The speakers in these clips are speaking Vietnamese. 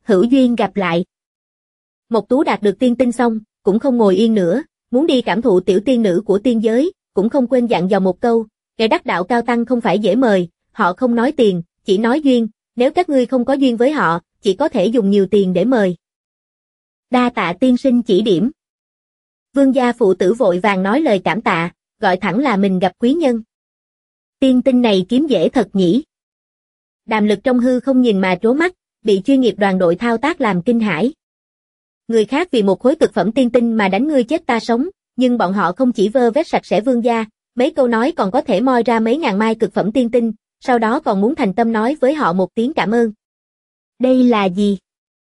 hữu duyên gặp lại. Mộc Tú đạt được tiên tinh xong, cũng không ngồi yên nữa, muốn đi cảm thụ tiểu tiên nữ của tiên giới, cũng không quên dặn dò một câu, kẻ đắc đạo cao tăng không phải dễ mời, họ không nói tiền, chỉ nói duyên, nếu các ngươi không có duyên với họ, chỉ có thể dùng nhiều tiền để mời. Đa tạ tiên sinh chỉ điểm. Vương gia phụ tử vội vàng nói lời cảm tạ, gọi thẳng là mình gặp quý nhân. Tiên tinh này kiếm dễ thật nhỉ. Đàm Lực trong hư không nhìn mà trố mắt, bị chuyên nghiệp đoàn đội thao tác làm kinh hãi. Người khác vì một khối cực phẩm tiên tinh mà đánh ngươi chết ta sống, nhưng bọn họ không chỉ vơ vét sạch sẽ vương gia, mấy câu nói còn có thể moi ra mấy ngàn mai cực phẩm tiên tinh, sau đó còn muốn thành tâm nói với họ một tiếng cảm ơn. Đây là gì?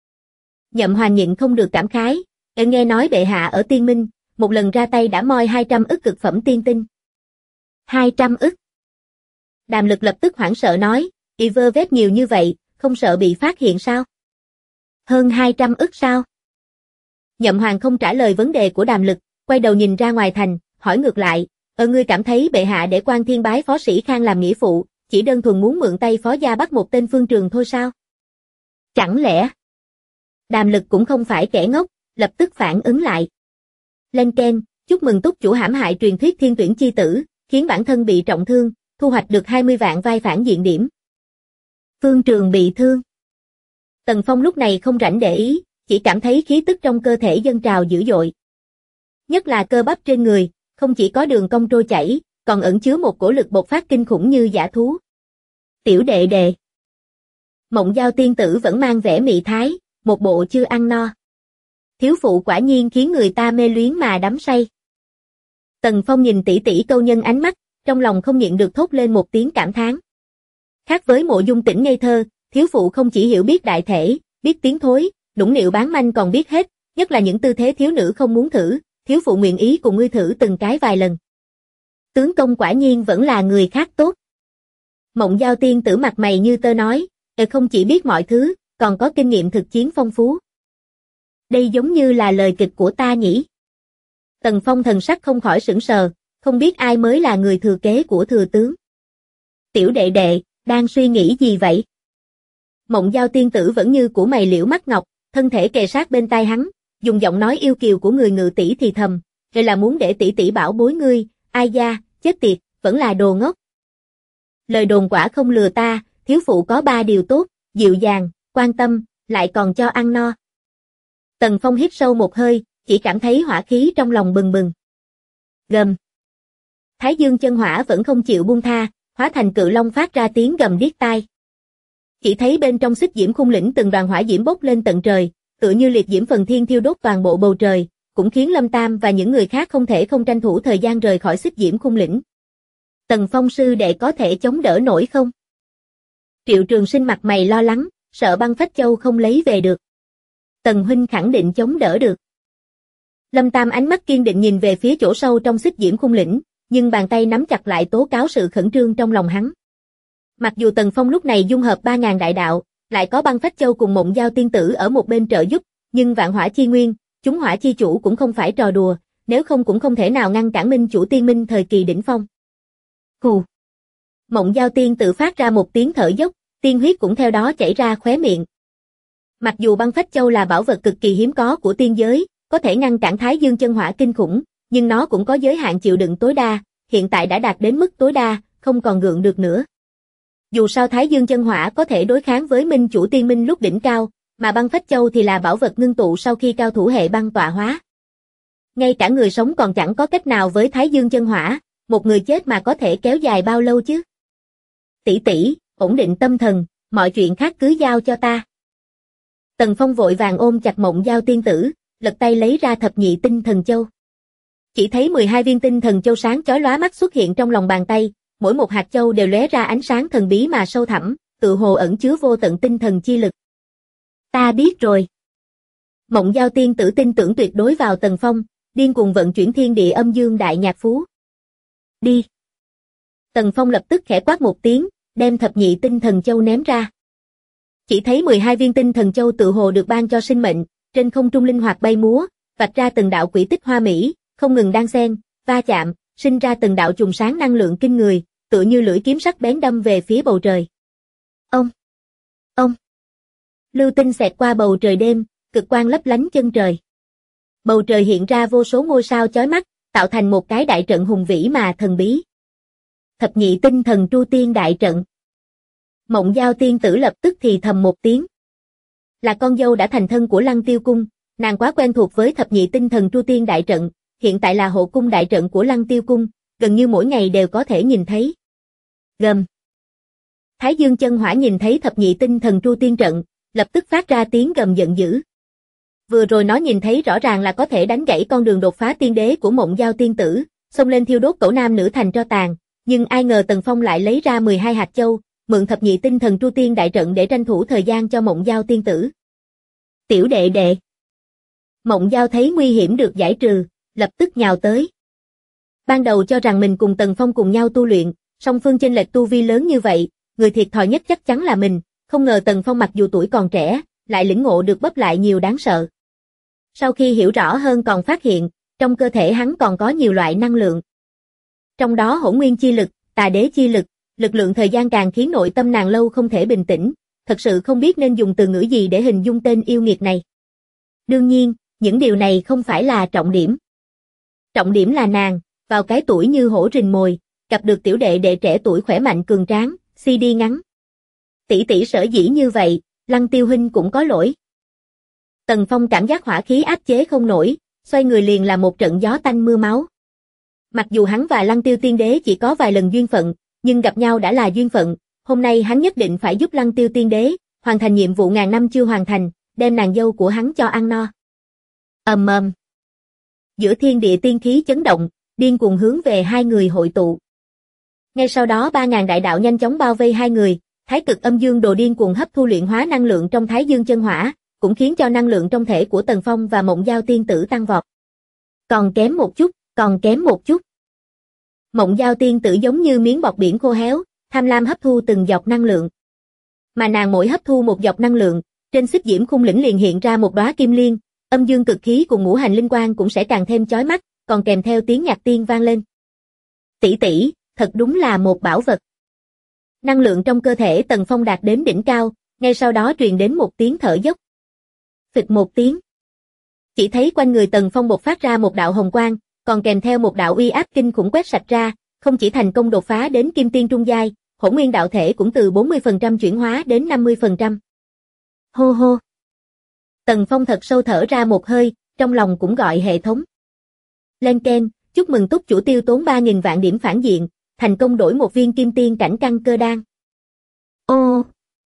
Nhậm Hoàng nhịn không được cảm khái, nghe nói bệ hạ ở Tiên Minh, một lần ra tay đã moi 200 ức cực phẩm tiên tinh. 200 ức. Đàm Lực lập tức hoảng sợ nói, y vơ vét nhiều như vậy, không sợ bị phát hiện sao? Hơn 200 ức sao? Nhậm Hoàng không trả lời vấn đề của Đàm Lực, quay đầu nhìn ra ngoài thành, hỏi ngược lại, ngươi cảm thấy bệ hạ để Quan Thiên bái Phó Sĩ Khang làm nghĩa phụ, chỉ đơn thuần muốn mượn tay Phó gia bắt một tên Phương Trường thôi sao? Chẳng lẽ? Đàm Lực cũng không phải kẻ ngốc, lập tức phản ứng lại. Lên keng, chúc mừng túc chủ hãm hại truyền thuyết thiên tuyển chi tử, khiến bản thân bị trọng thương, thu hoạch được 20 vạn vai phản diện điểm. Phương Trường bị thương. Tần Phong lúc này không rảnh để ý, chỉ cảm thấy khí tức trong cơ thể dâng trào dữ dội. Nhất là cơ bắp trên người, không chỉ có đường cong trôi chảy, còn ẩn chứa một cổ lực bộc phát kinh khủng như dã thú. Tiểu đệ đệ. Mộng Giao tiên tử vẫn mang vẻ mị thái, một bộ chưa ăn no. Thiếu phụ quả nhiên khiến người ta mê luyến mà đắm say. Tần Phong nhìn tỷ tỷ câu nhân ánh mắt, trong lòng không nhịn được thốt lên một tiếng cảm thán. Khác với Mộ Dung Tĩnh ngây thơ, thiếu phụ không chỉ hiểu biết đại thể, biết tiếng thối, nũng nịu bán manh còn biết hết, nhất là những tư thế thiếu nữ không muốn thử, thiếu phụ nguyện ý cùng ngươi thử từng cái vài lần. Tướng công quả nhiên vẫn là người khác tốt. Mộng Giao tiên tử mặt mày như tơ nói, không chỉ biết mọi thứ, còn có kinh nghiệm thực chiến phong phú. Đây giống như là lời kịch của ta nhỉ? Tần Phong thần sắc không khỏi sững sờ, không biết ai mới là người thừa kế của thừa tướng. Tiểu đệ đệ, đang suy nghĩ gì vậy? Mộng Giao tiên tử vẫn như của mày liễu mắt ngọc, thân thể kề sát bên tai hắn, dùng giọng nói yêu kiều của người ngự tỷ thì thầm, vậy là muốn để tỷ tỷ bảo bối ngươi, ai da, chết tiệt, vẫn là đồ ngốc. Lời đồn quả không lừa ta, thiếu phụ có 3 điều tốt, dịu dàng, quan tâm, lại còn cho ăn no. Tần Phong hít sâu một hơi, chỉ cảm thấy hỏa khí trong lòng bừng bừng. Gầm. Thái Dương chân hỏa vẫn không chịu buông tha, hóa thành cự long phát ra tiếng gầm điếc tai. Chỉ thấy bên trong xích diễm khung lĩnh từng đoàn hỏa diễm bốc lên tận trời, tựa như liệt diễm phần thiên thiêu đốt toàn bộ bầu trời, cũng khiến Lâm Tam và những người khác không thể không tranh thủ thời gian rời khỏi xích diễm khung lĩnh. Tần Phong sư đệ có thể chống đỡ nổi không? Triệu Trường Sinh mặt mày lo lắng, sợ Băng Phách Châu không lấy về được. Tần huynh khẳng định chống đỡ được. Lâm Tam ánh mắt kiên định nhìn về phía chỗ sâu trong xích diễm khung lĩnh, nhưng bàn tay nắm chặt lại tố cáo sự khẩn trương trong lòng hắn. Mặc dù Tần Phong lúc này dung hợp 3.000 đại đạo, lại có Băng Phách Châu cùng Mộng Giao tiên tử ở một bên trợ giúp, nhưng vạn hỏa chi nguyên, chúng hỏa chi chủ cũng không phải trò đùa, nếu không cũng không thể nào ngăn cản minh chủ tiên minh thời kỳ đỉnh phong. Hù. Mộng Giao tiên tử phát ra một tiếng thở dốc, tiên huyết cũng theo đó chảy ra khóe miệng. Mặc dù Băng Phách Châu là bảo vật cực kỳ hiếm có của tiên giới, có thể ngăn cản Thái Dương chân hỏa kinh khủng, nhưng nó cũng có giới hạn chịu đựng tối đa, hiện tại đã đạt đến mức tối đa, không còn gượng được nữa. Dù sao Thái Dương chân hỏa có thể đối kháng với minh chủ tiên minh lúc đỉnh cao, mà Băng Phách Châu thì là bảo vật ngưng tụ sau khi cao thủ hệ băng tọa hóa. Ngay cả người sống còn chẳng có cách nào với Thái Dương chân hỏa, một người chết mà có thể kéo dài bao lâu chứ? Tỷ tỷ, ổn định tâm thần, mọi chuyện khác cứ giao cho ta. Tần Phong vội vàng ôm chặt Mộng Giao tiên tử, lật tay lấy ra thập nhị tinh thần châu. Chỉ thấy 12 viên tinh thần châu sáng chói lóa mắt xuất hiện trong lòng bàn tay, mỗi một hạt châu đều lóe ra ánh sáng thần bí mà sâu thẳm, tự hồ ẩn chứa vô tận tinh thần chi lực. Ta biết rồi. Mộng Giao tiên tử tin tưởng tuyệt đối vào Tần Phong, điên cuồng vận chuyển thiên địa âm dương đại nhạc phú. Đi. Tần Phong lập tức khẽ quát một tiếng, đem thập nhị tinh thần châu ném ra. Chỉ thấy 12 viên tinh thần châu tự hồ được ban cho sinh mệnh, trên không trung linh hoạt bay múa, vạch ra từng đạo quỹ tích hoa mỹ, không ngừng đan xen, va chạm, sinh ra từng đạo chùm sáng năng lượng kinh người, tựa như lưỡi kiếm sắc bén đâm về phía bầu trời. Ông! Lưu tinh xẹt qua bầu trời đêm, cực quang lấp lánh chân trời. Bầu trời hiện ra vô số ngôi sao chói mắt, tạo thành một cái đại trận hùng vĩ mà thần bí. Thập nhị tinh thần tru tiên đại trận. Mộng Giao tiên tử lập tức thì thầm một tiếng. Là con dâu đã thành thân của Lăng Tiêu cung, nàng quá quen thuộc với thập nhị tinh thần tru tiên đại trận, hiện tại là hộ cung đại trận của Lăng Tiêu cung, gần như mỗi ngày đều có thể nhìn thấy. Gầm. Thái Dương chân hỏa nhìn thấy thập nhị tinh thần tru tiên trận, lập tức phát ra tiếng gầm giận dữ. Vừa rồi nó nhìn thấy rõ ràng là có thể đánh gãy con đường đột phá tiên đế của Mộng Giao tiên tử, xông lên thiêu đốt cẩu nam nữ thành tro tàn, nhưng ai ngờ Tần Phong lại lấy ra 12 hạt châu, mượn thập nhị tinh thần tru tiên đại trận để tranh thủ thời gian cho Mộng Giao tiên tử. Tiểu đệ đệ. Mộng Giao thấy nguy hiểm được giải trừ, lập tức nhào tới. Ban đầu cho rằng mình cùng Tần Phong cùng nhau tu luyện, song phương chênh lệch tu vi lớn như vậy, người thiệt thòi nhất chắc chắn là mình, không ngờ Tần Phong mặc dù tuổi còn trẻ, lại lĩnh ngộ được bấp lại nhiều đáng sợ. Sau khi hiểu rõ hơn còn phát hiện, trong cơ thể hắn còn có nhiều loại năng lượng. Trong đó hỗn nguyên chi lực, tà đế chi lực, lực lượng thời gian càng khiến nội tâm nàng lâu không thể bình tĩnh, thật sự không biết nên dùng từ ngữ gì để hình dung tên yêu nghiệt này. Đương nhiên, những điều này không phải là trọng điểm. Trọng điểm là nàng, vào cái tuổi như hổ rình mồi, gặp được tiểu đệ đệ trẻ tuổi khỏe mạnh cường tráng, CD ngắn. Tỷ tỷ sở dĩ như vậy, Lăng Tiêu huynh cũng có lỗi. Tần Phong cảm giác hỏa khí áp chế không nổi, xoay người liền là một trận gió tanh mưa máu. Mặc dù hắn và Lăng Tiêu tiên đế chỉ có vài lần duyên phận, nhưng gặp nhau đã là duyên phận, hôm nay hắn nhất định phải giúp Lăng Tiêu tiên đế, hoàn thành nhiệm vụ ngàn năm chưa hoàn thành, đem nàng dâu của hắn cho ăn no. Ầm ầm. Giữa thiên địa tiên khí chấn động, điên cuồng hướng về hai người hội tụ. Ngay sau đó 3000 đại đạo nhanh chóng bao vây hai người, Thái Cực Âm Dương Đồ điên cuồng hấp thu luyện hóa năng lượng trong Thái Dương chân hỏa, cũng khiến cho năng lượng trong thể của Tần Phong và Mộng Giao tiên tử tăng vọt. Còn kém một chút, còn kém một chút. Mộng Giao tiên tử giống như miếng bọt biển khô héo, tham lam hấp thu từng giọt năng lượng. Mà nàng mỗi hấp thu một giọt năng lượng, trên xích diễm khung lĩnh liền hiện ra một đóa kim liên, âm dương cực khí cùng ngũ hành linh quang cũng sẽ càng thêm chói mắt, còn kèm theo tiếng nhạc tiên vang lên. Tỷ tỷ, thật đúng là một bảo vật. Năng lượng trong cơ thể Tần Phong đạt đến đỉnh cao, ngay sau đó truyền đến một tiếng thở dốc. Phịch một tiếng. Chỉ thấy quanh người Tần Phong bộc phát ra một đạo hồng quang, còn kèm theo một đạo uy áp kinh khủng quét sạch ra, không chỉ thành công đột phá đến kim tiên trung giai, hỗn nguyên đạo thể cũng từ 40% chuyển hóa đến 50%. Hô hô. Tần Phong thật sâu thở ra một hơi, trong lòng cũng gọi hệ thống. Lên keng, chúc mừng túc chủ tiêu tốn 3000 vạn điểm phản diện, thành công đổi một viên kim tiên cảnh căn cơ đan. Ô.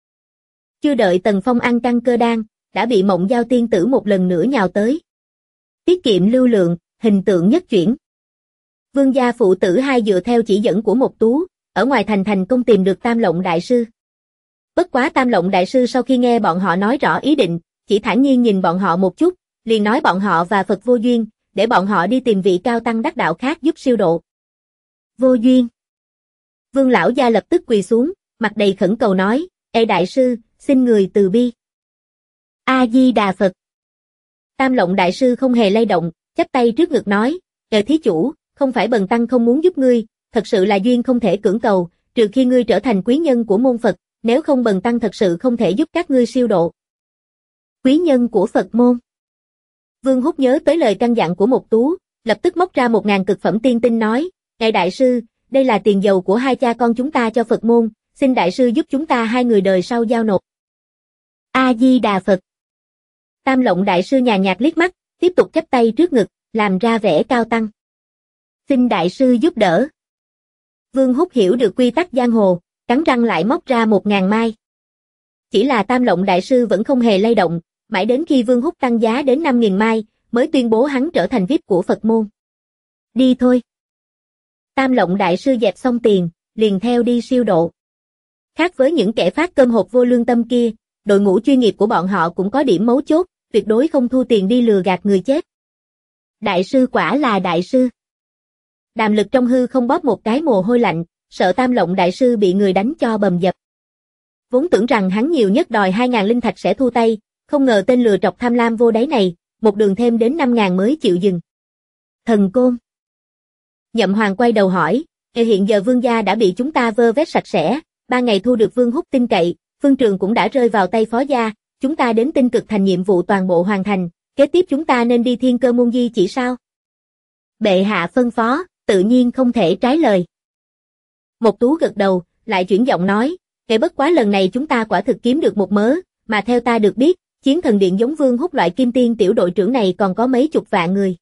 Chưa đợi Tần Phong ăn căn cơ đan, đã bị Mộng Giao tiên tử một lần nữa nhào tới. Tiết kiệm lưu lượng, hình tượng nhất chuyển. Vương gia phụ tử hai dựa theo chỉ dẫn của Mộc Tú, ở ngoài thành công tìm được Tam Lộng đại sư. Bất quá Tam Lộng đại sư sau khi nghe bọn họ nói rõ ý định, chỉ thản nhiên nhìn bọn họ một chút, liền nói bọn họ và Phật vô duyên, để bọn họ đi tìm vị cao tăng đắc đạo khác giúp siêu độ. Vô duyên. Vương lão gia lập tức quỳ xuống, mặt đầy khẩn cầu nói, Ê đại sư, xin người từ bi. A-di-đà Phật. Tam Lộng đại sư không hề lay động, chắp tay trước ngực nói, thí chủ, không phải bần tăng không muốn giúp ngươi, thật sự là duyên không thể cưỡng cầu, trừ khi ngươi trở thành quý nhân của môn Phật, nếu không bần tăng thật sự không thể giúp các ngươi siêu độ. Quý nhân của Phật môn. Vương Húc nhớ tới lời căn dặn của Mộc Tú, lập tức móc ra 1000 cực phẩm tiên tinh nói, ngài đại sư, đây là tiền dầu của hai cha con chúng ta cho Phật môn, xin đại sư giúp chúng ta hai người đời sau giao nộp. A-di-đà Phật. Tam Lộng đại sư nhàn nhạt liếc mắt, tiếp tục chắp tay trước ngực, làm ra vẻ cao tăng. Xin đại sư giúp đỡ. Vương Húc hiểu được quy tắc giang hồ, cắn răng lại móc ra 1000 mai. Chỉ là Tam Lộng đại sư vẫn không hề lay động, mãi đến khi Vương Húc tăng giá đến 5000 mai, mới tuyên bố hắn trở thành VIP của Phật môn. Đi thôi. Tam Lộng đại sư dẹp xong tiền, liền theo đi siêu độ. Khác với những kẻ phát cơm hộp vô lương tâm kia, đội ngũ chuyên nghiệp của bọn họ cũng có điểm mấu chốt, tuyệt đối không thu tiền đi lừa gạt người chết. Đại sư quả là đại sư. Đàm Lực trong hư không bóp một cái mồ hôi lạnh, sợ Tam Lộng đại sư bị người đánh cho bầm dập. Vốn tưởng rằng hắn nhiều nhất đòi 2000 linh thạch sẽ thu tay, không ngờ tên lừa trọc tham lam vô đáy này, một đường thêm đến 5000 mới chịu dừng. Thần Côn. Nhậm Hoàng quay đầu hỏi, hiện giờ vương gia đã bị chúng ta vơ vét sạch sẽ, 3 ngày thu được Vương Húc tin cậy, phương trường cũng đã rơi vào tay phó gia, chúng ta đến Tinh Cực Thành nhiệm vụ toàn bộ hoàn thành, kế tiếp chúng ta nên đi Thiên Cơ môn di chỉ sao? Bệ hạ phân phó, tự nhiên không thể trái lời. Mộc Tú gật đầu, lại chuyển giọng nói, kể bất quá lần này chúng ta quả thực kiếm được một mớ, mà theo ta được biết, Chiến Thần Điện giống Vương Húc loại kim tiên tiểu đội trưởng này còn có mấy chục vạn người.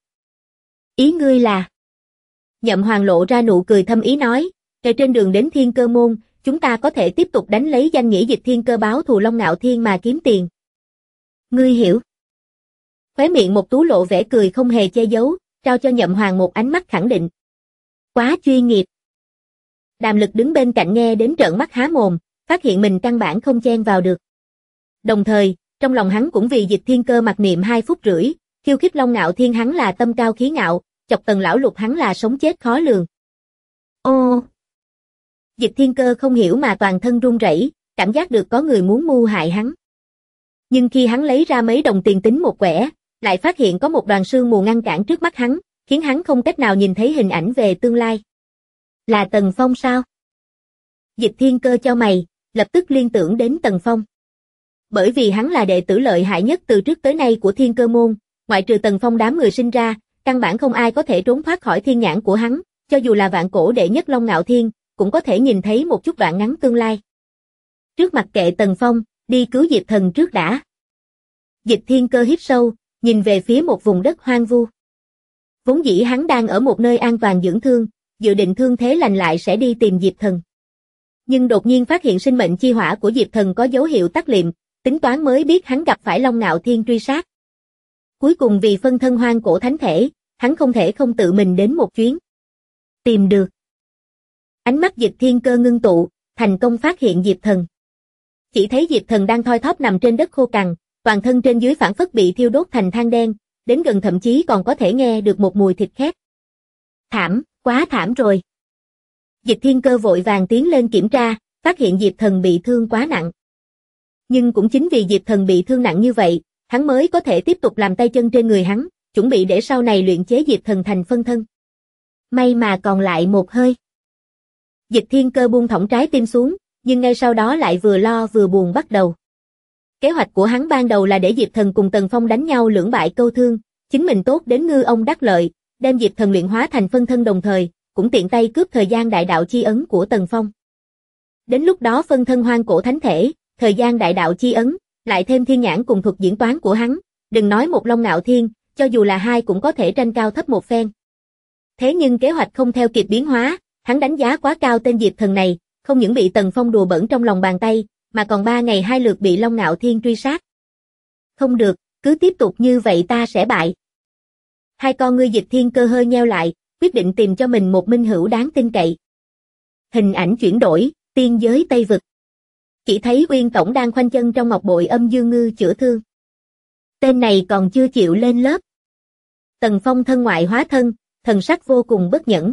Ý ngươi là? Nhậm Hoàng lộ ra nụ cười thâm ý nói, kể trên đường đến Thiên Cơ môn, chúng ta có thể tiếp tục đánh lấy danh nghĩa Dịch Thiên Cơ báo thù Long Ngạo Thiên mà kiếm tiền. Ngươi hiểu? Khóe miệng Mộc Tú lộ vẻ cười không hề che giấu, trao cho Nhậm Hoàng một ánh mắt khẳng định. Quá chuyên nghiệp. Đàm Lực đứng bên cạnh nghe đến trợn mắt há mồm, phát hiện mình căn bản không chen vào được. Đồng thời, trong lòng hắn cũng vì Dịch Thiên Cơ mặc niệm 2 phút rưỡi, khiêu khích Long Ngạo Thiên hắn là tâm cao khí ngạo, chọc Tần lão lục hắn là sống chết khó lường. Ô! Dịch Thiên Cơ không hiểu mà toàn thân run rẩy, cảm giác được có người muốn mưu hại hắn. Nhưng khi hắn lấy ra mấy đồng tiền tính một quẻ, lại phát hiện có một đoàn sương mù ngăn cản trước mắt hắn, khiến hắn không cách nào nhìn thấy hình ảnh về tương lai. Là Tần Phong sao? Dịch Thiên Cơ chau mày, lập tức liên tưởng đến Tần Phong. Bởi vì hắn là đệ tử lợi hại nhất từ trước tới nay của Thiên Cơ môn, ngoại trừ Tần Phong đám người sinh ra, căn bản không ai có thể trốn thoát khỏi thiên nhãn của hắn, cho dù là vạn cổ đệ nhất Long Ngạo Thiên, cũng có thể nhìn thấy một chút đoạn ngắn tương lai. Trước mặt kệ Tần Phong, đi cứu Diệp Thần trước đã. Dịch Thiên Cơ hít sâu, nhìn về phía một vùng đất hoang vu. Vốn dĩ hắn đang ở một nơi an toàn dưỡng thương, dự định thương thế lành lại sẽ đi tìm Diệp Thần. Nhưng đột nhiên phát hiện sinh mệnh chi hỏa của Diệp Thần có dấu hiệu tắc liệm, tính toán mới biết hắn gặp phải Long Ngạo Thiên truy sát. Cuối cùng vì phân thân hoang cổ thánh thể, hắn không thể không tự mình đến một chuyến. Tìm được. Ánh mắt Dịch Thiên Cơ ngưng tụ, thành công phát hiện Diệp Thần. Chỉ thấy Diệp Thần đang thoi thóp nằm trên đất khô cằn, toàn thân trên dưới phảng phất bị thiêu đốt thành than đen, đến gần thậm chí còn có thể nghe được một mùi thịt khét. Thảm, quá thảm rồi. Dịch Thiên Cơ vội vàng tiến lên kiểm tra, phát hiện Diệp Thần bị thương quá nặng. Nhưng cũng chính vì Diệp Thần bị thương nặng như vậy, hắn mới có thể tiếp tục làm tay chân trên người hắn, chuẩn bị để sau này luyện chế Diệp Thần thành phân thân. May mà còn lại một hơi. Dịch Thiên Cơ buông thõng trái tim xuống, nhưng ngay sau đó lại vừa lo vừa buồn bắt đầu. Kế hoạch của hắn ban đầu là để Diệp Thần cùng Tần Phong đánh nhau lưỡng bại câu thương, chính mình tốt đến ngư ông đắc lợi, đem Diệp Thần luyện hóa thành phân thân đồng thời, cũng tiện tay cướp thời gian đại đạo chi ấn của Tần Phong. Đến lúc đó phân thân hoang cổ thánh thể, thời gian đại đạo chi ấn, lại thêm thiên nhãn cùng thuật diễn toán của hắn, đừng nói một Long Ngạo Thiên, cho dù là hai cũng có thể tranh cao thấp một phen. Thế nhưng kế hoạch không theo kịp biến hóa, hắn đánh giá quá cao tên Diệp Thần này, không những bị Tần Phong đùa bỡn trong lòng bàn tay, mà còn 3 ngày 2 lượt bị Long Ngạo Thiên truy sát. Không được, cứ tiếp tục như vậy ta sẽ bại. Hai con ngươi Dịch Thiên Cơ hơi nheo lại, quyết định tìm cho mình một minh hữu đáng tin cậy. Hình ảnh chuyển đổi, tiên giới Tây Vực. Chỉ thấy Uyên Tổng đang khoanh chân trong ngọc bội âm dương ngư chữa thương. Tên này còn chưa chịu lên lớp. Tần Phong thân ngoại hóa thân, thần sắc vô cùng bất nhẫn.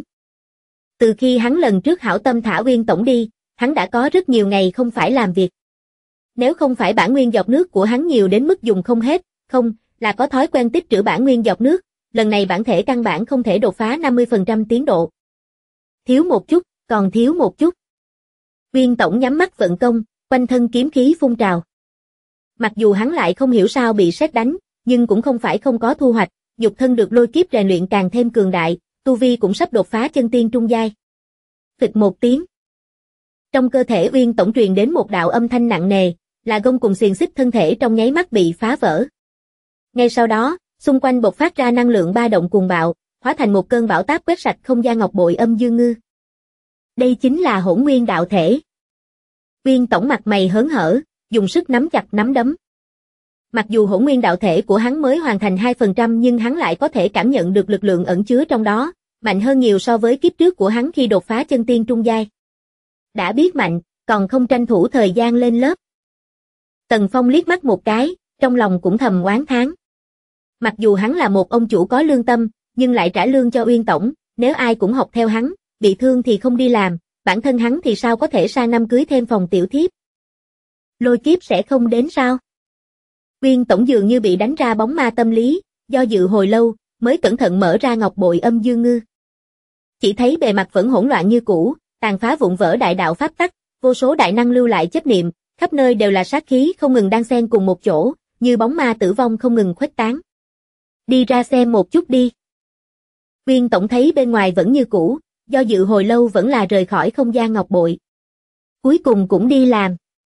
Từ khi hắn lần trước hảo tâm thả Uyên Tổng đi, hắn đã có rất nhiều ngày không phải làm việc. Nếu không phải bản nguyên giọt nước của hắn nhiều đến mức dùng không hết, không, là có thói quen tích trữ bản nguyên giọt nước, lần này bản thể căn bản không thể đột phá 50% tiến độ. Thiếu một chút, còn thiếu một chút. Uyên Tổng nhắm mắt vận công, quanh thân kiếm khí phun trào. Mặc dù hắn lại không hiểu sao bị sét đánh, nhưng cũng không phải không có thu hoạch, nhục thân được lôi kiếp rèn luyện càng thêm cường đại, tu vi cũng sắp đột phá chân tiên trung giai. Phịch một tiếng. Trong cơ thể Uyên Tổng truyền đến một đạo âm thanh nặng nề, là gông cùng xiềng xích thân thể trong nháy mắt bị phá vỡ. Ngay sau đó, xung quanh bộc phát ra năng lượng ba động cuồng bạo, hóa thành một cơn bão táp quét sạch không gian ngọc bội âm dương ngư. Đây chính là Hỗn Nguyên đạo thể. Uyên Tổng mặt mày hớn hở, dùng sức nắm chặt nắm đấm. Mặc dù Hỗn Nguyên đạo thể của hắn mới hoàn thành 2% nhưng hắn lại có thể cảm nhận được lực lượng ẩn chứa trong đó, mạnh hơn nhiều so với kiếp trước của hắn khi đột phá chân tiên trung giai. Đã biết mạnh, còn không tranh thủ thời gian lên lớp. Tần Phong liếc mắt một cái, trong lòng cũng thầm oán thán. Mặc dù hắn là một ông chủ có lương tâm, nhưng lại trả lương cho Uyên Tổng, nếu ai cũng học theo hắn, bị thương thì không đi làm, bản thân hắn thì sao có thể sang năm cưới thêm phòng tiểu thiếp. Lôi kiếp sẽ không đến sao? Uyên Tổng dường như bị đánh ra bóng ma tâm lý, do dự hồi lâu, mới cẩn thận mở ra ngọc bội âm dương ngư. Chỉ thấy bề mặt vẫn hỗn loạn như cũ, tàn phá vụn vỡ đại đạo pháp tắc, vô số đại năng lưu lại chấp niệm, khắp nơi đều là sát khí không ngừng đan xen cùng một chỗ, như bóng ma tử vong không ngừng khuếch tán. Đi ra xem một chút đi. Viên tổng thấy bên ngoài vẫn như cũ, do dự hồi lâu vẫn là rời khỏi không gian ngọc bội. Cuối cùng cũng đi làm.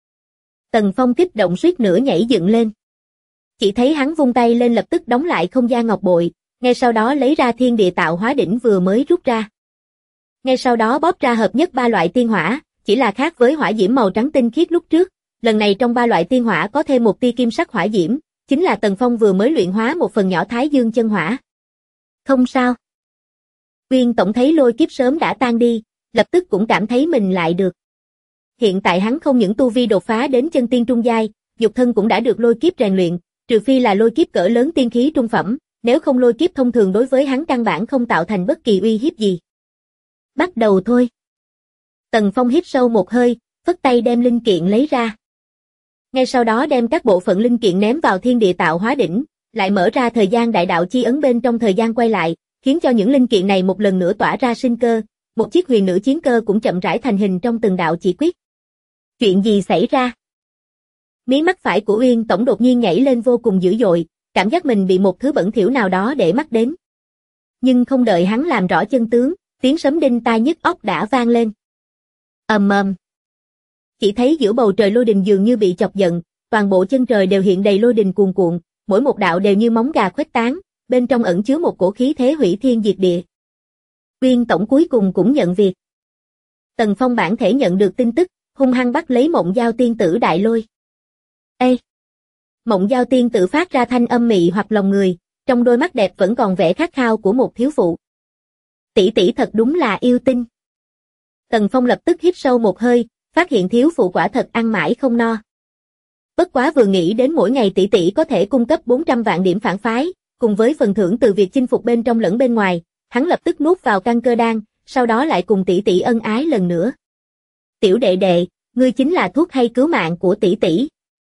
Tần Phong kích động suýt nữa nhảy dựng lên. Chỉ thấy hắn vung tay lên lập tức đóng lại không gian ngọc bội, ngay sau đó lấy ra thiên địa tạo hóa đỉnh vừa mới rút ra. Ngay sau đó bóp ra hợp nhất ba loại tiên hỏa, chỉ là khác với hỏa diễm màu trắng tinh khiết lúc trước, lần này trong ba loại tiên hỏa có thêm một tia kim sắc hỏa diễm, chính là Tần Phong vừa mới luyện hóa một phần nhỏ Thái Dương chân hỏa. Không sao. Viên tổng thấy lôi kiếp sớm đã tan đi, lập tức cũng cảm thấy mình lại được. Hiện tại hắn không những tu vi đột phá đến chân tiên trung giai, nhục thân cũng đã được lôi kiếp rèn luyện, trừ phi là lôi kiếp cỡ lớn tiên khí trung phẩm, nếu không lôi kiếp thông thường đối với hắn căn bản không tạo thành bất kỳ uy hiếp gì. Bắt đầu thôi. Tần Phong hít sâu một hơi, phất tay đem linh kiện lấy ra. Ngay sau đó đem các bộ phận linh kiện ném vào thiên địa tạo hóa đỉnh, lại mở ra thời gian đại đạo chi ấn bên trong thời gian quay lại, khiến cho những linh kiện này một lần nữa tỏa ra sinh cơ, một chiếc huyền nữ chiến cơ cũng chậm rãi thành hình trong từng đạo chỉ quyết. Chuyện gì xảy ra? Mí mắt phải của Uyên Tổng đột nhiên nhảy lên vô cùng dữ dội, cảm giác mình bị một thứ bẩn thỉu nào đó để mắt đến. Nhưng không đợi hắn làm rõ chân tướng, tiếng sấm đinh tai nhức óc đã vang lên. Ầm ầm. Chỉ thấy giữa bầu trời lôi đình dường như bị chọc giận, toàn bộ chân trời đều hiện đầy lôi đình cuồn cuộn, mỗi một đạo đều như móng gà khuếch tán, bên trong ẩn chứa một cổ khí thế hủy thiên diệt địa. Uyên Tổng cuối cùng cũng nhận việc. Tần Phong bản thể nhận được tin tức, hung hăng bắt lấy Mộng Giao tiên tử đại lôi. Ê! Mộng Giao tiên tử phát ra thanh âm mị hoặc lòng người, trong đôi mắt đẹp vẫn còn vẻ khát khao của một thiếu phụ. Tỷ tỷ thật đúng là yêu tinh. Tần Phong lập tức hít sâu một hơi, phát hiện thiếu phụ quả thật ăn mãi không no. Bất quá vừa nghĩ đến mỗi ngày tỷ tỷ có thể cung cấp 400 vạn điểm phản phái, cùng với phần thưởng từ việc chinh phục bên trong lẫn bên ngoài, hắn lập tức nuốt vào căn cơ đan, sau đó lại cùng tỷ tỷ ân ái lần nữa. Tiểu đệ đệ, ngươi chính là thuốc hay cứu mạng của tỷ tỷ.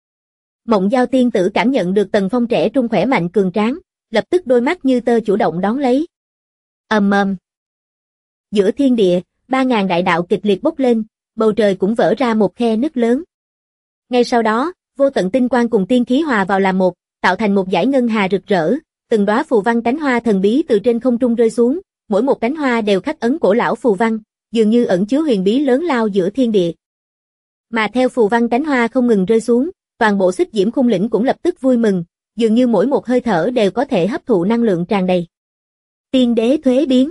Mộng Giao tiên tử cảm nhận được Tần Phong trẻ trung khỏe mạnh cường tráng, lập tức đôi mắt như tơ chủ động đón lấy. Ầm ầm. Giữa thiên địa, 3000 đại đạo kịch liệt bốc lên, bầu trời cũng vỡ ra một khe nứt lớn. Ngay sau đó, vô tận tinh quang cùng tiên khí hòa vào làm một, tạo thành một dải ngân hà rực rỡ, từng đóa phù văn cánh hoa thần bí từ trên không trung rơi xuống, mỗi một cánh hoa đều khắc ấn cổ lão phù văn, dường như ẩn chứa huyền bí lớn lao giữa thiên địa. Mà theo phù văn cánh hoa không ngừng rơi xuống, toàn bộ Xích Diễm Khung Lĩnh cũng lập tức vui mừng, dường như mỗi một hơi thở đều có thể hấp thụ năng lượng tràn đầy. Tiên đế thuế biến.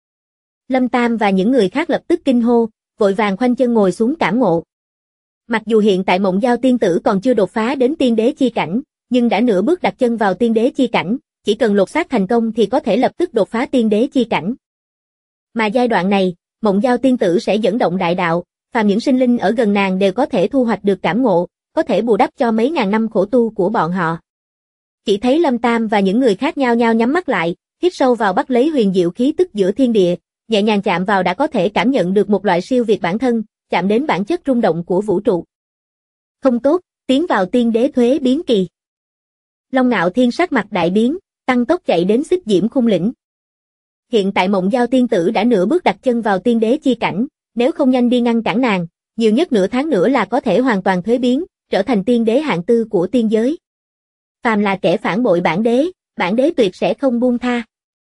Lâm Tam và những người khác lập tức kinh hô, vội vàng khoanh chân ngồi xuống cảm ngộ. Mặc dù hiện tại Mộng Giao tiên tử còn chưa đột phá đến tiên đế chi cảnh, nhưng đã nửa bước đặt chân vào tiên đế chi cảnh, chỉ cần lột xác thành công thì có thể lập tức đột phá tiên đế chi cảnh. Mà giai đoạn này, Mộng Giao tiên tử sẽ dẫn động đại đạo, phàm những sinh linh ở gần nàng đều có thể thu hoạch được cảm ngộ, có thể bù đắp cho mấy ngàn năm khổ tu của bọn họ. Chỉ thấy Lâm Tam và những người khác nhao nhao nhắm mắt lại, hít sâu vào bắt lấy huyền diệu khí tức giữa thiên địa, nhẹ nhàng chạm vào đã có thể cảm nhận được một loại siêu việt bản thân, chạm đến bản chất rung động của vũ trụ. Không tốt, tiến vào tiên đế thuế biến kỳ. Long Ngạo Thiên sắc mặt đại biến, tăng tốc chạy đến Xích Diễm Khung Lĩnh. Hiện tại Mộng Giao tiên tử đã nửa bước đặt chân vào tiên đế chi cảnh, nếu không nhanh đi ngăn cản nàng, nhiều nhất nửa tháng nữa là có thể hoàn toàn thuế biến, trở thành tiên đế hạng tư của tiên giới. Phàm là kẻ phản bội bản đế tuyệt sẽ không buông tha.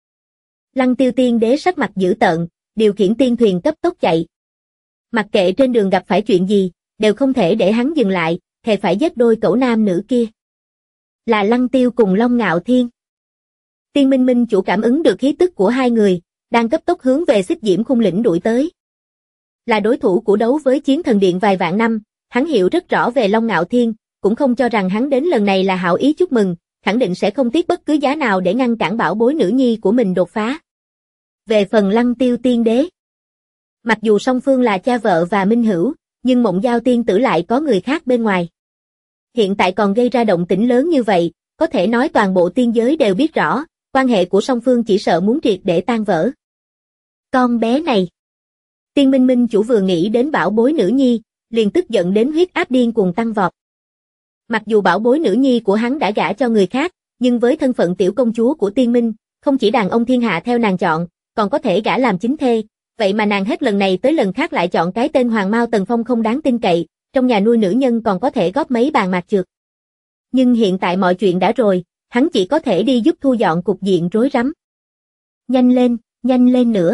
Lăng Tiêu tiên đế sắc mặt dữ tợn, điều khiển tiên thuyền cấp tốc chạy. Mặc kệ trên đường gặp phải chuyện gì, đều không thể để hắn dừng lại, thề phải giết đôi cẩu nam nữ kia. Là Lăng Tiêu cùng Long Ngạo Thiên. Tiên Minh Minh chủ cảm ứng được khí tức của hai người, đang cấp tốc hướng về Xích Diễm Khung Lĩnh đuổi tới. Là đối thủ của đấu với Chiến Thần Điện vài vạn năm, hắn hiểu rất rõ về Long Ngạo Thiên, cũng không cho rằng hắn đến lần này là hảo ý chúc mừng, khẳng định sẽ không tiếc bất cứ giá nào để ngăn cản bảo bối nữ nhi của mình đột phá. Về phần Lăng Tiêu tiên đế, mặc dù song phương là cha vợ và minh hữu, nhưng Mộng Giao tiên tử lại có người khác bên ngoài. Hiện tại còn gây ra động tĩnh lớn như vậy, có thể nói toàn bộ tiên giới đều biết rõ, quan hệ của song phương chỉ sợ muốn triệt để tan vỡ. Con bé này. Tiên Minh Minh chủ vừa nghĩ đến bảo bối nữ nhi, liền tức giận đến huyết áp điên cuồng tăng vọt. Mặc dù bảo bối nữ nhi của hắn đã gả cho người khác, nhưng với thân phận tiểu công chúa của Tiên Minh, không chỉ đàn ông thiên hạ theo nàng chọn, còn có thể gả làm chính thê, vậy mà nàng hết lần này tới lần khác lại chọn cái tên Hoàng Mao Tần Phong không đáng tin cậy, trong nhà nuôi nữ nhân còn có thể góp mấy bàn mạc trượt. Nhưng hiện tại mọi chuyện đã rồi, hắn chỉ có thể đi giúp thu dọn cục diện rối rắm. Nhanh lên nữa.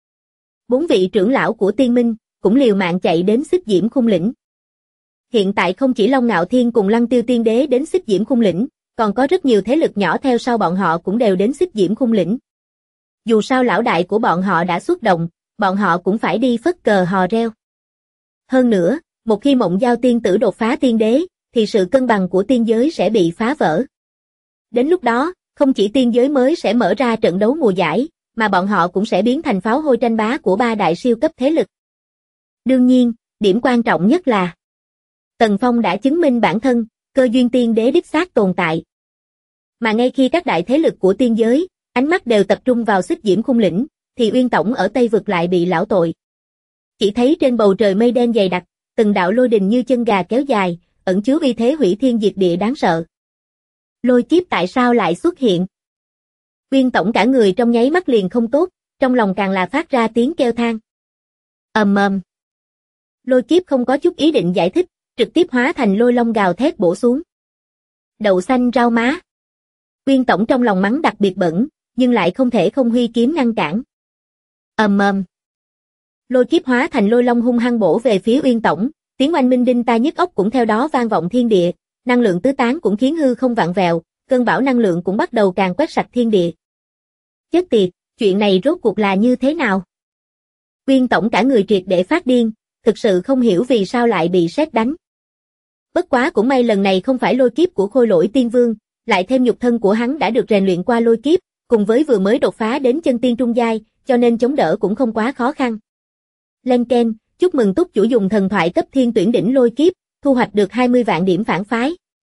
4 vị trưởng lão của Tiên Minh cũng liều mạng chạy đến Xích Diễm Khung Lĩnh. Hiện tại không chỉ Long Ngạo Thiên cùng Lăng Tiêu Tiên Đế đến Xích Diễm Khung Lĩnh, còn có rất nhiều thế lực nhỏ theo sau bọn họ cũng đều đến Xích Diễm Khung Lĩnh. Dù sao lão đại của bọn họ đã xuất động, bọn họ cũng phải đi phất cờ hò reo. Hơn nữa, một khi Mộng Giao tiên tử đột phá tiên đế, thì sự cân bằng của tiên giới sẽ bị phá vỡ. Đến lúc đó, không chỉ tiên giới mới sẽ mở ra trận đấu mùa giải, mà bọn họ cũng sẽ biến thành pháo hôi tranh bá của 3 đại siêu cấp thế lực. Đương nhiên, điểm quan trọng nhất là Tần Phong đã chứng minh bản thân, cơ duyên tiên đế đích xác tồn tại. Mà ngay khi các đại thế lực của tiên giới, ánh mắt đều tập trung vào Xích Diễm Khung Lĩnh, thì Uyên Tổng ở Tây Vực lại bị lão tội. Chỉ thấy trên bầu trời mây đen dày đặc, từng đạo lôi đình như chân gà kéo dài, ẩn chứa uy thế hủy thiên diệt địa đáng sợ. Lôi kiếp tại sao lại xuất hiện? Uyên Tổng cả người trong nháy mắt liền không tốt, trong lòng càng là phát ra tiếng kêu than. Ầm. Lôi kiếp không có chút ý định giải thích, trực tiếp hóa thành lôi long gào thét bổ xuống. Đậu xanh rau má. Uyên Tổng trong lòng mắng đặc biệt bẩn, nhưng lại không thể không huy kiếm ngăn cản. Ầm. Lôi kiếp hóa thành lôi long hung hăng bổ về phía Uyên Tổng, tiếng oanh minh đinh tai nhức óc cũng theo đó vang vọng thiên địa, năng lượng tứ tán cũng khiến hư không vặn vẹo, cơn bão năng lượng cũng bắt đầu càng quét sạch thiên địa. Chết tiệt, chuyện này rốt cuộc là như thế nào? Uyên Tổng cả người triệt để phát điên, thực sự không hiểu vì sao lại bị sét đánh. Bất quá cũng may lần này không phải lôi kiếp của Khôi Lỗi Tiên Vương, lại thêm nhục thân của hắn đã được rèn luyện qua lôi kiếp, cùng với vừa mới đột phá đến chân tiên trung giai, cho nên chống đỡ cũng không quá khó khăn. Lên Ken, chúc mừng túc chủ dùng thần thoại cấp thiên tuyển đỉnh lôi kiếp, thu hoạch được 20 vạn điểm phản phái.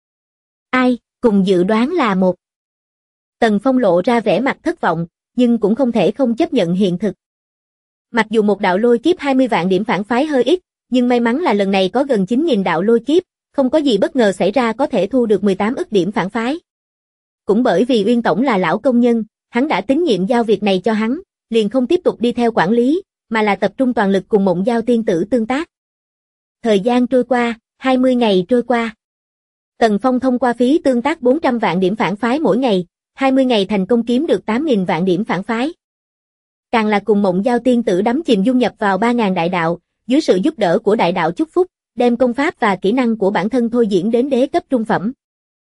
Ai, cùng dự đoán là một. Tần Phong lộ ra vẻ mặt thất vọng, nhưng cũng không thể không chấp nhận hiện thực. Mặc dù một đạo lôi kiếp 20 vạn điểm phản phái hơi ít, nhưng may mắn là lần này có gần 9.000 đạo lôi kiếp, không có gì bất ngờ xảy ra có thể thu được 18 ức điểm phản phái. Cũng bởi vì Uyên Tổng là lão công nhân, hắn đã tín nhiệm giao việc này cho hắn, liền không tiếp tục đi theo quản lý, mà là tập trung toàn lực cùng Mộng Giao tiên tử tương tác. Thời gian trôi qua, 20 ngày trôi qua. Tần Phong thông qua phí tương tác 400 vạn điểm phản phái mỗi ngày, 20 ngày thành công kiếm được 8.000 vạn điểm phản phái. Càng là cùng Mộng Giao tiên tử đắm chìm dung nhập vào 3.000 đại đạo, dưới sự giúp đỡ của đại đạo chúc phúc, đem công pháp và kỹ năng của bản thân thôi diễn đến đế cấp trung phẩm.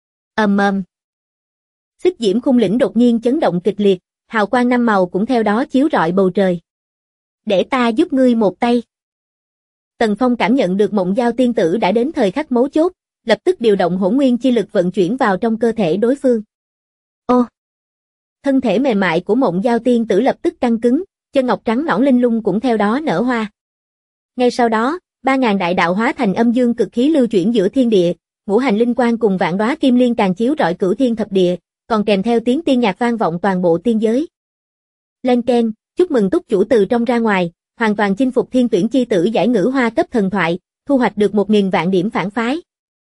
Ầm. Xích Diễm Khung Lĩnh đột nhiên chấn động kịch liệt, hào quang năm màu cũng theo đó chiếu rọi bầu trời. Để ta giúp ngươi một tay. Tần Phong cảm nhận được Mộng Giao tiên tử đã đến thời khắc mấu chốt, lập tức điều động hỗn nguyên chi lực vận chuyển vào trong cơ thể đối phương. Ô! Thân thể mềm mại của Mộng Giao tiên tử lập tức căng cứng, chân ngọc trắng nõn linh lung cũng theo đó nở hoa. Ngay sau đó, 3.000 đại đạo hóa thành âm dương cực khí lưu chuyển giữa thiên địa, ngũ hành linh quang cùng vạn đóa kim liên càng chiếu rọi cửu thiên thập địa, còn kèm theo tiếng tiên nhạc vang vọng toàn bộ tiên giới. Lên Ken, chúc mừng túc chủ từ trong ra ngoài, hoàn toàn chinh phục thiên tuyển chi tử giải ngữ hoa cấp thần thoại, thu hoạch được 1.000 vạn điểm phản phái.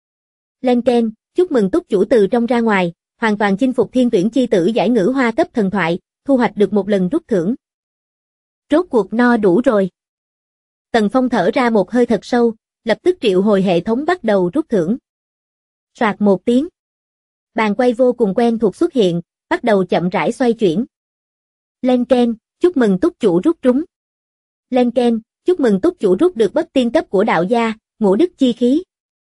Lên Ken, chúc mừng túc chủ từ trong ra ngoài, hoàn toàn chinh phục thiên tuyển chi tử giải ngữ hoa cấp thần thoại, thu hoạch được 1 lần rút thưởng. Rốt cuộc no đủ rồi. Tần Phong thở ra một hơi thật sâu, lập tức triệu hồi hệ thống bắt đầu rút thưởng. Soạt một tiếng. Bàn quay vô cùng quen thuộc xuất hiện, bắt đầu chậm rãi xoay chuyển. Lên Ken, chúc mừng túc chủ rút trúng. Lên Ken, chúc mừng túc chủ rút được bất tiên cấp của đạo gia, ngũ đức chi khí.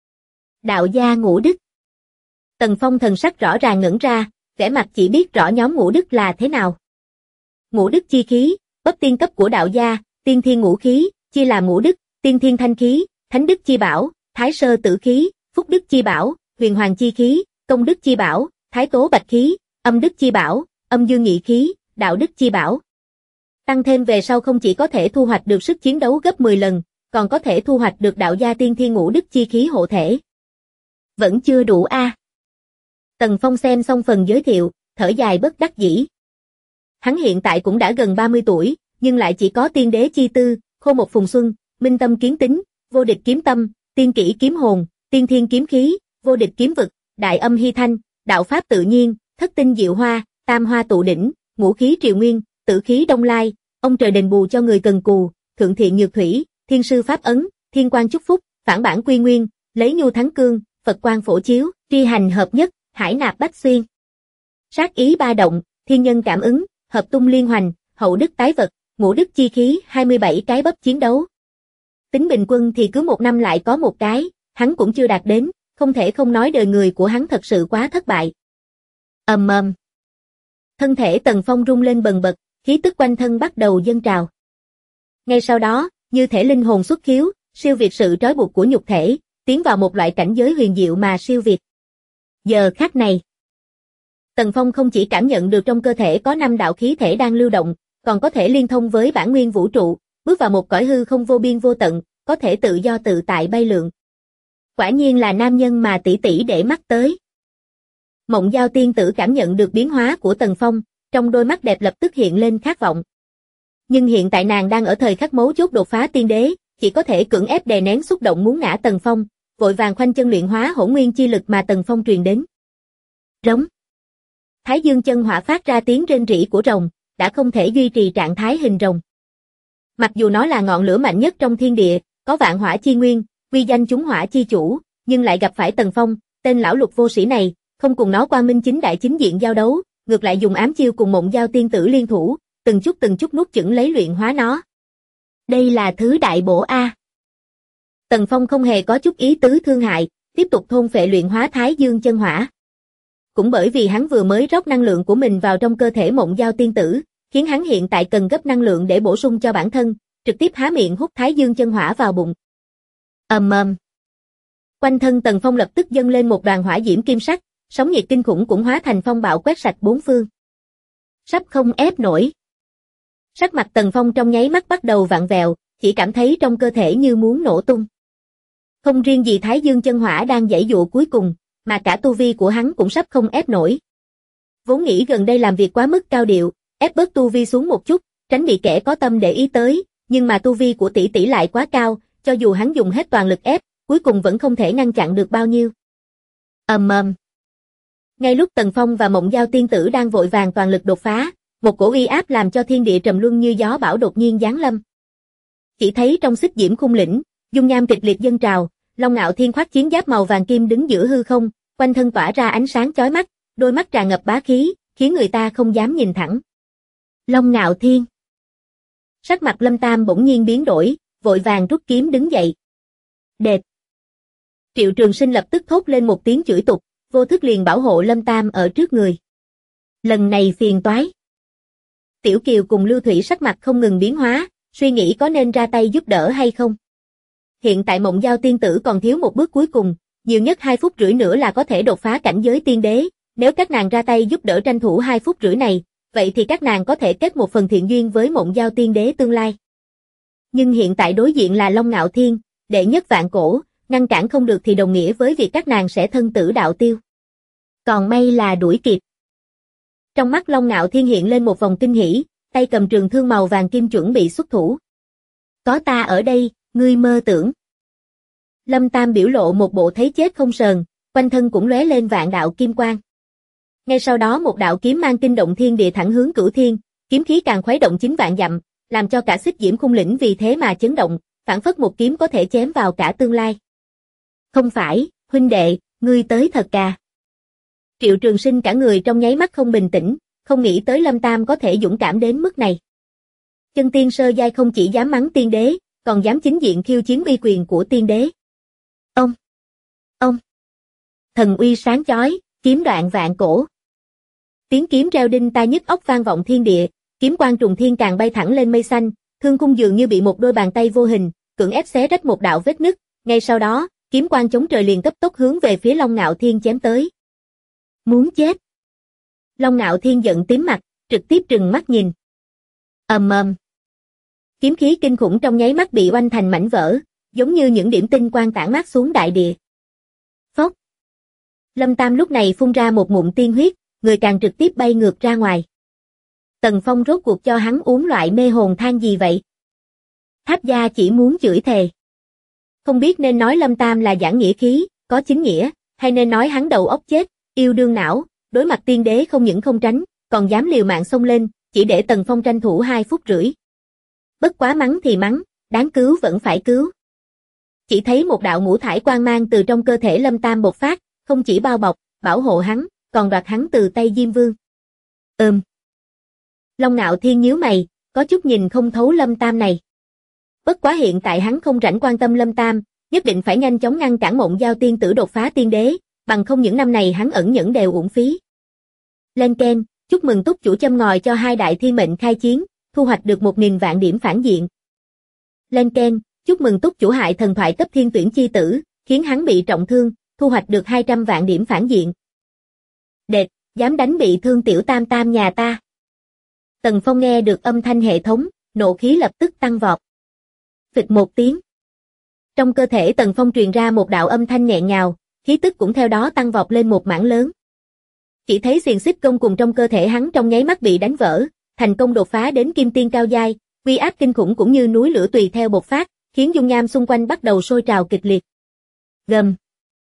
Đạo gia ngũ đức. Tần Phong thần sắc rõ ràng ngẩn ra, vẻ mặt chỉ biết rõ nhóm ngũ đức là thế nào. Ngũ đức chi khí, bất tiên cấp của đạo gia, tiên thiên ngũ khí, chia làm ngũ đức, tiên thiên thanh khí, thánh đức chi bảo, thái sơ tử khí, phúc đức chi bảo, huyền hoàng chi khí, công đức chi bảo, thái tố bạch khí, âm đức chi bảo, âm dương nhị khí, đạo đức chi bảo. Tăng thêm về sau không chỉ có thể thu hoạch được sức chiến đấu gấp 10 lần, còn có thể thu hoạch được đạo gia tiên thiên ngũ đức chi khí hộ thể. Vẫn chưa đủ a. Tần Phong xem xong phần giới thiệu, thở dài bất đắc dĩ. Hắn hiện tại cũng đã gần 30 tuổi, nhưng lại chỉ có tiên đế chi tư, khô một phùng xuân, minh tâm kiến tính, vô địch kiếm tâm, tiên kỷ kiếm hồn, tiên thiên kiếm khí, vô địch kiếm vực, đại âm hy thanh, đạo pháp tự nhiên, thất tinh diệu hoa, tam hoa tụ đỉnh, ngũ khí triều nguyên, tử khí đông lai, ông trời đền bù cho người cần cù, thượng thiện nhược thủy, thiên sư pháp ấn, thiên quan chúc phúc, phản bản quy nguyên, lấy nhu thắng cương, Phật quang phổ chiếu, tri hành hợp nhất, hải nạp bách xuyên. Sát ý ba động, thiên nhân cảm ứng, hợp tung liên hoành, hậu đức tái vật, ngũ đức chi khí, 27 cái bắp chiến đấu. Tính bình quân thì cứ một năm lại có một cái, hắn cũng chưa đạt đến, không thể không nói đời người của hắn thật sự quá thất bại. Ầm ầm. Thân thể Tần Phong rung lên bần bật, khí tức quanh thân bắt đầu dâng trào. Ngay sau đó, như thể linh hồn xuất khiếu, siêu việt sự trói buộc của nhục thể, tiến vào một loại cảnh giới huyền diệu mà siêu việt. Giờ khắc này, Tần Phong không chỉ cảm nhận được trong cơ thể có 5 đạo khí thể đang lưu động, còn có thể liên thông với bản nguyên vũ trụ, bước vào một cõi hư không vô biên vô tận, có thể tự do tự tại bay lượn. Quả nhiên là nam nhân mà tỷ tỷ để mắt tới. Mộng Giao tiên tử cảm nhận được biến hóa của Tần Phong, trong đôi mắt đẹp lập tức hiện lên khát vọng. Nhưng hiện tại nàng đang ở thời khắc mấu chốt đột phá tiên đế, chỉ có thể cưỡng ép đè nén xúc động muốn ngã Tần Phong, vội vàng khoanh chân luyện hóa hỗn nguyên chi lực mà Tần Phong truyền đến. Rống. Thái Dương chân hỏa phát ra tiếng rên rỉ của rồng, đã không thể duy trì trạng thái hình rồng. Mặc dù nó là ngọn lửa mạnh nhất trong thiên địa, có vạn hỏa chi nguyên, uy danh chúng hỏa chi chủ, nhưng lại gặp phải Tần Phong, tên lão lục vô sĩ này, không cùng nó quang minh chính đại chính diện giao đấu, ngược lại dùng ám chiêu cùng Mộng Giao tiên tử liên thủ, từng chút nuốt chửng lấy luyện hóa nó. Đây là thứ đại bổ a. Tần Phong không hề có chút ý tứ thương hại, tiếp tục thôn phệ luyện hóa Thái Dương chân hỏa. Cũng bởi vì hắn vừa mới rót năng lượng của mình vào trong cơ thể Mộng Giao tiên tử, khiến hắn hiện tại cần gấp năng lượng để bổ sung cho bản thân, trực tiếp há miệng hút Thái Dương chân hỏa vào bụng. Ầm ầm. Quanh thân Tần Phong lập tức dâng lên một đoàn hỏa diễm kim sắc, sóng nhiệt kinh khủng cũng hóa thành phong bạo quét sạch bốn phương. Sắp không ép nổi. Sắc mặt Tần Phong trong nháy mắt bắt đầu vặn vẹo, chỉ cảm thấy trong cơ thể như muốn nổ tung. Không riêng gì Thái Dương chân hỏa đang giãy giụa cuối cùng, mà cả tu vi của hắn cũng sắp không ép nổi. Vốn nghĩ gần đây làm việc quá mức cao điệu, ép bớt tu vi xuống một chút, tránh bị kẻ có tâm để ý tới, nhưng mà tu vi của tỷ tỷ lại quá cao, cho dù hắn dùng hết toàn lực ép, cuối cùng vẫn không thể ngăn chặn được bao nhiêu. Ầm ầm. Ngay lúc Tần Phong và Mộng Giao tiên tử đang vội vàng toàn lực đột phá, một cổ uy áp làm cho thiên địa trầm luân như gió bão đột nhiên giáng lâm. Chỉ thấy trong xích diễm khung lĩnh, dung nham kịch liệt dâng trào, Long Ngạo Thiên khoác chiến giáp màu vàng kim đứng giữa hư không, quanh thân tỏa ra ánh sáng chói mắt, đôi mắt tràn ngập bá khí, khiến người ta không dám nhìn thẳng. Long Ngạo Thiên. Sắc mặt Lâm Tam bỗng nhiên biến đổi, vội vàng rút kiếm đứng dậy. Đệt. Triệu Trường Sinh lập tức thốt lên một tiếng chửi tục, vô thức liền bảo hộ Lâm Tam ở trước người. Lần này phiền toái. Tiểu Kiều cùng Lưu Thủy sắc mặt không ngừng biến hóa, suy nghĩ có nên ra tay giúp đỡ hay không. Hiện tại Mộng Giao tiên tử còn thiếu một bước cuối cùng, nhiều nhất 2 phút rưỡi nữa là có thể đột phá cảnh giới tiên đế, nếu các nàng ra tay giúp đỡ tranh thủ 2 phút rưỡi này, vậy thì các nàng có thể kết một phần thiện duyên với Mộng Giao tiên đế tương lai. Nhưng hiện tại đối diện là Long Ngạo Thiên, đệ nhất vạn cổ, ngăn cản không được thì đồng nghĩa với việc các nàng sẽ thân tử đạo tiêu. Còn may là đuổi kịp. Trong mắt Long Ngạo Thiên hiện lên một vòng kinh hỉ, tay cầm trường thương màu vàng kim chuẩn bị xuất thủ. Có ta ở đây, ngươi mơ tưởng. Lâm Tam biểu lộ một bộ thấy chết không sờn, quanh thân cũng lóe lên vạn đạo kim quang. Ngay sau đó một đạo kiếm mang kinh động thiên địa thẳng hướng Cửu Thiên, kiếm khí càng khuấy động 9 vạn dặm, làm cho cả xích diễm khung lĩnh vì thế mà chấn động, phảng phất một kiếm có thể chém vào cả tương lai. Không phải, huynh đệ, ngươi tới thật à. Triệu Trường Sinh cả người trong nháy mắt không bình tĩnh, không nghĩ tới Lâm Tam có thể dũng cảm đến mức này. Chân tiên sơ giai không chỉ dám mắng tiên đế, còn dám chính diện khiêu chiến uy quyền của tiên đế. Ông. Thần uy sáng chói, kiếm đoạn vạn cổ. Tiếng kiếm reo đinh tai nhức óc vang vọng thiên địa, kiếm quang trùng thiên càng bay thẳng lên mây xanh, thương khung dường như bị một đôi bàn tay vô hình cưỡng ép xé rách một đạo vết nứt, ngay sau đó, kiếm quang chống trời liền cấp tốc hướng về phía Long Ngạo Thiên chém tới. Muốn chết. Long Ngạo Thiên giận tím mặt, trực tiếp trừng mắt nhìn. Ầm ầm. Kiếm khí kinh khủng trong nháy mắt bị oanh thành mảnh vỡ, giống như những điểm tinh quang tản mát xuống đại địa. Phốc. Lâm Tam lúc này phun ra một ngụm tiên huyết, người càng trực tiếp bay ngược ra ngoài. Tần Phong rốt cuộc cho hắn uống loại mê hồn thang gì vậy? Tháp gia chỉ muốn chửi thề. Không biết nên nói Lâm Tam là giảng nghĩa khí, có chính nghĩa, hay nên nói hắn đầu óc chết, yêu đương não, đối mặt tiên đế không những không tránh, còn dám liều mạng xông lên, chỉ để Tần Phong tranh thủ 2 phút rưỡi. Bất quá mắng thì mắng, đáng cứu vẫn phải cứu. Chỉ thấy một đạo ngũ thải quang mang từ trong cơ thể Lâm Tam bộc phát, không chỉ bao bọc, bảo hộ hắn, còn đoạt hắn từ tay Diêm Vương. Long Nạo Thiên nhíu mày, có chút nhìn không thấu Lâm Tam này. Bất quá hiện tại hắn không rảnh quan tâm Lâm Tam, nhất định phải nhanh chóng ngăn cản Mộng Giao tiên tử đột phá tiên đế, bằng không những năm này hắn ẩn nhẫn đều uổng phí. Lên keng, chúc mừng túc chủ châm ngòi cho 2 đại thiên mệnh khai chiến, thu hoạch được 1000 vạn điểm phản diện. Lên keng, chúc mừng túc chủ hại thần thoại cấp thiên tuyển chi tử, khiến hắn bị trọng thương, thu hoạch được 200 vạn điểm phản diện. Đệt, dám đánh bị thương tiểu tam tam nhà ta. Tần Phong nghe được âm thanh hệ thống, nộ khí lập tức tăng vọt. Phịch một tiếng. Trong cơ thể Tần Phong truyền ra một đạo âm thanh nghẹn ngào, khí tức cũng theo đó tăng vọt lên một mảng lớn. Chỉ thấy xiềng xích công cùng trong cơ thể hắn trong nháy mắt bị đánh vỡ, thành công đột phá đến kim tiên cao giai, uy áp kinh khủng cũng như núi lửa tùy theo bộc phát, khiến dung nham xung quanh bắt đầu sôi trào kịch liệt. Gầm.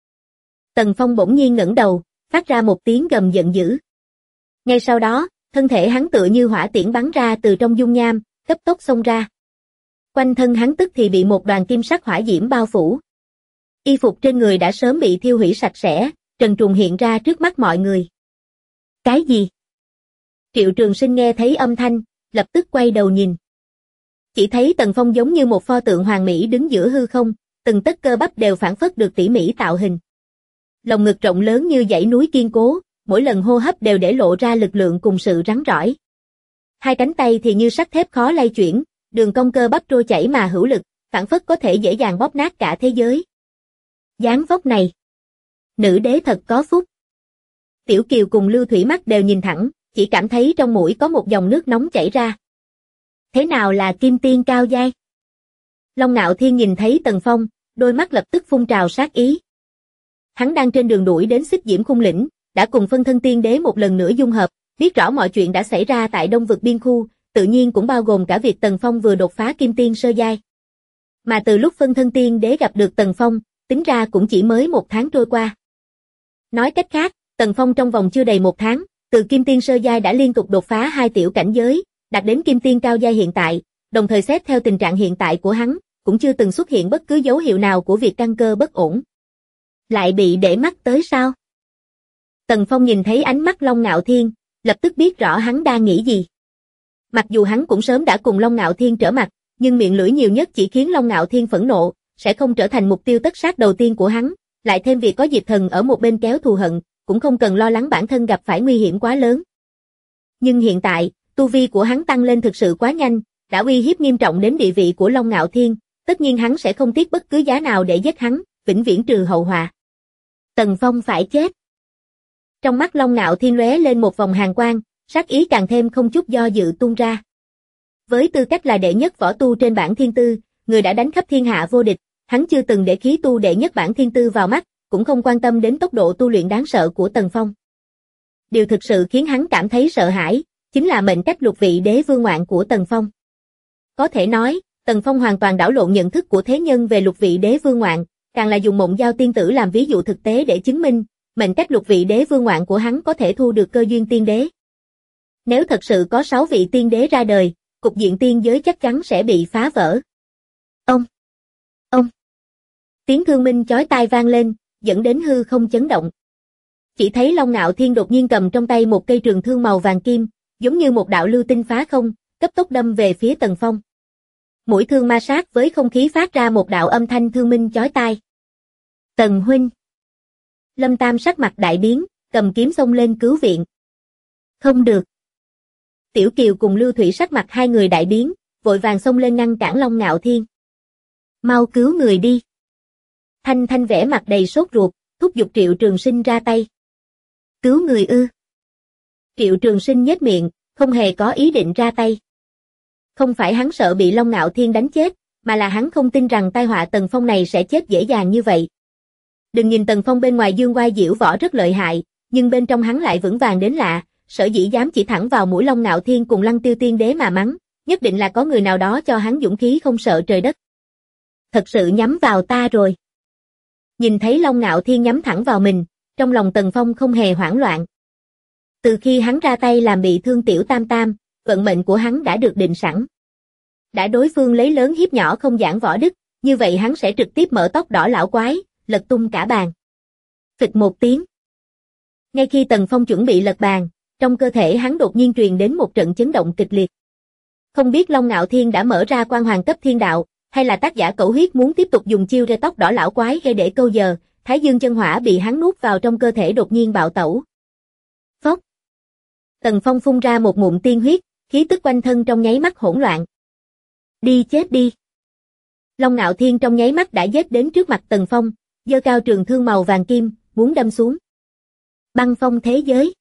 Tần Phong bỗng nhiên ngẩng đầu, phát ra một tiếng gầm giận dữ. Ngay sau đó, thân thể hắn tựa như hỏa tiễn bắn ra từ trong dung nham, cấp tốc xông ra. Quanh thân hắn tức thì bị một đoàn kim sắc hỏa diễm bao phủ. Y phục trên người đã sớm bị thiêu hủy sạch sẽ, trần truồng hiện ra trước mắt mọi người. Cái gì? Triệu Trường Sinh nghe thấy âm thanh, lập tức quay đầu nhìn. Chỉ thấy Tần Phong giống như một pho tượng hoàn mỹ đứng giữa hư không, từng tấc cơ bắp đều phản phất được tỉ mỉ tạo hình. Lồng ngực rộng lớn như dãy núi kiên cố, mỗi lần hô hấp đều để lộ ra lực lượng cùng sự rắn rỏi. Hai cánh tay thì như sắt thép khó lay chuyển, đường cong cơ bắp trôi chảy mà hữu lực, phản phất có thể dễ dàng bóp nát cả thế giới. Dáng vóc này, nữ đế thật có phúc. Tiểu Kiều cùng Lưu Thủy mắt đều nhìn thẳng, chỉ cảm thấy trong mũi có một dòng nước nóng chảy ra. Thế nào là kim tiên cao giai? Long Nạo Thiên nhìn thấy Tần Phong, đôi mắt lập tức phun trào sát ý. Hắn đang trên đường đuổi đến Xích Diễm Khung Lĩnh, đã cùng phân thân tiên đế một lần nữa dung hợp, biết rõ mọi chuyện đã xảy ra tại Đông vực biên khu, tự nhiên cũng bao gồm cả việc Tần Phong vừa đột phá kim tiên sơ giai. Mà từ lúc phân thân tiên đế gặp được Tần Phong, tính ra cũng chỉ mới 1 tháng trôi qua. Nói cách khác, Tần Phong trong vòng chưa đầy 1 tháng, từ kim tiên sơ giai đã liên tục đột phá 2 tiểu cảnh giới, đạt đến kim tiên cao giai hiện tại, đồng thời xét theo tình trạng hiện tại của hắn, cũng chưa từng xuất hiện bất cứ dấu hiệu nào của việc căn cơ bất ổn. Lại bị để mắt tới sao? Tần Phong nhìn thấy ánh mắt Long Nạo Thiên, lập tức biết rõ hắn đang nghĩ gì. Mặc dù hắn cũng sớm đã cùng Long Nạo Thiên trở mặt, nhưng miệng lưỡi nhiều nhất chỉ khiến Long Nạo Thiên phẫn nộ, sẽ không trở thành mục tiêu tất sát đầu tiên của hắn, lại thêm việc có Diệp Thần ở một bên kéo thù hận, cũng không cần lo lắng bản thân gặp phải nguy hiểm quá lớn. Nhưng hiện tại, tu vi của hắn tăng lên thực sự quá nhanh, đã uy hiếp nghiêm trọng đến địa vị của Long Nạo Thiên, tất nhiên hắn sẽ không tiếc bất cứ giá nào để giết hắn, vĩnh viễn trừ hậu họa. Tần Phong phải chết. Trong mắt Long Nạo Thiên lóe lên một vòng hàn quang, sát ý càng thêm không chút do dự tuôn ra. Với tư cách là đệ nhất võ tu trên bảng thiên tư, người đã đánh khắp thiên hạ vô địch, hắn chưa từng để khí tu đệ nhất bảng thiên tư vào mắt, cũng không quan tâm đến tốc độ tu luyện đáng sợ của Tần Phong. Điều thực sự khiến hắn cảm thấy sợ hãi, chính là mệnh cách lục vị đế vương ngoạn của Tần Phong. Có thể nói, Tần Phong hoàn toàn đảo lộn nhận thức của thế nhân về lục vị đế vương ngoạn, càng là dùng Mộng Giao tiên tử làm ví dụ thực tế để chứng minh, mệnh cách lục vị đế vương ngoạn của hắn có thể thu được cơ duyên tiên đế. Nếu thật sự có 6 vị tiên đế ra đời, cục diện tiên giới chắc chắn sẽ bị phá vỡ. Ông! Tiếng thương minh chói tai vang lên, dẫn đến hư không chấn động. Chỉ thấy Long Nạo Thiên đột nhiên cầm trong tay một cây trường thương màu vàng kim, giống như một đạo lưu tinh phá không, cấp tốc đâm về phía Tần Phong. Mũi thương ma sát với không khí phát ra một đạo âm thanh thương minh chói tai. Tần huynh! Lâm Tam sắc mặt đại biến, cầm kiếm xông lên cứu viện. Không được! Tiểu Kiều cùng Lưu Thủy sắc mặt hai người đại biến, vội vàng xông lên ngăn cản Long Nạo Thiên. Mau cứu người đi! Thanh Thanh vẻ mặt đầy sốt ruột, thúc giục Triệu Trường Sinh ra tay. Cứu người ư? Triệu Trường Sinh nhếch miệng, không hề có ý định ra tay. Không phải hắn sợ bị Long Nạo Thiên đánh chết, mà là hắn không tin rằng tai họa Tần Phong này sẽ chết dễ dàng như vậy. Đừng nhìn Tần Phong bên ngoài dương oai diễu võ rất lợi hại, nhưng bên trong hắn lại vững vàng đến lạ, sở dĩ dám chỉ thẳng vào mũi Long Nạo Thiên cùng Lăng Tiêu Tiên Đế mà mắng, nhất định là có người nào đó cho hắn dũng khí không sợ trời đất. Thật sự nhắm vào ta rồi. Nhìn thấy Long Nạo Thiên nhắm thẳng vào mình, trong lòng Tần Phong không hề hoảng loạn. Từ khi hắn ra tay làm bị thương Tiểu Tam Tam, vận mệnh của hắn đã được định sẵn. Đã đối phương lấy lớn hiếp nhỏ không giảng võ đức, như vậy hắn sẽ trực tiếp mở tóc đỏ lão quái, lật tung cả bàn. Phịch một tiếng. Ngay khi Tần Phong chuẩn bị lật bàn, trong cơ thể hắn đột nhiên truyền đến một trận chấn động kịch liệt. Không biết Long Ngạo Thiên đã mở ra quan hoàng cấp thiên đạo, hay là tác giả Cẩu Huyết muốn tiếp tục dùng chiêu rê tóc đỏ lão quái gây để câu giờ, Thái Dương chân hỏa bị hắn nuốt vào trong cơ thể đột nhiên bạo tẩu. Phốc. Tần Phong phun ra một ngụm tiên huyết, khí tức quanh thân trong nháy mắt hỗn loạn. Đi chết đi. Long Ngạo Thiên trong nháy mắt đã giết đến trước mặt Tần Phong, giơ cao trường thương màu vàng kim, muốn đâm xuống. Băng phong thế giới.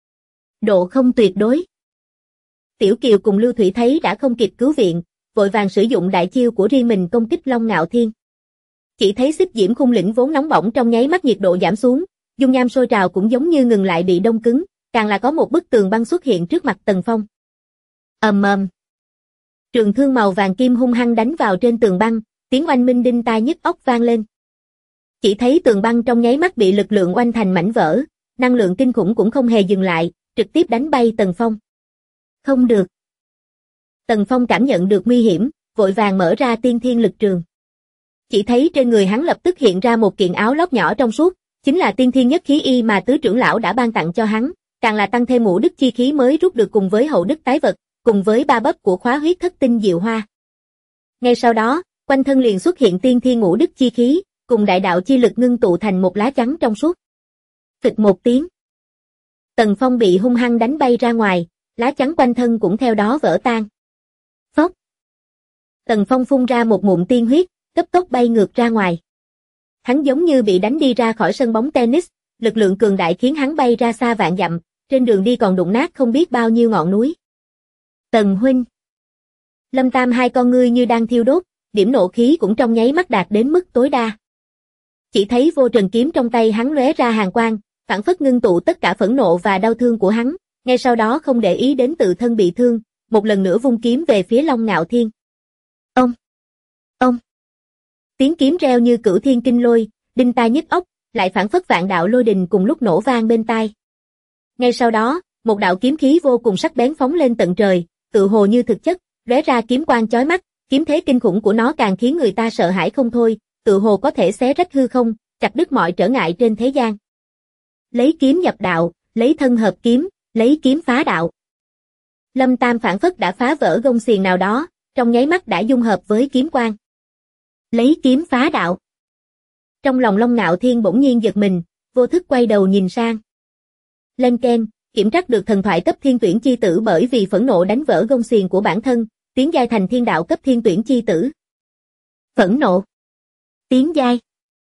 Độ không tuyệt đối. Tiểu Kiều cùng Lưu Thủy thấy đã không kịp cứu viện, vội vàng sử dụng đại chiêu của riêng mình công kích Long Ngạo Thiên. Chỉ thấy xích diễm khung lĩnh vốn nóng bỏng trong nháy mắt nhiệt độ giảm xuống, dung nham sôi trào cũng giống như ngừng lại bị đông cứng, càng là có một bức tường băng xuất hiện trước mặt Tần Phong. Ầm ầm. Trường thương màu vàng kim hung hăng đánh vào trên tường băng, tiếng oanh minh đinh tai nhức óc vang lên. Chỉ thấy tường băng trong nháy mắt bị lực lượng oanh thành mảnh vỡ, năng lượng kinh khủng cũng không hề dừng lại, trực tiếp đánh bay Tần Phong. Không được. Tần Phong cảm nhận được nguy hiểm, vội vàng mở ra tiên thiên lực trường. Chỉ thấy trên người hắn lập tức hiện ra một kiện áo lót nhỏ trong suốt, chính là tiên thiên nhất khí y mà tứ trưởng lão đã ban tặng cho hắn, càng là tăng thêm ngũ đức chi khí mới rút được cùng với hậu đức tái vật, cùng với ba bắp của khóa huyết thất tinh diệu hoa. Ngay sau đó, quanh thân liền xuất hiện tiên thiên ngũ đức chi khí, cùng đại đạo chi lực ngưng tụ thành một lá chắn trong suốt. Phịch một tiếng. Tần Phong bị hung hăng đánh bay ra ngoài, lá chắn quanh thân cũng theo đó vỡ tan. Phốc. Tần Phong phun ra một ngụm tiên huyết, cấp tốc bay ngược ra ngoài. Hắn giống như bị đánh đi ra khỏi sân bóng tennis, lực lượng cường đại khiến hắn bay ra xa vạn dặm, trên đường đi còn đụng nát không biết bao nhiêu ngọn núi. Tần huynh. Lâm Tam hai con ngươi như đang thiêu đốt, điểm nộ khí cũng trong nháy mắt đạt đến mức tối đa. Chỉ thấy vô trần kiếm trong tay hắn lóe ra hàn quang, phảng phất ngưng tụ tất cả phẫn nộ và đau thương của hắn, ngay sau đó không để ý đến tự thân bị thương, một lần nữa vung kiếm về phía Long Ngạo Thiên. Ông! Ông! Tiếng kiếm reo như cửu thiên kinh lôi, đinh tai nhức óc, lại phảng phất vạn đạo lôi đình cùng lúc nổ vang bên tai. Ngay sau đó, một đạo kiếm khí vô cùng sắc bén phóng lên tận trời, tự hồ như thực chất, lóe ra kiếm quang chói mắt, kiếm thế kinh khủng của nó càng khiến người ta sợ hãi không thôi, tự hồ có thể xé rách hư không, chặt đứt mọi trở ngại trên thế gian. Lấy kiếm nhập đạo, lấy thân hợp kiếm, lấy kiếm phá đạo. Lâm Tam phảng phất đã phá vỡ gông xiềng nào đó, trong nháy mắt đã dung hợp với kiếm quang. Lấy kiếm phá đạo. Trong lòng Long Ngạo Thiên bỗng nhiên giật mình, vô thức quay đầu nhìn sang. Lên keng, kiểm trắc được thần thoại cấp thiên tuyển chi tử bởi vì phẫn nộ đánh vỡ gông xiềng của bản thân, tiến giai thành thiên đạo cấp thiên tuyển chi tử. Phẫn nộ. Tiến giai.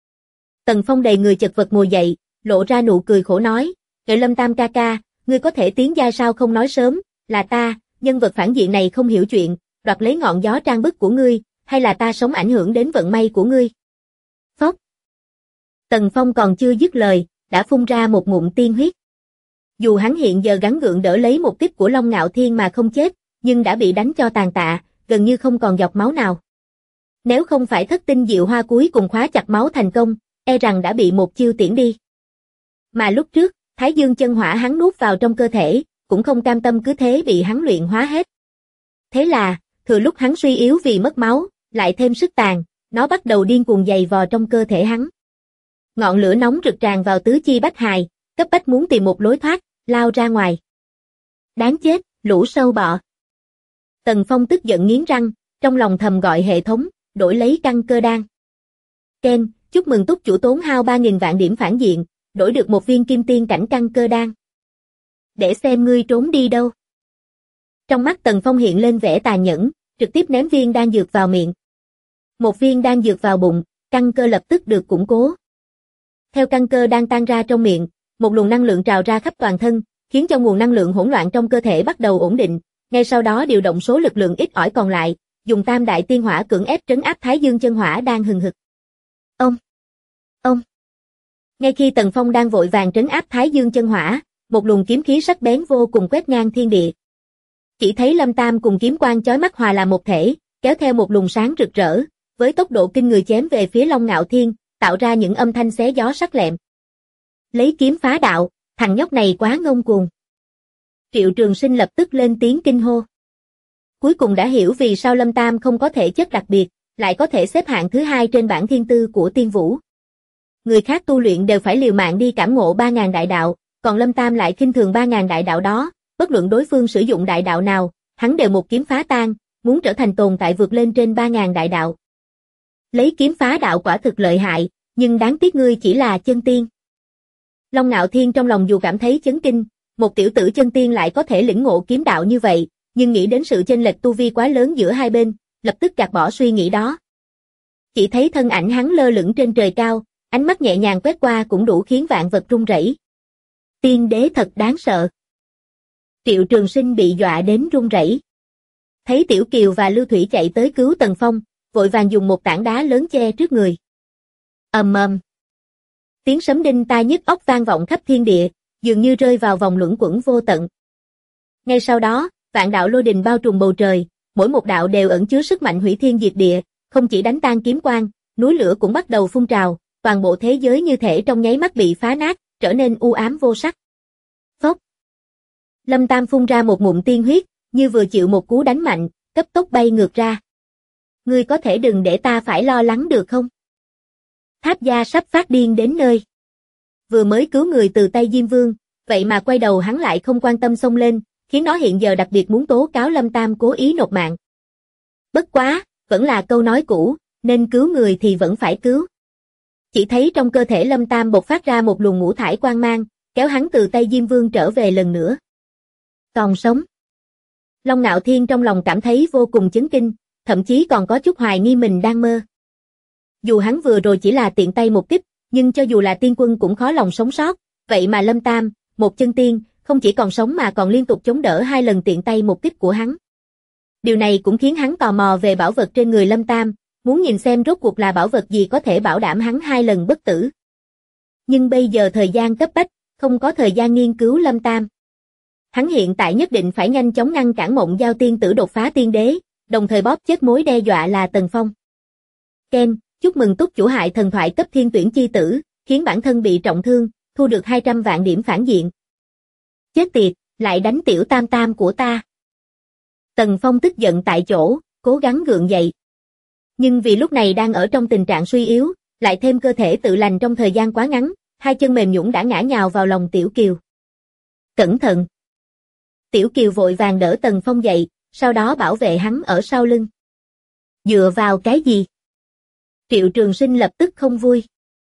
Tần Phong đầy người chật vật ngồi dậy, lộ ra nụ cười khổ nói, "Kệ Lâm Tam ca ca, ngươi có thể tiến giai sao không nói sớm, là ta, nhân vật phản diện này không hiểu chuyện, đoạt lấy ngọn gió trang bức của ngươi, hay là ta sống ảnh hưởng đến vận may của ngươi?" Phốc. Tần Phong còn chưa dứt lời, đã phun ra một ngụm tiên huyết. Dù hắn hiện giờ gắng gượng đỡ lấy một kích của Long Ngạo Thiên mà không chết, nhưng đã bị đánh cho tàn tạ, gần như không còn giọt máu nào. Nếu không phải thất tinh diệu hoa cuối cùng khóa chặt máu thành công, e rằng đã bị một chiêu tiễn đi. Mà lúc trước, Thái Dương chân hỏa hắn nuốt vào trong cơ thể, cũng không cam tâm cứ thế bị hắn luyện hóa hết. Thế là, thừa lúc hắn suy yếu vì mất máu, lại thêm sức tàn, nó bắt đầu điên cuồng giày vò trong cơ thể hắn. Ngọn lửa nóng rực tràn vào tứ chi bách hài, cấp bách muốn tìm một lối thoát, lao ra ngoài. Đáng chết, lũ sâu bọ. Tần Phong tức giận nghiến răng, trong lòng thầm gọi hệ thống, đổi lấy căn cơ đan. Ken, chúc mừng túc chủ tốn hao 3.000 vạn điểm phản diện, đổi được một viên kim tiên cảnh căn cơ đan. Để xem ngươi trốn đi đâu. Trong mắt Tần Phong hiện lên vẻ tàn nhẫn, trực tiếp ném viên đan dược vào miệng. Một viên đan dược vào bụng, căn cơ lập tức được củng cố. Theo căn cơ đang tan ra trong miệng, một luồng năng lượng trào ra khắp toàn thân, khiến cho nguồn năng lượng hỗn loạn trong cơ thể bắt đầu ổn định, ngay sau đó điều động số lực lượng ít ỏi còn lại, dùng tam đại tiên hỏa cưỡng ép trấn áp Thái Dương chân hỏa đang hừng hực. Ông. Ngay khi Tần Phong đang vội vàng trấn áp Thái Dương chân hỏa, một luồng kiếm khí sắc bén vô cùng quét ngang thiên địa. Chỉ thấy Lâm Tam cùng kiếm quang chói mắt hòa làm một thể, kéo theo một luồng sáng rực rỡ, với tốc độ kinh người chém về phía Long Ngạo Thiên, tạo ra những âm thanh xé gió sắc lẹm. Lấy kiếm phá đạo, thằng nhóc này quá ngông cuồng. Triệu Trường Sinh lập tức lên tiếng kinh hô. Cuối cùng đã hiểu vì sao Lâm Tam không có thể chất đặc biệt, lại có thể xếp hạng thứ 2 trên bảng thiên tư của tiên vũ. Người khác tu luyện đều phải liều mạng đi cảm ngộ 3.000 đại đạo, còn Lâm Tam lại khinh thường 3.000 đại đạo đó, bất luận đối phương sử dụng đại đạo nào, hắn đều một kiếm phá tan, muốn trở thành tồn tại vượt lên trên 3.000 đại đạo. Lấy kiếm phá đạo quả thực lợi hại, nhưng đáng tiếc ngươi chỉ là chân tiên. Long Ngạo Thiên trong lòng dù cảm thấy chấn kinh, một tiểu tử chân tiên lại có thể lĩnh ngộ kiếm đạo như vậy, nhưng nghĩ đến sự chênh lệch tu vi quá lớn giữa hai bên, lập tức gạt bỏ suy nghĩ đó. Chỉ thấy thân ảnh hắn lơ lửng trên trời cao, ánh mắt nhẹ nhàng quét qua cũng đủ khiến vạn vật rung rẩy. Tiên đế thật đáng sợ. Triệu Trường Sinh bị dọa đến run rẩy. Thấy Tiểu Kiều và Lưu Thủy chạy tới cứu Tần Phong, vội vàng dùng một tảng đá lớn che trước người. Ầm ầm. Tiếng sấm đinh tai nhức óc vang vọng khắp thiên địa, dường như rơi vào vòng luẩn quẩn vô tận. Ngay sau đó, vạn đạo lôi đình bao trùm bầu trời, mỗi một đạo đều ẩn chứa sức mạnh hủy thiên diệt địa, không chỉ đánh tan kiếm quang, núi lửa cũng bắt đầu phun trào, toàn bộ thế giới như thể trong nháy mắt bị phá nát, trở nên u ám vô sắc. Phốc. Lâm Tam phun ra một ngụm tiên huyết, như vừa chịu một cú đánh mạnh, cấp tốc bay ngược ra. Ngươi có thể đừng để ta phải lo lắng được không? Tháp Gia sắp phát điên đến nơi. Vừa mới cứu người từ tay Diêm Vương, vậy mà quay đầu hắn lại không quan tâm xông lên, khiến nó hiện giờ đặc biệt muốn tố cáo Lâm Tam cố ý nộp mạng. Bất quá, vẫn là câu nói cũ, nên cứu người thì vẫn phải cứu. Chỉ thấy trong cơ thể Lâm Tam bộc phát ra một luồng ngũ thải quang mang, kéo hắn từ tay Diêm Vương trở về lần nữa. Còn sống. Long Ngạo Thiên trong lòng cảm thấy vô cùng chấn kinh, thậm chí còn có chút hoài nghi mình đang mơ. Dù hắn vừa rồi chỉ là tiện tay một kích, nhưng cho dù là tiên quân cũng khó lòng sống sót, vậy mà Lâm Tam, một chân tiên, không chỉ còn sống mà còn liên tục chống đỡ 2 lần tiện tay một kích của hắn. Điều này cũng khiến hắn tò mò về bảo vật trên người Lâm Tam, muốn nhìn xem rốt cuộc là bảo vật gì có thể bảo đảm hắn 2 lần bất tử. Nhưng bây giờ thời gian cấp bách, không có thời gian nghiên cứu Lâm Tam. Hắn hiện tại nhất định phải nhanh chóng ngăn cản Mộng Giao tiên tử đột phá tiên đế, đồng thời bóp chết mối đe dọa là Tần Phong. Ken, chúc mừng túc chủ hại thần thoại cấp thiên tuyển chi tử, khiến bản thân bị trọng thương, thu được 200 vạn điểm phản diện. Chết tiệt, lại đánh tiểu tam tam của ta. Tần Phong tức giận tại chỗ, cố gắng gượng dậy. Nhưng vì lúc này đang ở trong tình trạng suy yếu, lại thêm cơ thể tự lành trong thời gian quá ngắn, 2 chân mềm nhũn đã ngã nhào vào lòng Tiểu Kiều. Cẩn thận! Tiểu Kiều vội vàng đỡ Tần Phong dậy, sau đó bảo vệ hắn ở sau lưng. Dựa vào cái gì? Triệu Trường Sinh lập tức không vui.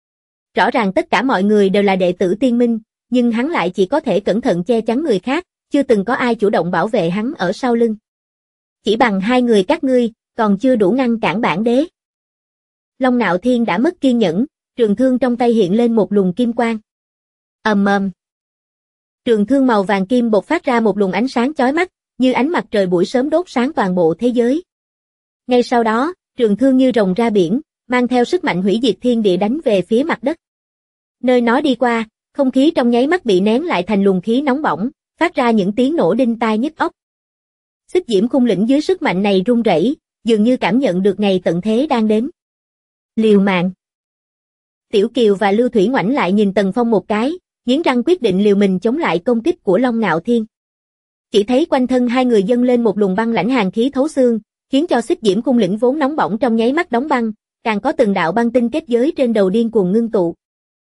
Rõ ràng tất cả mọi người đều là đệ tử tiên minh, nhưng hắn lại chỉ có thể cẩn thận che chắn người khác, chưa từng có ai chủ động bảo vệ hắn ở sau lưng. Chỉ bằng 2 người các ngươi, còn chưa đủ ngăn cản bản đế. Long Ngạo Thiên đã mất kiên nhẫn, trường thương trong tay hiện lên một luồng kim quang. Ầm ầm. Trường thương màu vàng kim bộc phát ra một luồng ánh sáng chói mắt, như ánh mặt trời buổi sớm đốt sáng toàn bộ thế giới. Ngay sau đó, trường thương như rồng ra biển, mang theo sức mạnh hủy diệt thiên địa đánh về phía mặt đất. Nơi nó đi qua, không khí trong nháy mắt bị nén lại thành luồng khí nóng bỏng, phát ra những tiếng nổ đinh tai nhức óc. Xích Diễm Khung lĩnh dưới sức mạnh này run rẩy, dường như cảm nhận được ngày tận thế đang đến. Liều mạng. Tiểu Kiều và Lưu Thủy ngoảnh lại nhìn Tần Phong một cái, nghiến răng quyết định liều mình chống lại công kích của Long Ngạo Thiên. Chỉ thấy quanh thân 2 người dâng lên một luồng băng lãnh hàn khí thấu xương, khiến cho Xích Diễm Khung lĩnh vốn nóng bỏng trong nháy mắt đóng băng, càng có từng đạo băng tinh kết giới trên đầu điên cuồng ngưng tụ.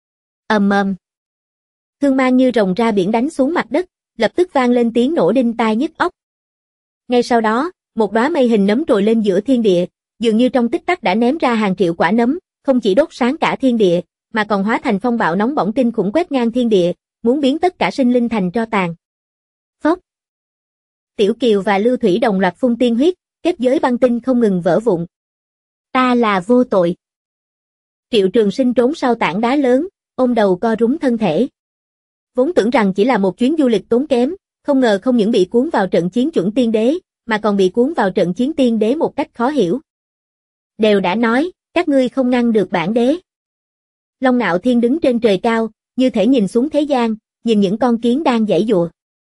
Ầm ầm. Thương mang như rồng ra biển đánh xuống mặt đất, lập tức vang lên tiếng nổ đinh tai nhức óc. Ngay sau đó, một đóa mây hình nấm trồi lên giữa thiên địa, dường như trong tích tắc đã ném ra hàng triệu quả nấm, không chỉ đốt sáng cả thiên địa, mà còn hóa thành phong bạo nóng bỏng kinh khủng quét ngang thiên địa, muốn biến tất cả sinh linh thành tro tàn. Phốc. Tiểu Kiều và Lưu Thủy đồng loạt phun tiên huyết, kết giới băng tinh không ngừng vỡ vụn. Ta là vô tội. Triệu Trường Sinh trốn sau tảng đá lớn, ôm đầu co rúm thân thể. Vốn tưởng rằng chỉ là một chuyến du lịch tốn kém, không ngờ không những bị cuốn vào trận chiến chuẩn tiên đế, mà còn bị cuốn vào trận chiến tiên đế một cách khó hiểu. Đều đã nói, các ngươi không ngăn được bản đế. Long Ngạo Thiên đứng trên trời cao, như thể nhìn xuống thế gian, nhìn những con kiến đang giãy giụa.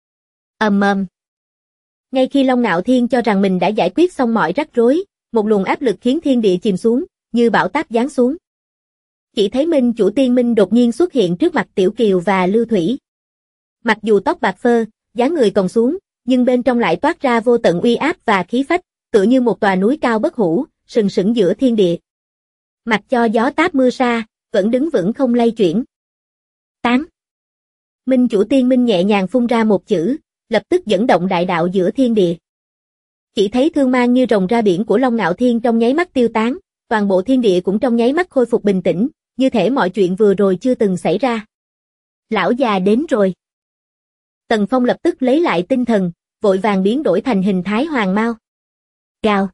Ầm ầm. Ngay khi Long Ngạo Thiên cho rằng mình đã giải quyết xong mọi rắc rối, một luồng áp lực khiến thiên địa chìm xuống, như bão táp giáng xuống. Chỉ thấy Minh Chủ Tiên Minh đột nhiên xuất hiện trước mặt Tiểu Kiều và Lưu Thủy. Mặc dù tóc bạc phơ, dáng người còng xuống, nhưng bên trong lại toát ra vô tận uy áp và khí phách, tựa như một tòa núi cao bất hủ, sừng sững giữa thiên địa. Mặc cho gió táp mưa sa, vẫn đứng vững không lay chuyển. 8. Minh chủ tiên minh nhẹ nhàng phun ra một chữ, lập tức dẫn động đại đạo giữa thiên địa. Chỉ thấy thương mang như rồng ra biển của Long Ngạo Thiên trong nháy mắt tiêu tán, toàn bộ thiên địa cũng trong nháy mắt khôi phục bình tĩnh, như thể mọi chuyện vừa rồi chưa từng xảy ra. Lão già đến rồi. Tần Phong lập tức lấy lại tinh thần, vội vàng biến đổi thành hình thái hoàng mao. Gào.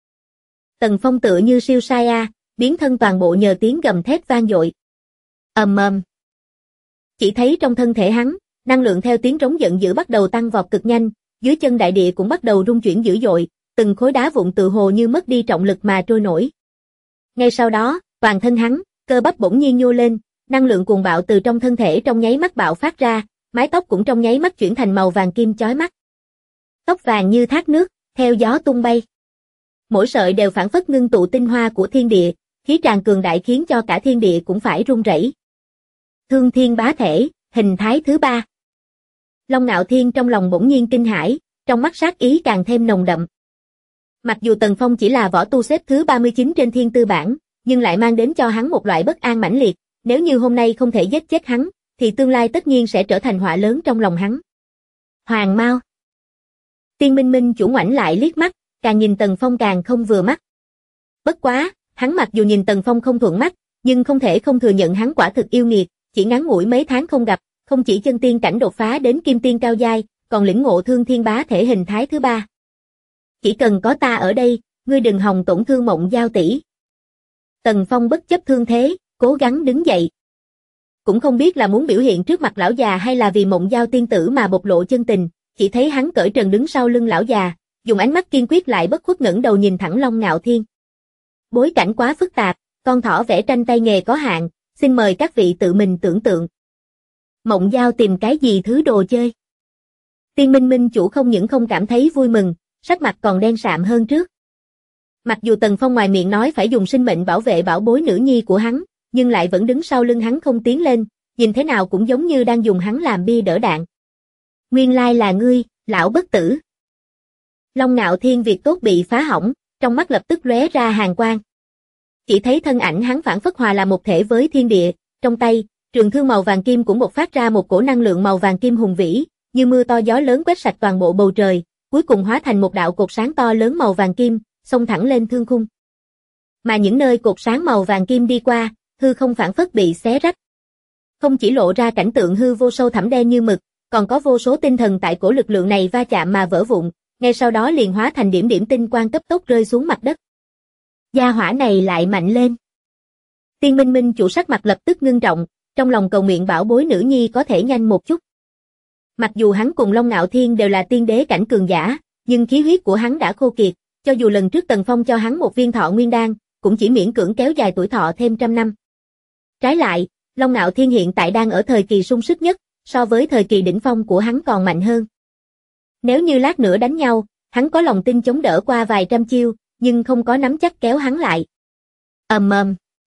Tần Phong tựa như siêu sai a, biến thân toàn bộ nhờ tiếng gầm thét vang dội. Ầm ầm. Chỉ thấy trong thân thể hắn, năng lượng theo tiếng trống giận dữ bắt đầu tăng vọt cực nhanh, dưới chân đại địa cũng bắt đầu rung chuyển dữ dội, từng khối đá vụn tự hồ như mất đi trọng lực mà trôi nổi. Ngay sau đó, toàn thân hắn, cơ bắp bỗng nhiên nhô lên, năng lượng cuồng bạo từ trong thân thể trong nháy mắt bạo phát ra, mái tóc cũng trong nháy mắt chuyển thành màu vàng kim chói mắt. Tóc vàng như thác nước, theo gió tung bay. Mỗi sợi đều phảng phất ngưng tụ tinh hoa của thiên địa, khí tràn cường đại khiến cho cả thiên địa cũng phải rung rẩy. Thương Thiên Bá Thể, hình thái thứ 3. Long Ngạo Thiên trong lòng bỗng nhiên kinh hãi, trong mắt sát ý càng thêm nồng đậm. Mặc dù Tần Phong chỉ là võ tu xếp thứ 39 trên thiên tư bảng, nhưng lại mang đến cho hắn một loại bất an mãnh liệt, nếu như hôm nay không thể giết chết hắn, thì tương lai tất nhiên sẽ trở thành họa lớn trong lòng hắn. Hoàng Mao. Tiên Minh Minh chủ ngoảnh lại liếc mắt, càng nhìn Tần Phong càng không vừa mắt. Bất quá, hắn mặc dù nhìn Tần Phong không thuận mắt, nhưng không thể không thừa nhận hắn quả thực yêu nghiệt, chỉ ngắn ngủi mấy tháng không gặp, không chỉ chân tiên cảnh đột phá đến kim tiên cao giai, còn lĩnh ngộ Thương Thiên Bá Thể hình thái thứ 3. Chỉ cần có ta ở đây, ngươi đừng hòng tổn thương Mộng Giao tỷ. Tần Phong bất chấp thương thế, cố gắng đứng dậy. Cũng không biết là muốn biểu hiện trước mặt lão già hay là vì Mộng Giao tiên tử mà bộc lộ chân tình, chỉ thấy hắn cởi trần đứng sau lưng lão già, dùng ánh mắt kiên quyết lại bất khuất ngẩng đầu nhìn thẳng Long Ngạo Thiên. Bối cảnh quá phức tạp, con thỏ vẽ tranh tay nghề có hạn, xin mời các vị tự mình tưởng tượng. Mộng Giao tìm cái gì thứ đồ chơi? Tiên Minh Minh chủ không những không cảm thấy vui mừng, sắc mặt còn đen sạm hơn trước. Mặc dù Tần Phong ngoài miệng nói phải dùng sinh mệnh bảo vệ bảo bối nữ nhi của hắn, nhưng lại vẫn đứng sau lưng hắn không tiến lên, nhìn thế nào cũng giống như đang dùng hắn làm bia đỡ đạn. Nguyên lai là ngươi, lão bất tử. Long Ngạo Thiên việc tốt bị phá hỏng, trong mắt lập tức lóe ra hàn quang. Chỉ thấy thân ảnh hắn phảng phất hòa là một thể với thiên địa, trong tay, trường thương màu vàng kim cũng bộc phát ra một cổ năng lượng màu vàng kim hùng vĩ, như mưa to gió lớn quét sạch toàn bộ bầu trời, cuối cùng hóa thành một đạo cột sáng to lớn màu vàng kim, xông thẳng lên thương khung. Mà những nơi cột sáng màu vàng kim đi qua, hư không phảng phất bị xé rách. Không chỉ lộ ra cảnh tượng hư vô sâu thẳm đen như mực, còn có vô số tinh thần tại cổ lực lượng này va chạm mà vỡ vụn, ngay sau đó liền hóa thành điểm điểm tinh quang cấp tốc rơi xuống mặt đất. Gia hỏa này lại mạnh lên. Tiên Minh Minh chủ sắc mặt lập tức ngưng trọng, trong lòng cầu nguyện bảo bối nữ nhi có thể nhanh một chút. Mặc dù hắn cùng Long Ngạo Thiên đều là tiên đế cảnh cường giả, nhưng khí huyết của hắn đã khô kiệt, cho dù lần trước Tần Phong cho hắn một viên thọ nguyên đan, cũng chỉ miễn cưỡng kéo dài tuổi thọ thêm 100 năm. Trái lại, Long Ngạo Thiên hiện tại đang ở thời kỳ sung sức nhất, so với thời kỳ đỉnh phong của hắn còn mạnh hơn. Nếu như lát nữa đánh nhau, hắn có lòng tin chống đỡ qua vài trăm chiêu, nhưng không có nắm chắc kéo hắn lại. Ầm ầm.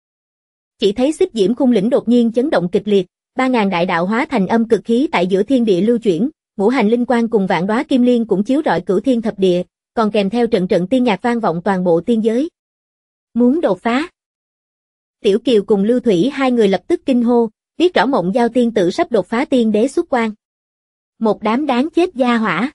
Chỉ thấy xích diễm khung lĩnh đột nhiên chấn động kịch liệt, 3000 đại đạo hóa thành âm cực khí tại giữa thiên địa lưu chuyển, ngũ hành linh quang cùng vạn đóa kim liên cũng chiếu rọi cửu thiên thập địa, còn kèm theo trận trận tiên nhạc vang vọng toàn bộ tiên giới. Muốn đột phá. Tiểu Kiều cùng Lưu Thủy hai người lập tức kinh hô, biết rõ Mộng Giao tiên tử sắp đột phá tiên đế xuất quan. Một đám đáng chết gia hỏa.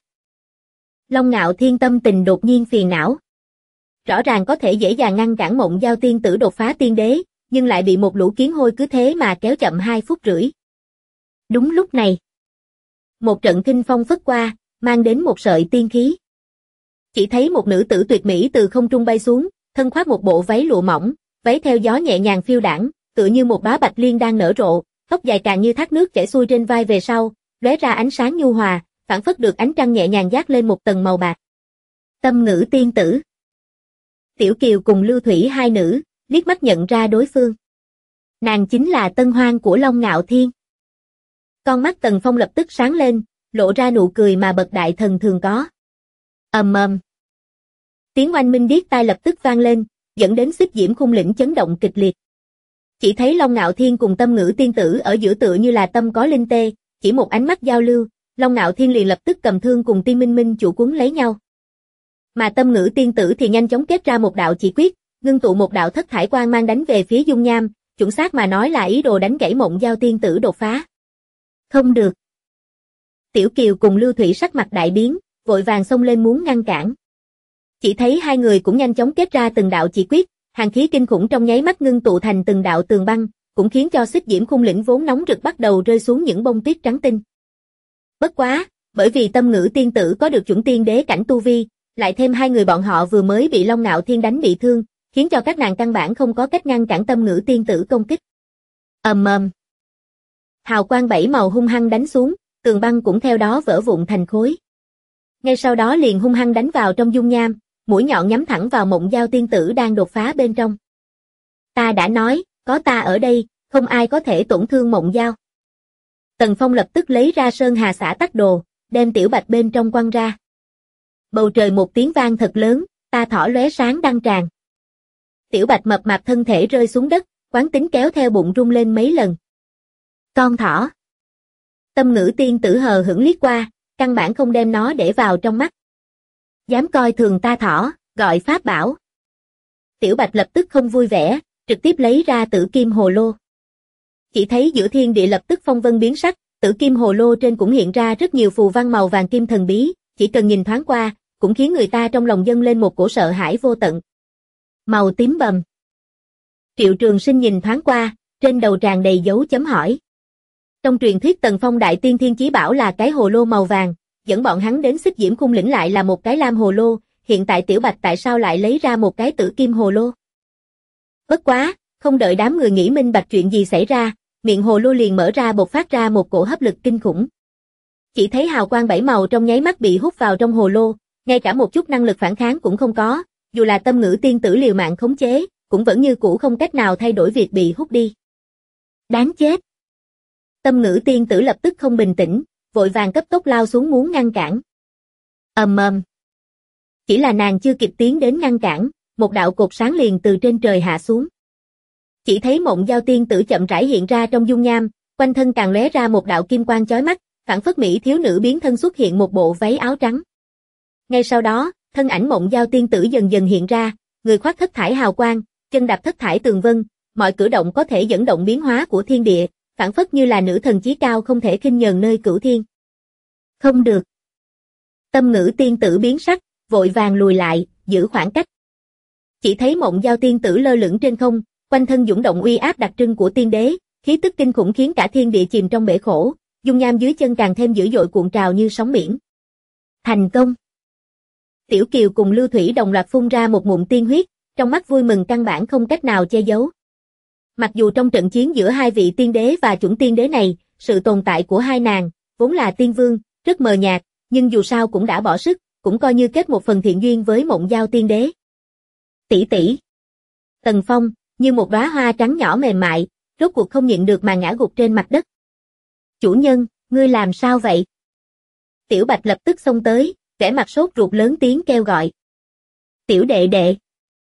Long Ngạo Thiên tâm tình đột nhiên phiền não. Rõ ràng có thể dễ dàng ngăn cản Mộng Giao tiên tử đột phá tiên đế, nhưng lại bị một lũ kiến hôi cứ thế mà kéo chậm 2 phút rưỡi. Đúng lúc này, một trận kinh phong phất qua, mang đến một sợi tiên khí. Chỉ thấy một nữ tử tuyệt mỹ từ không trung bay xuống, thân khoác một bộ váy lụa mỏng, váy theo gió nhẹ nhàng phiêu đãng, tựa như một đóa bạch liên đang nở rộ, tóc dài càng như thác nước chảy xuôi trên vai về sau, lóe ra ánh sáng nhu hòa, phảng phất được ánh trăng nhẹ nhàng dát lên một tầng màu bạc. Tâm ngữ tiên tử. Tiểu Kiều cùng Lưu Thủy hai nữ, liếc mắt nhận ra đối phương. Nàng chính là tân hoang của Long Ngạo Thiên. Con mắt Tần Phong lập tức sáng lên, lộ ra nụ cười mà bậc đại thần thường có. Ầm ầm. Tiếng oanh minh điếc tai lập tức vang lên, dẫn đến xích diễm khung lĩnh chấn động kịch liệt. Chỉ thấy Long Ngạo Thiên cùng tâm ngữ tiên tử ở giữa tựa như là tâm có linh tê, chỉ một ánh mắt giao lưu, Long Ngạo Thiên liền lập tức cầm thương cùng Tiên Minh Minh chủ cuốn lấy nhau. Mà Tâm Ngữ tiên tử thì nhanh chóng kết ra một đạo chỉ quyết, ngưng tụ một đạo thất thải quang mang đánh về phía dung nham, chuẩn xác mà nói là ý đồ đánh gãy Mộng Giao tiên tử đột phá. Không được. Tiểu Kiều cùng Lưu Thủy sắc mặt đại biến, vội vàng xông lên muốn ngăn cản. Chỉ thấy hai người cũng nhanh chóng kết ra từng đạo chỉ quyết, hàn khí kinh khủng trong nháy mắt ngưng tụ thành từng đạo tường băng, cũng khiến cho Xích Diễm Khung lĩnh vốn nóng rực bắt đầu rơi xuống những bông tuyết trắng tinh. Bất quá, bởi vì Tâm Ngữ tiên tử có được chuẩn tiên đế cảnh tu vi, lại thêm hai người bọn họ vừa mới bị Long Nạo Thiên đánh bị thương, khiến cho các nàng căn bản không có cách ngăn cản Tâm Ngữ tiên tử công kích. Ầm ầm. Hào quang bảy màu hung hăng đánh xuống, tường băng cũng theo đó vỡ vụn thành khối. Ngay sau đó liền hung hăng đánh vào trong dung nham, mũi nhọn nhắm thẳng vào Mộng Giao tiên tử đang đột phá bên trong. Ta đã nói, có ta ở đây, không ai có thể tổn thương Mộng Giao. Tần Phong lập tức lấy ra Sơn Hà Xả Tắc Đồ, đem Tiểu Bạch bên trong quăng ra. Bầu trời một tiếng vang thật lớn, ta thỏ lóe sáng đăng tràn. Tiểu Bạch mập mạp thân thể rơi xuống đất, quán tính kéo theo bụng rung lên mấy lần. Con thỏ. Tâm Ngữ tiên tử hờ hững liếc qua, căn bản không đem nó để vào trong mắt. Dám coi thường ta thỏ, gọi pháp bảo. Tiểu Bạch lập tức không vui vẻ, trực tiếp lấy ra Tử Kim Hồ Lô. Chỉ thấy giữa thiên địa lập tức phong vân biến sắc, Tử Kim Hồ Lô trên cũng hiện ra rất nhiều phù văn màu vàng kim thần bí, chỉ cần nhìn thoáng qua, cũng khiến người ta trong lòng dâng lên một cổ sợ hãi vô tận. Màu tím bầm. Triệu Trường Sinh nhìn thoáng qua, trên đầu tràn đầy dấu chấm hỏi. Trong truyền thuyết Tần Phong Đại Tiên Thiên Chí Bảo là cái hồ lô màu vàng, dẫn bọn hắn đến Xích Diễm Khung lĩnh lại là một cái lam hồ lô, hiện tại Tiểu Bạch tại sao lại lấy ra một cái Tử Kim Hồ Lô? Bất quá, không đợi đám người nghĩ minh bạch chuyện gì xảy ra, miệng hồ lô liền mở ra bộc phát ra một cổ hấp lực kinh khủng. Chỉ thấy hào quang bảy màu trong nháy mắt bị hút vào trong hồ lô, ngay cả một chút năng lực phản kháng cũng không có, dù là Tâm Ngữ tiên tử liều mạng khống chế, cũng vẫn như cũ không cách nào thay đổi việc bị hút đi. Đáng chết! Tâm Ngữ tiên tử lập tức không bình tĩnh, vội vàng cấp tốc lao xuống muốn ngăn cản. Ầm ầm. Chỉ là nàng chưa kịp tiến đến ngăn cản, một đạo cột sáng liền từ trên trời hạ xuống. Chỉ thấy Mộng Giao tiên tử chậm rãi hiện ra trong dung nham, quanh thân càng lóe ra một đạo kim quang chói mắt, phảng phất mỹ thiếu nữ biến thân xuất hiện một bộ váy áo trắng. Ngay sau đó, thân ảnh Mộng Giao tiên tử dần dần hiện ra, người khoác thất thải hào quang, chân đạp thất thải tường vân, mọi cử động có thể dẫn động biến hóa của thiên địa, phảng phất như là nữ thần chí cao không thể khinh nhờn nơi cửu thiên. Không được. Tâm Ngữ tiên tử biến sắc, vội vàng lùi lại, giữ khoảng cách. Chỉ thấy Mộng Giao tiên tử lơ lửng trên không, quanh thân dũng động uy áp đặc trưng của tiên đế, khí tức kinh khủng khiến cả thiên địa chìm trong bể khổ, dung nham dưới chân càng thêm dữ dội cuộn trào như sóng biển. Thành công. Tiểu Kiều cùng Lưu Thủy đồng loạt phun ra một ngụm tiên huyết, trong mắt vui mừng căn bản không cách nào che giấu. Mặc dù trong trận chiến giữa hai vị tiên đế và chuẩn tiên đế này, sự tồn tại của hai nàng, vốn là tiên vương, rất mờ nhạt, nhưng dù sao cũng đã bỏ sức, cũng coi như kết một phần thiện duyên với Mộng Giao tiên đế. Tỷ tỷ. Tần Phong, như một đóa hoa trắng nhỏ mềm mại, rốt cuộc không nhịn được mà ngã gục trên mặt đất. Chủ nhân, ngươi làm sao vậy? Tiểu Bạch lập tức xông tới, vẻ mặt sốt ruột lớn tiếng kêu gọi. Tiểu đệ đệ.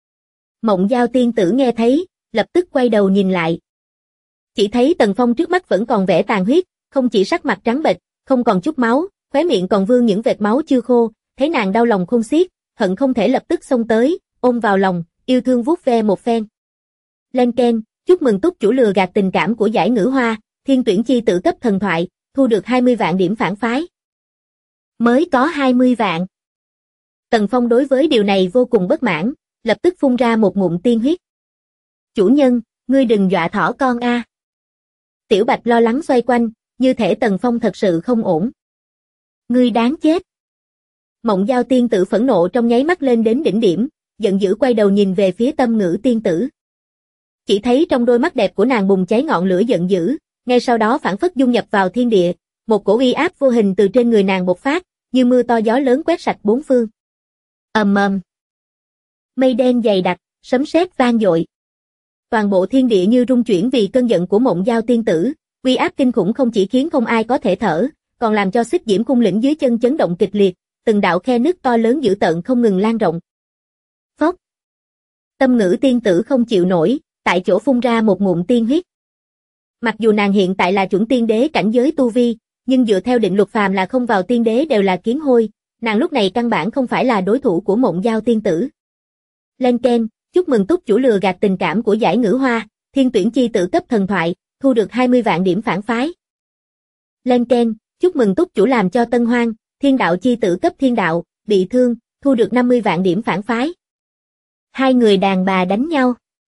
Mộng Giao tiên tử nghe thấy, lập tức quay đầu nhìn lại. Chỉ thấy Tần Phong trước mắt vẫn còn vẻ tàn huyết, không chỉ sắc mặt trắng bệch, không còn chút máu, khóe miệng còn vương những vệt máu chưa khô, thấy nàng đau lòng khôn xiết, hận không thể lập tức xông tới, ôm vào lòng, yêu thương vuốt ve một phen. Lên keng, chúc mừng túc chủ lừa gạt tình cảm của giải ngữ hoa, thiên tuyển chi tử cấp thần thoại, thu được 20 vạn điểm phản phái. Mới có 20 vạn. Tần Phong đối với điều này vô cùng bất mãn, lập tức phun ra một ngụm tiên huyết. Chủ nhân, ngươi đừng dọa thỏ con a. Tiểu Bạch lo lắng xoay quanh, như thể Tần Phong thật sự không ổn. Ngươi đáng chết. Mộng Giao tiên tử phẫn nộ trong nháy mắt lên đến đỉnh điểm, giận dữ quay đầu nhìn về phía Tâm Ngữ tiên tử. Chỉ thấy trong đôi mắt đẹp của nàng bùng cháy ngọn lửa giận dữ, ngay sau đó phảng phất dung nhập vào thiên địa, một cổ uy áp vô hình từ trên người nàng bộc phát, như mưa to gió lớn quét sạch bốn phương. Ầm ầm. Mây đen dày đặc, sấm sét vang dội. Toàn bộ thiên địa như rung chuyển vì cơn giận của Mộng Giao tiên tử, uy áp kinh khủng không chỉ khiến không ai có thể thở, còn làm cho Xích Diễm Khung lĩnh dưới chân chấn động kịch liệt, từng đạo khe nứt to lớn dữ tợn không ngừng lan rộng. Phốc. Tâm Ngữ tiên tử không chịu nổi, tại chỗ phun ra một ngụm tiên huyết. Mặc dù nàng hiện tại là chuẩn tiên đế cảnh giới tu vi, nhưng dựa theo định luật phàm là không vào tiên đế đều là kiến hôi, Nàng lúc này căn bản không phải là đối thủ của Mộng Giao tiên tử. Lên keng, chúc mừng túc chủ lừa gạt tình cảm của giải ngữ hoa, thiên tuyển chi tử cấp thần thoại, thu được 20 vạn điểm phản phái. Lên keng, chúc mừng túc chủ làm cho Tân Hoang, thiên đạo chi tử cấp thiên đạo, bị thương, thu được 50 vạn điểm phản phái. Hai người đàn bà đánh nhau.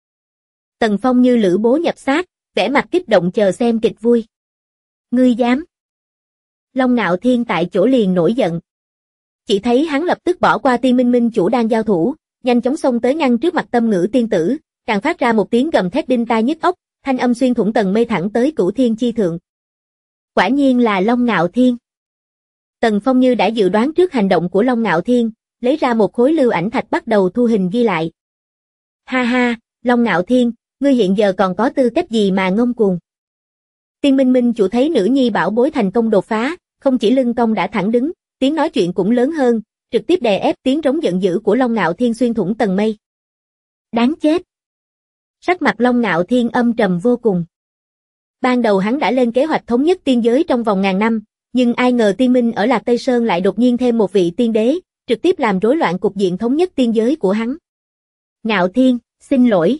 Tần Phong như lữ bố nhập xác, vẻ mặt kích động chờ xem kịch vui. Ngươi dám? Long Ngạo Thiên tại chỗ liền nổi giận. Chỉ thấy hắn lập tức bỏ qua Tiên Minh Minh chủ đang giao thủ, nhanh chóng xông tới ngăn trước mặt Tâm Ngữ tiên tử, càng phát ra một tiếng gầm thét đinh tai nhức óc, thanh âm xuyên thủng tầng mây thẳng tới Cửu Thiên chi thượng. Quả nhiên là Long Ngạo Thiên. Tần Phong như đã dự đoán trước hành động của Long Ngạo Thiên, lấy ra một khối lưu ảnh thạch bắt đầu thu hình ghi lại. Ha ha, Long Ngạo Thiên, ngươi hiện giờ còn có tư cách gì mà ngông cuồng? Tiên Minh Minh chủ thấy nữ nhi bảo bối thành công đột phá, không chỉ lưng cong đã thẳng đứng, tiếng nói chuyện cũng lớn hơn, trực tiếp đè ép tiếng rống giận dữ của Long Ngạo Thiên xuyên thủng tầng mây. Đáng chết! Sắc mặt Long Ngạo Thiên âm trầm vô cùng. Ban đầu hắn đã lên kế hoạch thống nhất tiên giới trong vòng ngàn năm, nhưng ai ngờ Tiên Minh ở Lạc Tây Sơn lại đột nhiên thêm một vị tiên đế, trực tiếp làm rối loạn cục diện thống nhất tiên giới của hắn. Ngạo Thiên, xin lỗi.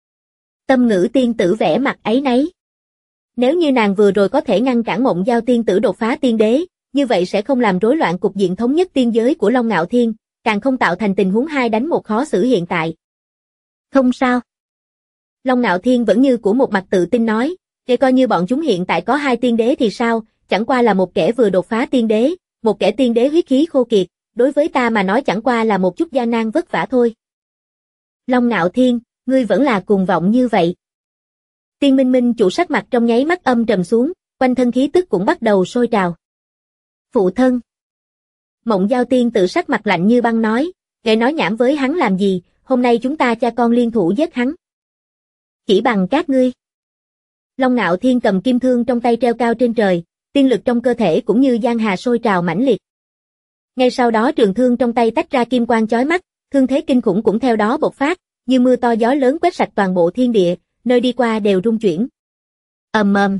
Tâm Ngữ tiên tử vẻ mặt áy náy. Nếu như nàng vừa rồi có thể ngăn cản Mộng Giao tiên tử đột phá tiên đế, như vậy sẽ không làm rối loạn cục diện thống nhất tiên giới của Long Ngạo Thiên, càng không tạo thành tình huống hai đánh một khó xử hiện tại. Không sao. Long Ngạo Thiên vẫn như của một mặt tự tin nói, để coi như bọn chúng hiện tại có hai tiên đế thì sao, chẳng qua là một kẻ vừa đột phá tiên đế, một kẻ tiên đế huyết khí khô kiệt, đối với ta mà nói chẳng qua là một chút gian nan vất vả thôi. Long Ngạo Thiên, ngươi vẫn là cuồng vọng như vậy. Tiên Minh Minh chủ sắc mặt trong nháy mắt âm trầm xuống, quanh thân khí tức cũng bắt đầu sôi trào. Phụ thân. Mộng Giao tiên tự sắc mặt lạnh như băng nói, để nói nhảm với hắn làm gì, hôm nay chúng ta cha con liên thủ giết hắn. Chỉ bằng các ngươi. Long Ngạo Thiên cầm kim thương trong tay treo cao trên trời, tiên lực trong cơ thể cũng như giang hà sôi trào mãnh liệt. Ngay sau đó trường thương trong tay tách ra kim quang chói mắt, thương thế kinh khủng cũng theo đó bộc phát, như mưa to gió lớn quét sạch toàn bộ thiên địa, nơi đi qua đều rung chuyển. Ầm ầm.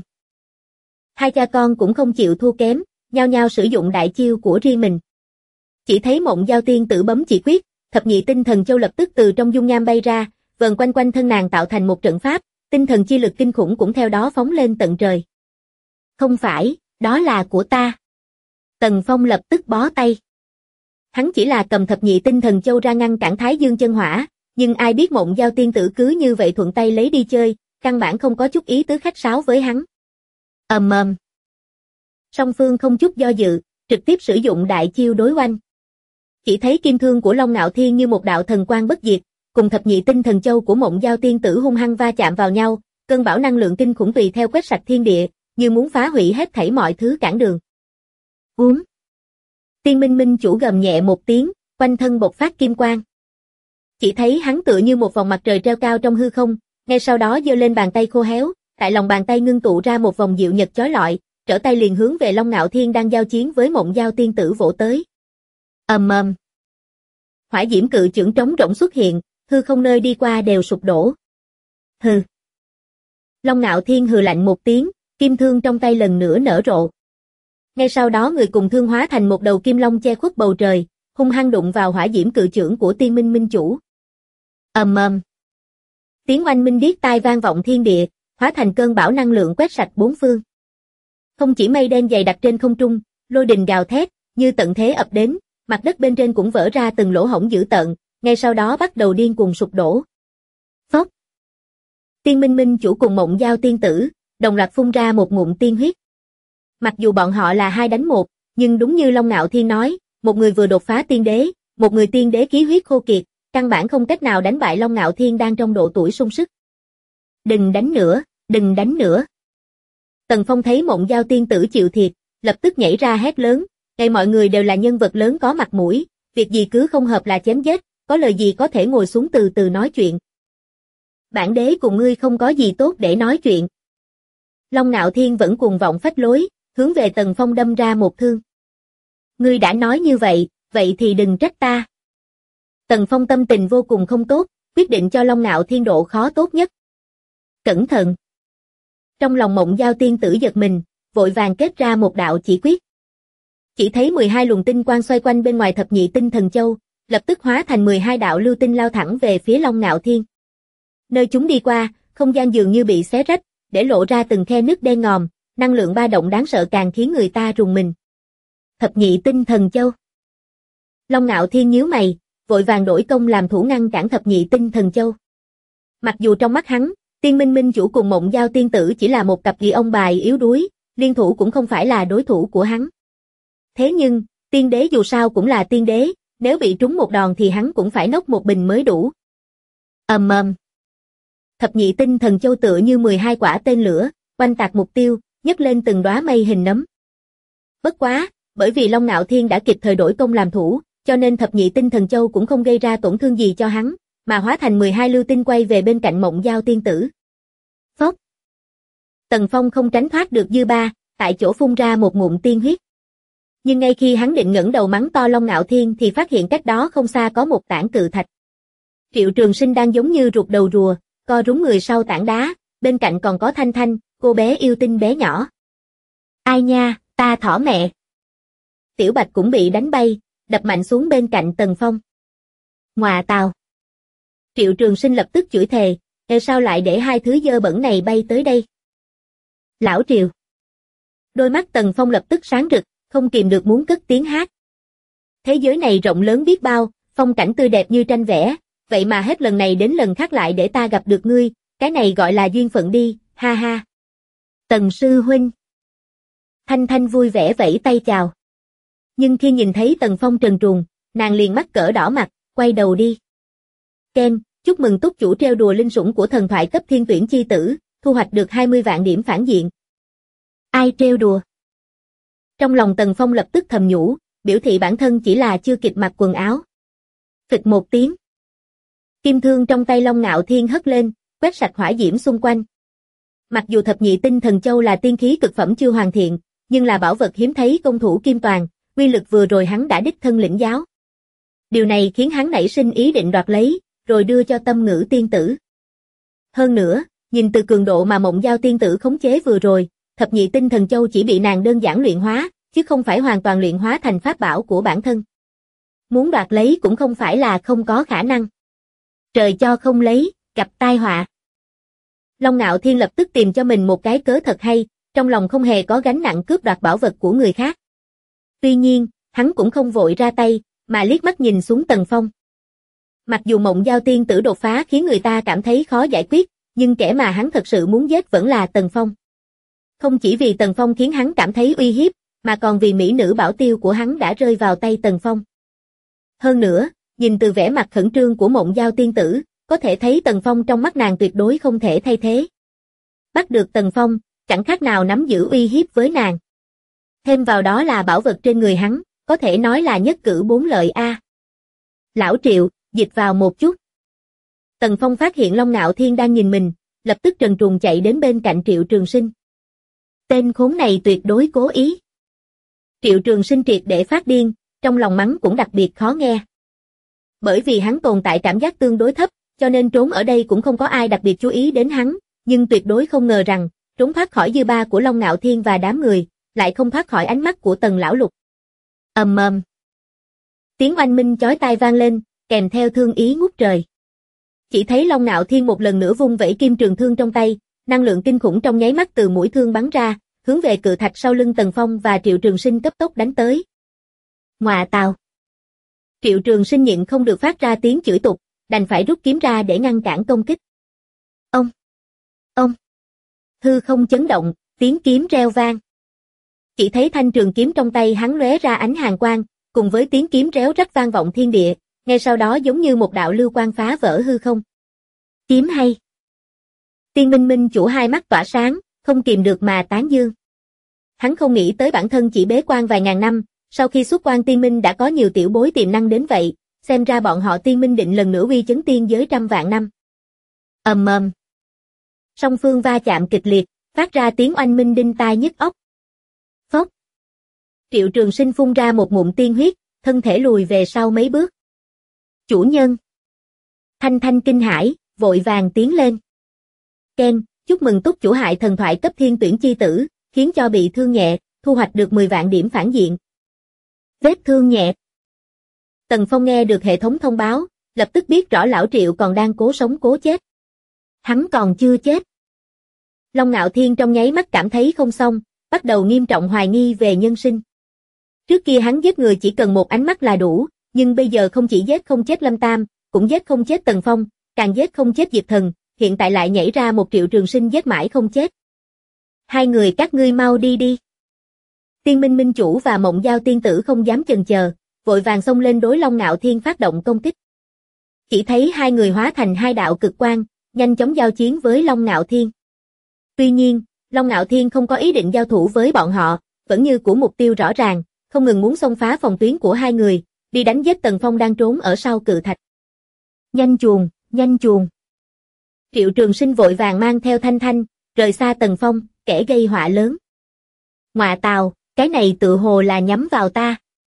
Hai cha con cũng không chịu thua kém, nhao nhao sử dụng đại chiêu của riêng mình. Chỉ thấy Mộng Giao tiên tử bấm chỉ quyết, thập nhị tinh thần châu lập tức từ trong dung nham bay ra, vần quanh quanh thân nàng tạo thành một trận pháp, tinh thần chi lực kinh khủng cũng theo đó phóng lên tận trời. Không phải, đó là của ta. Tần Phong lập tức bó tay. Hắn chỉ là cầm thập nhị tinh thần châu ra ngăn cản Thái Dương chân hỏa, nhưng ai biết Mộng Giao tiên tử cứ như vậy thuận tay lấy đi chơi, căn bản không có chút ý tứ khách sáo với hắn. Ầm ầm. Song phương không chút do dự, trực tiếp sử dụng đại chiêu đối oanh. Chỉ thấy kim thương của Long Ngạo Thiên như một đạo thần quang bất diệt, cùng thập nhị tinh thần châu của Mộng Giao tiên tử hung hăng va chạm vào nhau, cơn bão năng lượng kinh khủng tùy theo quét sạch thiên địa, như muốn phá hủy hết thảy mọi thứ cản đường. Uống. Tiên Minh Minh chủ gầm nhẹ một tiếng, quanh thân bộc phát kim quang. Chỉ thấy hắn tựa như một vòng mặt trời treo cao trong hư không, ngay sau đó giơ lên bàn tay khô héo, tại lòng bàn tay ngưng tụ ra một vòng diệu nhật chói lọi, trở tay liền hướng về Long Ngạo Thiên đang giao chiến với Mộng Giao tiên tử vỗ tới. Ầm ầm. Hỏa diễm cự chưởng trống rỗng xuất hiện, hư không nơi đi qua đều sụp đổ. Hừ. Long Ngạo Thiên hừ lạnh một tiếng, kim thương trong tay lần nữa nở rộ. Ngay sau đó người cùng thương hóa thành một đầu kim long che khuất bầu trời, hung hăng đụng vào hỏa diễm cự chưởng của Tiên Minh Minh chủ. Ầm ầm. Tiếng oanh minh điếc tai vang vọng thiên địa, hóa thành cơn bão năng lượng quét sạch bốn phương. Không chỉ mây đen dày đặc trên không trung, lôi đình gào thét, như tận thế ập đến, mặt đất bên trên cũng vỡ ra từng lỗ hổng dữ tợn, ngay sau đó bắt đầu điên cuồng sụp đổ. Phốc. Tiên Minh Minh chủ cùng Mộng Giao tiên tử, đồng loạt phun ra một ngụm tiên huyết. Mặc dù bọn họ là 2 đánh 1, nhưng đúng như Long Ngạo Thiên nói, một người vừa đột phá tiên đế, một người tiên đế khí huyết khô kiệt, căn bản không cách nào đánh bại Long Ngạo Thiên đang trong độ tuổi sung sức. Đừng đánh nữa, đừng đánh nữa. Tần Phong thấy Mộng Giao tiên tử chịu thiệt, lập tức nhảy ra hét lớn, ngay mọi người đều là nhân vật lớn có mặt mũi, việc gì cứ không hợp là chém giết, có lời gì có thể ngồi xuống từ từ nói chuyện. Bản đế cùng ngươi không có gì tốt để nói chuyện. Long Ngạo Thiên vẫn cuồng vọng phách lối, hướng về Tần Phong đâm ra một thương. Ngươi đã nói như vậy, vậy thì đừng trách ta. Tần Phong tâm tình vô cùng không tốt, quyết định cho Long Ngạo Thiên độ khó tốt nhất. Cẩn thận. Trong lòng Mộng Giao tiên tử giật mình, vội vàng kết ra một đạo chỉ quyết. Chỉ thấy 12 luồng tinh quang xoay quanh bên ngoài thập nhị tinh thần châu, lập tức hóa thành 12 đạo lưu tinh lao thẳng về phía Long Ngạo Thiên. Nơi chúng đi qua, không gian dường như bị xé rách, để lộ ra từng khe nứt đen ngòm, năng lượng ba động đáng sợ càng khiến người ta rùng mình. Thập nhị tinh thần châu. Long Ngạo Thiên nhíu mày, vội vàng đổi công làm thủ ngăn cản thập nhị tinh thần châu. Mặc dù trong mắt hắn, Tiên Minh Minh chủ cùng Mộng Giao tiên tử chỉ là một cặp ghi ông bài yếu đuối, liên thủ cũng không phải là đối thủ của hắn. Thế nhưng, tiên đế dù sao cũng là tiên đế, nếu bị trúng một đòn thì hắn cũng phải nốc một bình mới đủ. Ầm ầm. Thập nhị tinh thần châu tựa như 12 quả tên lửa, oanh tạc mục tiêu, nhấc lên từng đóa mây hình nấm. Bất quá, bởi vì Long Ngạo Thiên đã kịp thời đổi công làm thủ, cho nên thập nhị tinh thần châu cũng không gây ra tổn thương gì cho hắn, mà hóa thành 12 lưu tinh quay về bên cạnh Mộng Giao tiên tử. Phốc. Tần Phong không tránh thoát được dư ba, tại chỗ phun ra một ngụm tiên huyết. Nhưng ngay khi hắn định ngẩng đầu mắng to Long Ngạo Thiên thì phát hiện cách đó không xa có một tảng cự thạch. Triệu Trường Sinh đang giống như rụt đầu rùa, co rúm người sau tảng đá, bên cạnh còn có Thanh Thanh, cô bé yêu tinh bé nhỏ. Ai nha, ta thỏ mẹ. Tiểu Bạch cũng bị đánh bay, đập mạnh xuống bên cạnh Tần Phong. Ngoà tào. Triệu Trường Sinh lập tức chửi thề, sao lại để hai thứ dơ bẩn này bay tới đây? Lão Triệu. Đôi mắt Tần Phong lập tức sáng rực, không kìm được muốn cất tiếng hát. Thế giới này rộng lớn biết bao, phong cảnh tươi đẹp như tranh vẽ, vậy mà hết lần này đến lần khác lại để ta gặp được ngươi, cái này gọi là duyên phận đi, ha ha. Tần sư huynh. Thanh Thanh vui vẻ vẫy tay chào. Nhưng khi nhìn thấy Tần Phong trần truồng, nàng liền mắc cỡ đỏ mặt, quay đầu đi. Ken, chúc mừng túc chủ treo đùa linh sủng của thần thoại cấp thiên tuyển chi tử, thu hoạch được 20 vạn điểm phản diện. Ai treo đùa? Trong lòng Tần Phong lập tức thầm nhủ, biểu thị bản thân chỉ là chưa kịp mặc quần áo. Phịch một tiếng. Kim thương trong tay Long Ngạo Thiên hất lên, quét sạch hỏa diễm xung quanh. Mặc dù thập nhị tinh thần châu là tiên khí cực phẩm chưa hoàn thiện, nhưng là bảo vật hiếm thấy công thủ kim toàn, uy lực vừa rồi hắn đã đích thân lĩnh giáo. Điều này khiến hắn nảy sinh ý định đoạt lấy, rồi đưa cho Tâm Ngữ tiên tử. Hơn nữa, nhìn từ cường độ mà Mộng Giao tiên tử khống chế vừa rồi, thập nhị tinh thần châu chỉ bị nàng đơn giản luyện hóa, chứ không phải hoàn toàn luyện hóa thành pháp bảo của bản thân. Muốn đoạt lấy cũng không phải là không có khả năng. Trời cho không lấy, gặp tai họa. Long Ngạo Thiên lập tức tìm cho mình một cái cớ thật hay, trong lòng không hề có gánh nặng cướp đoạt bảo vật của người khác. Tuy nhiên, hắn cũng không vội ra tay, mà liếc mắt nhìn xuống Tần Phong. Mặc dù Mộng Giao tiên tử đột phá khiến người ta cảm thấy khó giải quyết, nhưng kẻ mà hắn thật sự muốn giết vẫn là Tần Phong. Không chỉ vì Tần Phong khiến hắn cảm thấy uy hiếp, mà còn vì mỹ nữ bảo tiêu của hắn đã rơi vào tay Tần Phong. Hơn nữa, nhìn từ vẻ mặt khẩn trương của Mộng Giao tiên tử, có thể thấy Tần Phong trong mắt nàng tuyệt đối không thể thay thế. Bắt được Tần Phong, chẳng khác nào nắm giữ uy hiếp với nàng. Thêm vào đó là bảo vật trên người hắn, có thể nói là nhất cử bốn lợi a. Lão Triệu, dịch vào một chút. Tần Phong phát hiện Long Ngạo Thiên đang nhìn mình, lập tức trần truồng chạy đến bên cạnh Triệu Trường Sinh. Tên khốn này tuyệt đối cố ý. Triệu Trường Sinh triệt để phát điên, trong lòng mắng cũng đặc biệt khó nghe. Bởi vì hắn tồn tại cảm giác tương đối thấp, cho nên trốn ở đây cũng không có ai đặc biệt chú ý đến hắn, nhưng tuyệt đối không ngờ rằng, trốn thoát khỏi dư ba của Long Ngạo Thiên và đám người, lại không thoát khỏi ánh mắt của Tần Lão Lục. Ầm ầm. Tiếng oanh minh chói tai vang lên, kèm theo thương ý ngút trời. Chỉ thấy Long Ngạo Thiên một lần nữa vung vẩy kim trường thương trong tay, năng lượng kinh khủng trong nháy mắt từ mũi thương bắn ra, hướng về cự thạch sau lưng Tần Phong và Triệu Trường Sinh cấp tốc đánh tới. Ngoà tào. Triệu Trường Sinh nhịn không được phát ra tiếng chửi tục, đành phải rút kiếm ra để ngăn cản công kích. Ông. Hư không chấn động, tiếng kiếm reo vang. Chỉ thấy thanh trường kiếm trong tay hắn lóe ra ánh hàn quang, cùng với tiếng kiếm réo rắt vang vọng thiên địa, ngay sau đó giống như một đạo lưu quang phá vỡ hư không. Kiếm hay. Tiên Minh Minh chủ hai mắt tỏa sáng, không kìm được mà tán dương. Hắn không nghĩ tới bản thân chỉ bế quan vài ngàn năm, sau khi xuất quan Tiên Minh đã có nhiều tiểu bối tiềm năng đến vậy, xem ra bọn họ Tiên Minh định lần nữa uy chấn tiên giới trăm vạn năm. Ầm ầm. Song phương va chạm kịch liệt, phát ra tiếng oanh minh đinh tai nhức óc. Phốc. Triệu Trường Sinh phun ra một ngụm tiên huyết, thân thể lùi về sau mấy bước. Chủ nhân. Thanh Thanh kinh hãi, vội vàng tiến lên. Ken, chúc mừng túc chủ hại thần thoại cấp thiên tuyển chi tử, khiến cho bị thương nhẹ, thu hoạch được 10 vạn điểm phản diện. Vết thương nhẹ. Tần Phong nghe được hệ thống thông báo, lập tức biết rõ lão Triệu còn đang cố sống cố chết. Hắn còn chưa chết. Long Ngạo Thiên trong nháy mắt cảm thấy không xong, bắt đầu nghiêm trọng hoài nghi về nhân sinh. Trước kia hắn giết người chỉ cần một ánh mắt là đủ, nhưng bây giờ không chỉ giết không chết Lâm Tam, cũng giết không chết Tần Phong, càng giết không chết Diệp Thần, hiện tại lại nhảy ra một Triệu Trường Sinh giết mãi không chết. Hai người các ngươi mau đi đi. Tiên Minh Minh Chủ và Mộng Giao Tiên Tử không dám chần chờ, vội vàng xông lên đối Long Ngạo Thiên phát động công kích. Chỉ thấy hai người hóa thành hai đạo cực quang, nhanh chóng giao chiến với Long Ngạo Thiên. Tuy nhiên, Long Ngạo Thiên không có ý định giao thủ với bọn họ, vẫn như của mục tiêu rõ ràng, không ngừng muốn xông phá phòng tuyến của hai người, đi đánh giết Tần Phong đang trốn ở sau cự thạch. Nhanh chuồn, nhanh chuồn. Triệu Trường Sinh vội vàng mang theo Thanh Thanh, rời xa Tần Phong, kẻ gây họa lớn. Ngọa tào, cái này tự hồ là nhắm vào ta.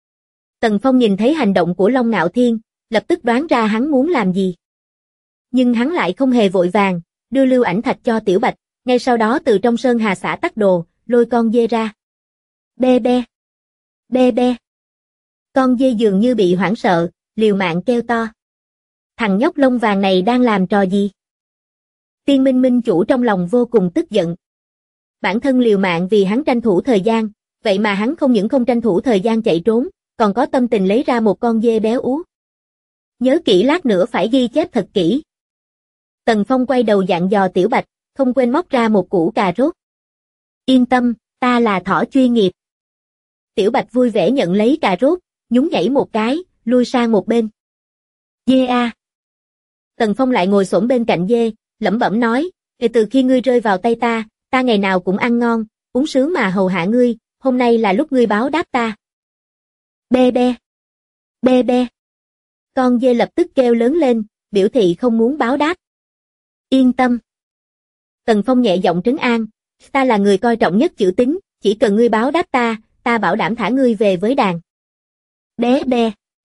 Tần Phong nhìn thấy hành động của Long Ngạo Thiên, lập tức đoán ra hắn muốn làm gì. Nhưng hắn lại không hề vội vàng, đưa lưu ảnh thạch cho Tiểu Bạch, ngay sau đó từ trong sơn hà xã tắc đồ, lôi con dê ra. Bê bê, bê bê. Con dê dường như bị hoảng sợ, liều mạng kêu to. Thằng nhóc lông vàng này đang làm trò gì? Tiên Minh Minh Chủ trong lòng vô cùng tức giận. Bản thân liều mạng vì hắn tranh thủ thời gian, vậy mà hắn không những không tranh thủ thời gian chạy trốn, còn có tâm tình lấy ra một con dê béo ú. Nhớ kỹ lát nữa phải ghi chép thật kỹ. Tần Phong quay đầu dặn dò Tiểu Bạch, không quên móc ra một củ cà rốt. Yên tâm, ta là thỏ chuyên nghiệp. Tiểu Bạch vui vẻ nhận lấy cà rốt, nhún nhảy một cái, lui sang một bên. Dê a. Tần Phong lại ngồi xổm bên cạnh dê, lẩm bẩm nói, từ khi ngươi rơi vào tay ta ngày nào cũng ăn ngon, uống sướng mà hầu hạ ngươi, hôm nay là lúc ngươi báo đáp ta. Bê bê, bê bê. Con dê lập tức kêu lớn lên, biểu thị không muốn báo đáp. Yên tâm. Tần Phong nhẹ giọng trấn an, ta là người coi trọng nhất chữ tín, chỉ cần ngươi báo đáp ta bảo đảm thả ngươi về với đàn. Bé bê.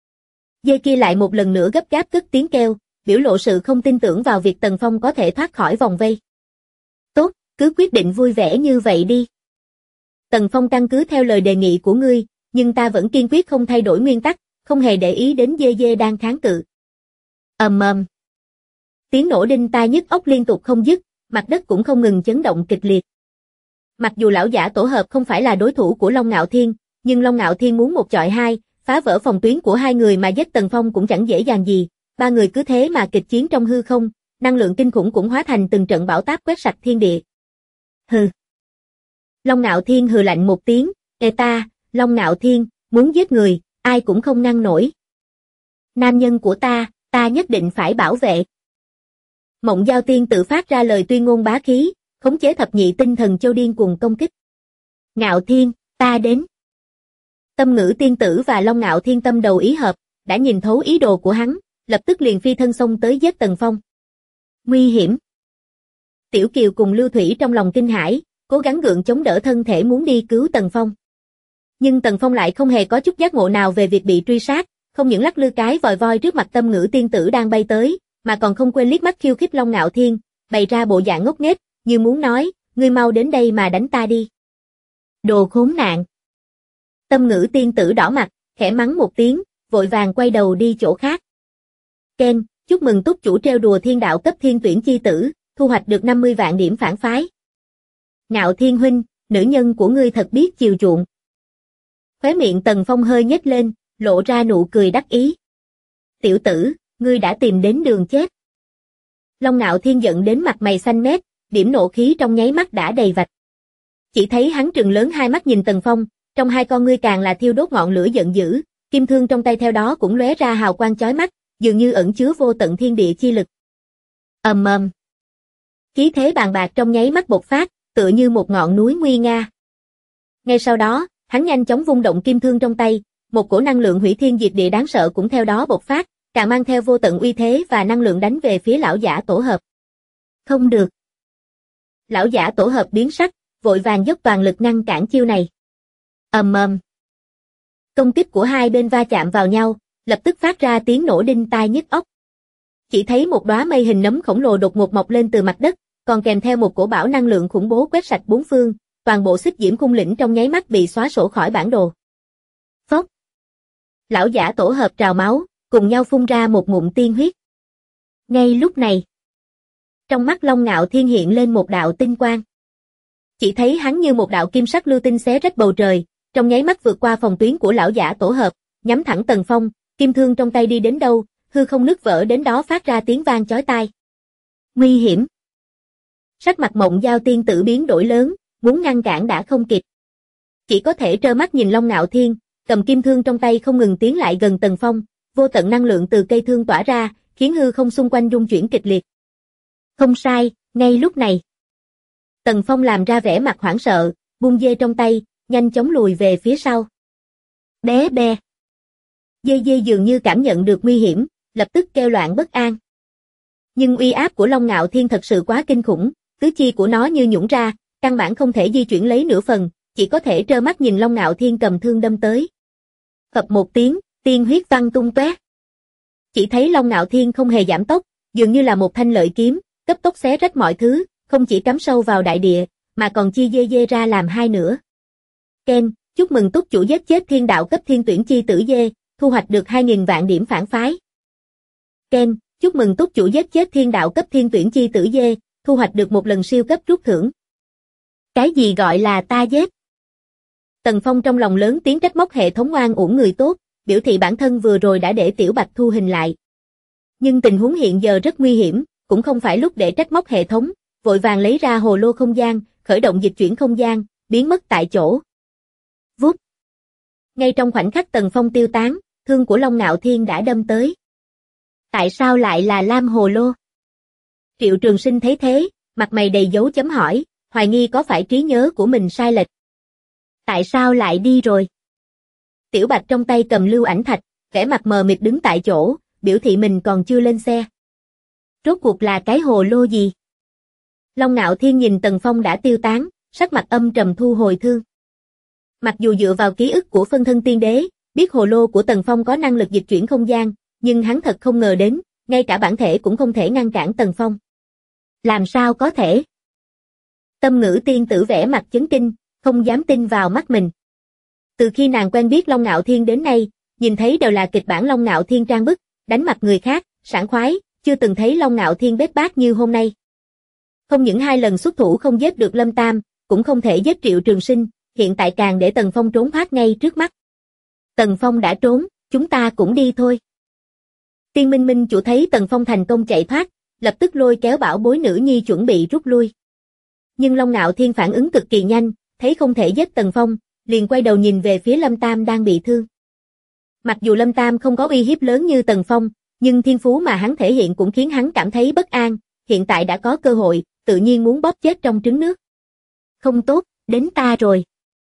Dê kia lại một lần nữa gấp gáp cất tiếng kêu, biểu lộ sự không tin tưởng vào việc Tần Phong có thể thoát khỏi vòng vây. Tốt, cứ quyết định vui vẻ như vậy đi. Tần Phong căn cứ theo lời đề nghị của ngươi, nhưng ta vẫn kiên quyết không thay đổi nguyên tắc, không hề để ý đến dê đang kháng cự. Ầm ầm. Tiếng nổ đinh tai nhức óc liên tục không dứt, mặt đất cũng không ngừng chấn động kịch liệt. Mặc dù lão giả tổ hợp không phải là đối thủ của Long Ngạo Thiên, nhưng Long Ngạo Thiên muốn một chọi hai, phá vỡ phòng tuyến của hai người mà giết Tần Phong cũng chẳng dễ dàng gì. Ba người cứ thế mà kịch chiến trong hư không, năng lượng kinh khủng cũng hóa thành từng trận bão táp quét sạch thiên địa. Hừ. Long Ngạo Thiên hừ lạnh một tiếng, ta, Long Ngạo Thiên, muốn giết người, ai cũng không ngăn nổi. Nam nhân của ta nhất định phải bảo vệ. Mộng Giao Tiên tự phát ra lời tuyên ngôn bá khí, khống chế thập nhị tinh thần châu điên cùng công kích. Ngạo Thiên, ta đến. Tâm Ngữ Tiên tử và Long Ngạo Thiên tâm đầu ý hợp, đã nhìn thấu ý đồ của hắn, lập tức liền phi thân xông tới giết Tần Phong. Nguy hiểm. Tiểu Kiều cùng Lưu Thủy trong lòng kinh hãi, cố gắng gượng chống đỡ thân thể muốn đi cứu Tần Phong. Nhưng Tần Phong lại không hề có chút giác ngộ nào về việc bị truy sát, không những lắc lư cái vòi voi trước mặt Tâm Ngữ Tiên tử đang bay tới, mà còn không quên liếc mắt khiêu khích Long Ngạo Thiên, bày ra bộ dạng ngốc nghếch, như muốn nói, ngươi mau đến đây mà đánh ta đi. Đồ khốn nạn. Tâm Ngữ Tiên tử đỏ mặt, khẽ mắng một tiếng, vội vàng quay đầu đi chỗ khác. Ken, chúc mừng túc chủ treo đùa thiên đạo cấp thiên tuyển chi tử, thu hoạch được 50 vạn điểm phản phái. Ngạo Thiên huynh, nữ nhân của ngươi thật biết chiều chuộng. Khóe miệng Tần Phong hơi nhếch lên, lộ ra nụ cười đắc ý. Tiểu tử, ngươi đã tìm đến đường chết. Long Ngạo Thiên giận đến mặt mày xanh mét, điểm nộ khí trong nháy mắt đã đầy vạch. Chỉ thấy hắn trừng lớn hai mắt nhìn Tần Phong, trong hai con ngươi càng là thiêu đốt ngọn lửa giận dữ, kim thương trong tay theo đó cũng lóe ra hào quang chói mắt, dường như ẩn chứa vô tận thiên địa chi lực. Ầm ầm. Khí thế bàn bạc trong nháy mắt bộc phát, tựa như một ngọn núi nguy nga. Ngay sau đó, hắn nhanh chóng vung động kim thương trong tay, một cổ năng lượng hủy thiên diệt địa đáng sợ cũng theo đó bộc phát, càng mang theo vô tận uy thế và năng lượng đánh về phía lão giả tổ hợp. Không được. Lão giả tổ hợp biến sắc, vội vàng dốc toàn lực ngăn cản chiêu này. Ầm ầm. Công kích của hai bên va chạm vào nhau, lập tức phát ra tiếng nổ đinh tai nhức óc. Chỉ thấy một đóa mây hình nấm khổng lồ đột ngột mọc lên từ mặt đất, còn kèm theo một cổ bão năng lượng khủng bố quét sạch bốn phương, toàn bộ Xích Diễm Cung lĩnh trong nháy mắt bị xóa sổ khỏi bản đồ. Phốc. Lão giả tổ hợp trào máu, cùng nhau phun ra một ngụm tiên huyết. Ngay lúc này, trong mắt Long Ngạo Thiên hiện lên một đạo tinh quang. Chỉ thấy hắn như một đạo kim sắc lưu tinh xé rách bầu trời, trong nháy mắt vượt qua phòng tuyến của lão giả tổ hợp, nhắm thẳng Tần Phong, kim thương trong tay đi đến đâu, hư không nứt vỡ đến đó phát ra tiếng vang chói tai. Nguy hiểm. Sắc mặt Mộng Giao tiên tử biến đổi lớn, muốn ngăn cản đã không kịp. Chỉ có thể trơ mắt nhìn Long Ngạo Thiên, cầm kim thương trong tay không ngừng tiến lại gần Tần Phong, vô tận năng lượng từ cây thương tỏa ra, khiến hư không xung quanh rung chuyển kịch liệt. Không sai, ngay lúc này. Tần Phong làm ra vẻ mặt hoảng sợ, buông dê trong tay, nhanh chóng lùi về phía sau. Bé bé. Dê dê dường như cảm nhận được nguy hiểm, lập tức kêu loạn bất an. Nhưng uy áp của Long Ngạo Thiên thật sự quá kinh khủng, tứ chi của nó như nhũn ra, căn bản không thể di chuyển lấy nửa phần, chỉ có thể trơ mắt nhìn Long Ngạo Thiên cầm thương đâm tới. Phập một tiếng, tiên huyết văng tung tóe. Chỉ thấy Long Ngạo Thiên không hề giảm tốc, dường như là một thanh lợi kiếm, cấp tốc xé rách mọi thứ, không chỉ cắm sâu vào đại địa, mà còn chia dê dê ra làm hai nửa. Ken, chúc mừng túc chủ giết chết thiên đạo cấp thiên tuyển chi tử dê, thu hoạch được 2.000 vạn điểm phản phái. Ken, chúc mừng túc chủ giết chết thiên đạo cấp thiên tuyển chi tử dê, thu hoạch được một lần siêu cấp rút thưởng. Cái gì gọi là ta giết? Tần Phong trong lòng lớn tiếng trách móc hệ thống oan uổng người tốt, biểu thị bản thân vừa rồi đã để Tiểu Bạch thu hình lại. Nhưng tình huống hiện giờ rất nguy hiểm, cũng không phải lúc để trách móc hệ thống, vội vàng lấy ra hồ lô không gian, khởi động dịch chuyển không gian, biến mất tại chỗ. Vút. Ngay trong khoảnh khắc Tần Phong tiêu tán, thương của Long Ngạo Thiên đã đâm tới. Tại sao lại là lam hồ lô? Triệu Trường Sinh thấy thế, mặt mày đầy dấu chấm hỏi, hoài nghi có phải trí nhớ của mình sai lệch. Tại sao lại đi rồi? Tiểu Bạch trong tay cầm lưu ảnh thạch, vẻ mặt mờ mịt đứng tại chỗ, biểu thị mình còn chưa lên xe. Rốt cuộc là cái hồ lô gì? Long Ngạo Thiên nhìn Tần Phong đã tiêu tán, sắc mặt âm trầm thu hồi thương. Mặc dù dựa vào ký ức của phân thân tiên đế, biết hồ lô của Tần Phong có năng lực dịch chuyển không gian, nhưng hắn thật không ngờ đến, ngay cả bản thể cũng không thể ngăn cản Tần Phong. Làm sao có thể? Tâm Ngữ tiên tử vẻ mặt chấn kinh, không dám tin vào mắt mình. Từ khi nàng quen biết Long Ngạo Thiên đến nay, nhìn thấy đều là kịch bản Long Ngạo Thiên trang bức, đánh mặt người khác, sảng khoái, chưa từng thấy Long Ngạo Thiên bết bát như hôm nay. Không những 2 lần xuất thủ không giết được Lâm Tam, cũng không thể giết Triệu Trường Sinh, hiện tại càng để Tần Phong trốn thoát ngay trước mắt. Tần Phong đã trốn, chúng ta cũng đi thôi. Tiên Minh Minh chủ thấy Tần Phong thành công chạy thoát, lập tức lôi kéo bảo bối nữ nhi chuẩn bị rút lui. Nhưng Long Ngạo Thiên phản ứng cực kỳ nhanh, thấy không thể giết Tần Phong, liền quay đầu nhìn về phía Lâm Tam đang bị thương. Mặc dù Lâm Tam không có uy hiếp lớn như Tần Phong, nhưng thiên phú mà hắn thể hiện cũng khiến hắn cảm thấy bất an, hiện tại đã có cơ hội, tự nhiên muốn bóp chết trong trứng nước. Không tốt, đến ta rồi.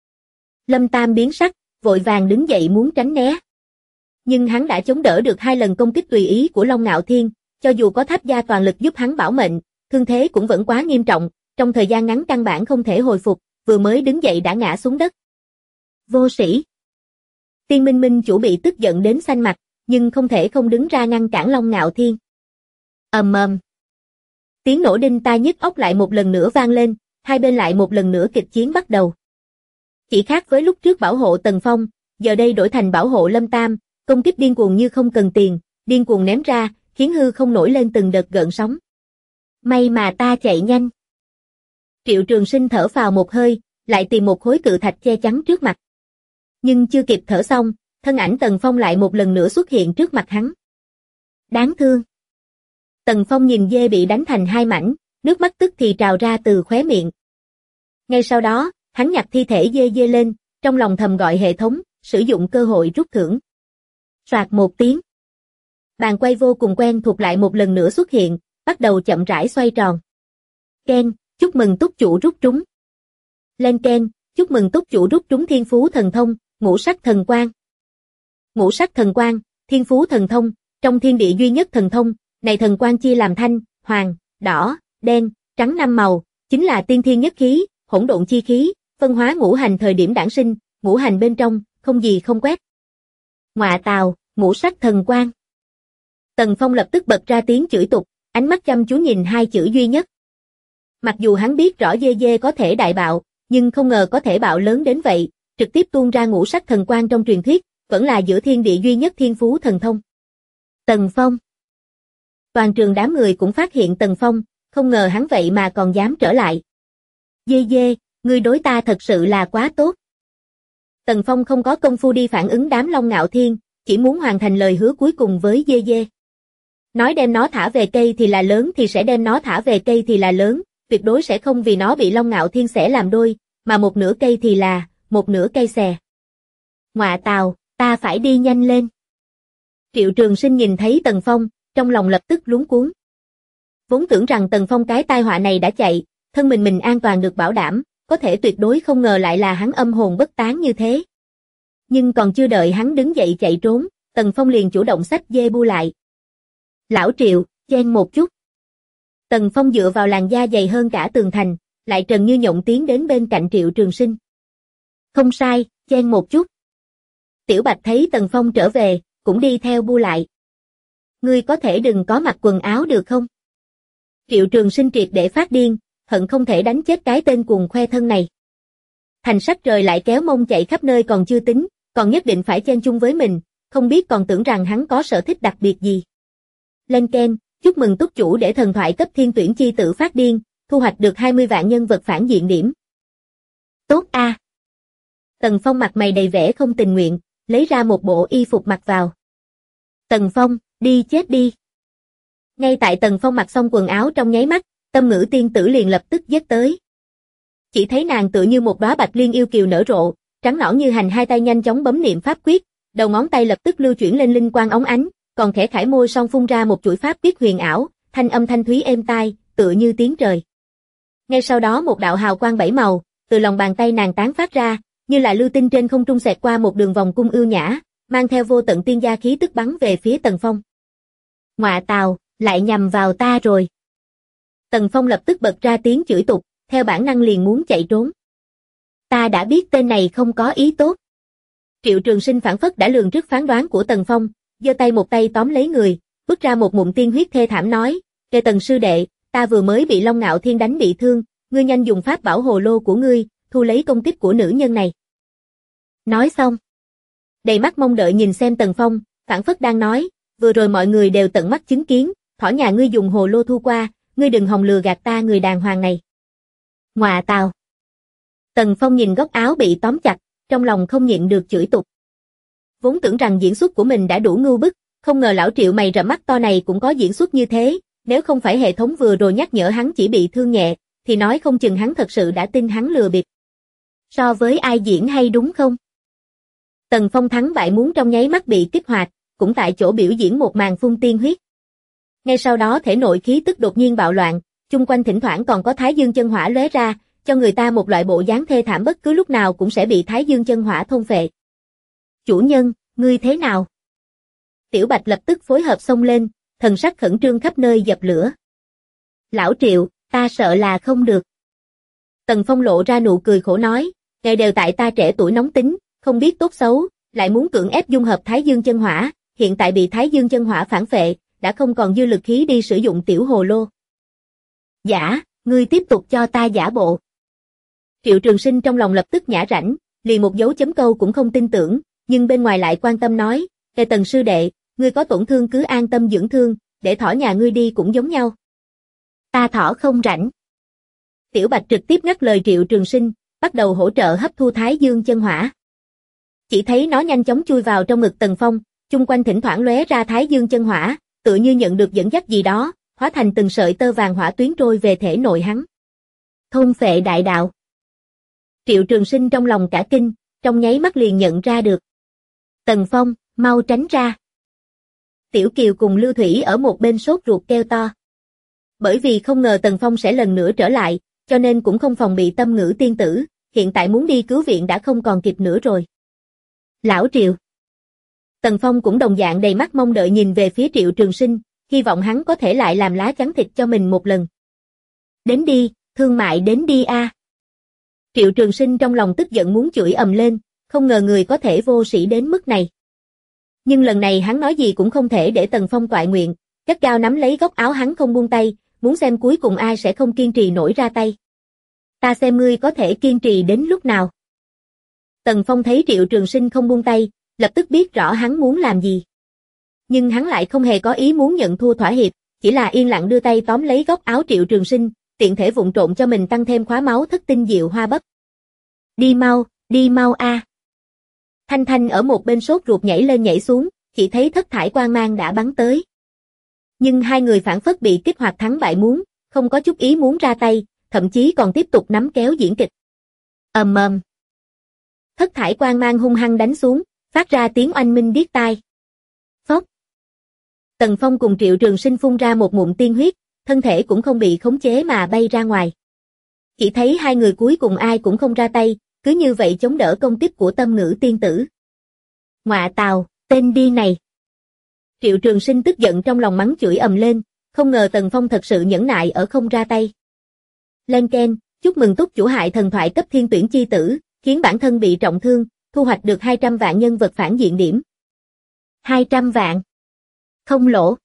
Lâm Tam biến sắc, vội vàng đứng dậy muốn tránh né. Nhưng hắn đã chống đỡ được 2 lần công kích tùy ý của Long Ngạo Thiên, cho dù có Tháp gia toàn lực giúp hắn bảo mệnh, thương thế cũng vẫn quá nghiêm trọng, trong thời gian ngắn căn bản không thể hồi phục, vừa mới đứng dậy đã ngã xuống đất. Vô sĩ. Tiên Minh Minh chủ bị tức giận đến xanh mặt, nhưng không thể không đứng ra ngăn cản Long Ngạo Thiên. Ầm ầm. Tiếng nổ đinh tai nhức óc lại một lần nữa vang lên, hai bên lại một lần nữa kịch chiến bắt đầu. Chỉ khác với lúc trước bảo hộ Tần Phong, giờ đây đổi thành bảo hộ Lâm Tam, công kích điên cuồng như không cần tiền, điên cuồng ném ra, khiến hư không nổi lên từng đợt gợn sóng. May mà ta chạy nhanh. Triệu Trường Sinh thở phào một hơi, lại tìm một khối cự thạch che chắn trước mặt. Nhưng chưa kịp thở xong, thân ảnh Tần Phong lại một lần nữa xuất hiện trước mặt hắn. Đáng thương. Tần Phong nhìn dê bị đánh thành 2 mảnh, nước mắt tức thì trào ra từ khóe miệng. Ngay sau đó, hắn nhặt thi thể dê lên, trong lòng thầm gọi hệ thống, sử dụng cơ hội rút thưởng. Soạt một tiếng. Bàn quay vô cùng quen thuộc lại một lần nữa xuất hiện, bắt đầu chậm rãi xoay tròn. Ken, chúc mừng túc chủ rút trúng. Lên Ken, chúc mừng túc chủ rút trúng thiên phú thần thông, ngũ sắc thần quang. Ngũ sắc thần quang, thiên phú thần thông, trong thiên địa duy nhất thần thông, này thần quang chia làm thanh, hoàng, đỏ, đen, trắng 5 màu, chính là tiên thiên nhất khí, hỗn độn chi khí, phân hóa ngũ hành thời điểm đản sinh, ngũ hành bên trong, không gì không quét. Ngọa tào, ngũ sắc thần quang. Tần Phong lập tức bật ra tiếng chửi tục, ánh mắt chăm chú nhìn 2 chữ duy nhất. Mặc dù hắn biết rõ dê có thể đại bạo, nhưng không ngờ có thể bạo lớn đến vậy, trực tiếp tuôn ra ngũ sắc thần quang trong truyền thuyết, vẫn là giữa thiên địa duy nhất thiên phú thần thông. Tần Phong. Toàn trường đám người cũng phát hiện Tần Phong, không ngờ hắn vậy mà còn dám trở lại. Dê dê, ngươi đối ta thật sự là quá tốt. Tần Phong không có công phu đi phản ứng đám Long Ngạo Thiên, chỉ muốn hoàn thành lời hứa cuối cùng với dê dê. Nói đem nó thả về cây thì là lớn thì sẽ đem nó thả về cây thì là lớn, tuyệt đối sẽ không vì nó bị Long Ngạo Thiên xẻ làm đôi, mà một nửa cây thì là, một nửa cây xè. Ngọa tào, ta phải đi nhanh lên. Triệu Trường Sinh nhìn thấy Tần Phong, trong lòng lập tức luống cuống. Vốn tưởng rằng Tần Phong cái tai họa này đã chạy, thân mình an toàn được bảo đảm, có thể tuyệt đối không ngờ lại là hắn âm hồn bất tán như thế. Nhưng còn chưa đợi hắn đứng dậy chạy trốn, Tần Phong liền chủ động xách dê bu lại. Lão Triệu, chen một chút. Tần Phong dựa vào làn da dày hơn cả tường thành, lại trần như nhộng tiến đến bên cạnh Triệu Trường Sinh. Không sai, chen một chút. Tiểu Bạch thấy Tần Phong trở về, cũng đi theo bu lại. Ngươi có thể đừng có mặc quần áo được không? Triệu Trường Sinh triệt để phát điên, hận không thể đánh chết cái tên cuồng khoe thân này. Thành Sắc Trời lại kéo mông chạy khắp nơi còn chưa tính, còn nhất định phải chen chung với mình, không biết còn tưởng rằng hắn có sở thích đặc biệt gì. Lên keng, chúc mừng túc chủ để thần thoại cấp thiên tuyển chi tử phát điên, thu hoạch được 20 vạn nhân vật phản diện điểm. Tốt a. Tần Phong mặt mày đầy vẻ không tình nguyện, lấy ra một bộ y phục mặc vào. Tần Phong, đi chết đi. Ngay tại Tần Phong mặc xong quần áo trong nháy mắt, Tâm Ngữ tiên tử liền lập tức giết tới. Chỉ thấy nàng tựa như một đóa bạch liên yêu kiều nở rộ, trắng nõn như hành, hai tay nhanh chóng bấm niệm pháp quyết, đầu ngón tay lập tức lưu chuyển lên linh quang óng ánh, còn khẽ khải môi son phun ra một chuỗi pháp quyết huyền ảo, thanh âm thanh thúy êm tai, tựa như tiếng trời. Ngay sau đó một đạo hào quang bảy màu từ lòng bàn tay nàng tán phát ra, như là lưu tinh trên không trung xẹt qua một đường vòng cung ưu nhã, mang theo vô tận tiên gia khí tức bắn về phía Tần Phong. Ngọa tào, lại nhằm vào ta rồi. Tần Phong lập tức bật ra tiếng chửi tục, theo bản năng liền muốn chạy trốn. Ta đã biết tên này không có ý tốt. Triệu Trường Sinh phảng phất đã lường trước phán đoán của Tần Phong, giơ tay một tay tóm lấy người, bước ra một ngụm tiên huyết thê thảm nói, "Kề Tần sư đệ, ta vừa mới bị Long Ngạo Thiên đánh bị thương, ngươi nhanh dùng pháp bảo hồ lô của ngươi, thu lấy công kích của nữ nhân này." Nói xong, đầy mắt mong đợi nhìn xem Tần Phong, phảng phất đang nói, vừa rồi mọi người đều tận mắt chứng kiến, thỏ nhà ngươi dùng hồ lô thu qua, ngươi đừng hòng lừa gạt ta người đàng hoàng này. Ngọa tào. Tần Phong nhìn góc áo bị tóm chặt, trong lòng không nhịn được chửi tục. Vốn tưởng rằng diễn xuất của mình đã đủ ngưu bức, không ngờ lão Triệu mày rậm mắt to này cũng có diễn xuất như thế, nếu không phải hệ thống vừa rồi nhắc nhở hắn chỉ bị thương nhẹ, thì nói không chừng hắn thật sự đã tin hắn lừa bịp. So với ai diễn hay đúng không? Tần Phong thắng bại muốn trong nháy mắt bị kích hoạt, cũng tại chỗ biểu diễn một màn phun tiên huyết. Ngay sau đó thể nội khí tức đột nhiên bạo loạn, chung quanh thỉnh thoảng còn có Thái Dương chân hỏa lóe ra, cho người ta một loại bộ dáng thê thảm bất cứ lúc nào cũng sẽ bị Thái Dương chân hỏa thôn phệ. Chủ nhân, ngươi thế nào? Tiểu Bạch lập tức phối hợp xông lên, thần sắc khẩn trương khắp nơi dập lửa. Lão Triệu, ta sợ là không được. Tần Phong lộ ra nụ cười khổ nói, ngày đều tại ta trẻ tuổi nóng tính, không biết tốt xấu, lại muốn cưỡng ép dung hợp Thái Dương chân hỏa, hiện tại bị Thái Dương chân hỏa phản phệ, đã không còn dư lực khí đi sử dụng tiểu hồ lô. Giả, ngươi tiếp tục cho ta giả bộ. Triệu Trường Sinh trong lòng lập tức nhả rãnh, liền một dấu chấm câu cũng không tin tưởng, nhưng bên ngoài lại quan tâm nói, "Kề Tần sư đệ, ngươi có tổn thương cứ an tâm dưỡng thương, để thỏ nhà ngươi đi cũng giống nhau." Ta thỏ không rảnh. Tiểu Bạch trực tiếp ngắt lời Triệu Trường Sinh, bắt đầu hỗ trợ hấp thu Thái Dương chân hỏa. Chỉ thấy nó nhanh chóng chui vào trong ngực Tần Phong, chung quanh thỉnh thoảng lóe ra Thái Dương chân hỏa, tựa như nhận được dẫn dắt gì đó, hóa thành từng sợi tơ vàng hỏa tuyến trôi về thể nội hắn. Thôn phệ đại đạo. Triệu Trường Sinh trong lòng cả kinh, trong nháy mắt liền nhận ra được. Tần Phong, mau tránh ra. Tiểu Kiều cùng Lưu Thủy ở một bên sốt ruột kêu to. Bởi vì không ngờ Tần Phong sẽ lần nữa trở lại, cho nên cũng không phòng bị Tâm Ngữ tiên tử, hiện tại muốn đi cứu viện đã không còn kịp nữa rồi. Lão Triệu. Tần Phong cũng đồng dạng đầy mắt mong đợi nhìn về phía Triệu Trường Sinh, hy vọng hắn có thể lại làm lá chắn thịt cho mình một lần. Đến đi, thương mại đến đi a. Triệu Trường Sinh trong lòng tức giận muốn chửi ầm lên, không ngờ người có thể vô sĩ đến mức này. Nhưng lần này hắn nói gì cũng không thể để Tần Phong toại nguyện, gắt gao nắm lấy góc áo hắn không buông tay, muốn xem cuối cùng ai sẽ không kiên trì nổi ra tay. Ta xem ngươi có thể kiên trì đến lúc nào. Tần Phong thấy Triệu Trường Sinh không buông tay, lập tức biết rõ hắn muốn làm gì. Nhưng hắn lại không hề có ý muốn nhận thua thỏa hiệp, chỉ là yên lặng đưa tay tóm lấy góc áo Triệu Trường Sinh, tiện thể vụng trộn cho mình tăng thêm khóa máu thất tinh diệu hoa bắp. Đi mau a. Thanh Thanh ở một bên sốt ruột nhảy lên nhảy xuống, chỉ thấy thất thải quang mang đã bắn tới. Nhưng hai người phản phất bị kích hoạt thắng bại muốn, không có chút ý muốn ra tay, thậm chí còn tiếp tục nắm kéo diễn kịch. Ầm ầm. Thất thải quang mang hung hăng đánh xuống, phát ra tiếng oanh minh điếc tai. Phốc. Tần Phong cùng Triệu Trường Sinh phun ra một ngụm tiên huyết, thân thể cũng không bị khống chế mà bay ra ngoài. Chỉ thấy hai người cuối cùng ai cũng không ra tay, cứ như vậy chống đỡ công kích của Tâm Ngữ tiên tử. Ngọa tào, tên điên này. Triệu Trường Sinh tức giận trong lòng mắng chửi ầm lên, không ngờ Tần Phong thật sự nhẫn nại ở không ra tay. Lên Ken, chúc mừng túc chủ hại thần thoại cấp thiên tuyển chi tử, khiến bản thân bị trọng thương, thu hoạch được 200 vạn nhân vật phản diện điểm. 200 vạn. Không lỗ.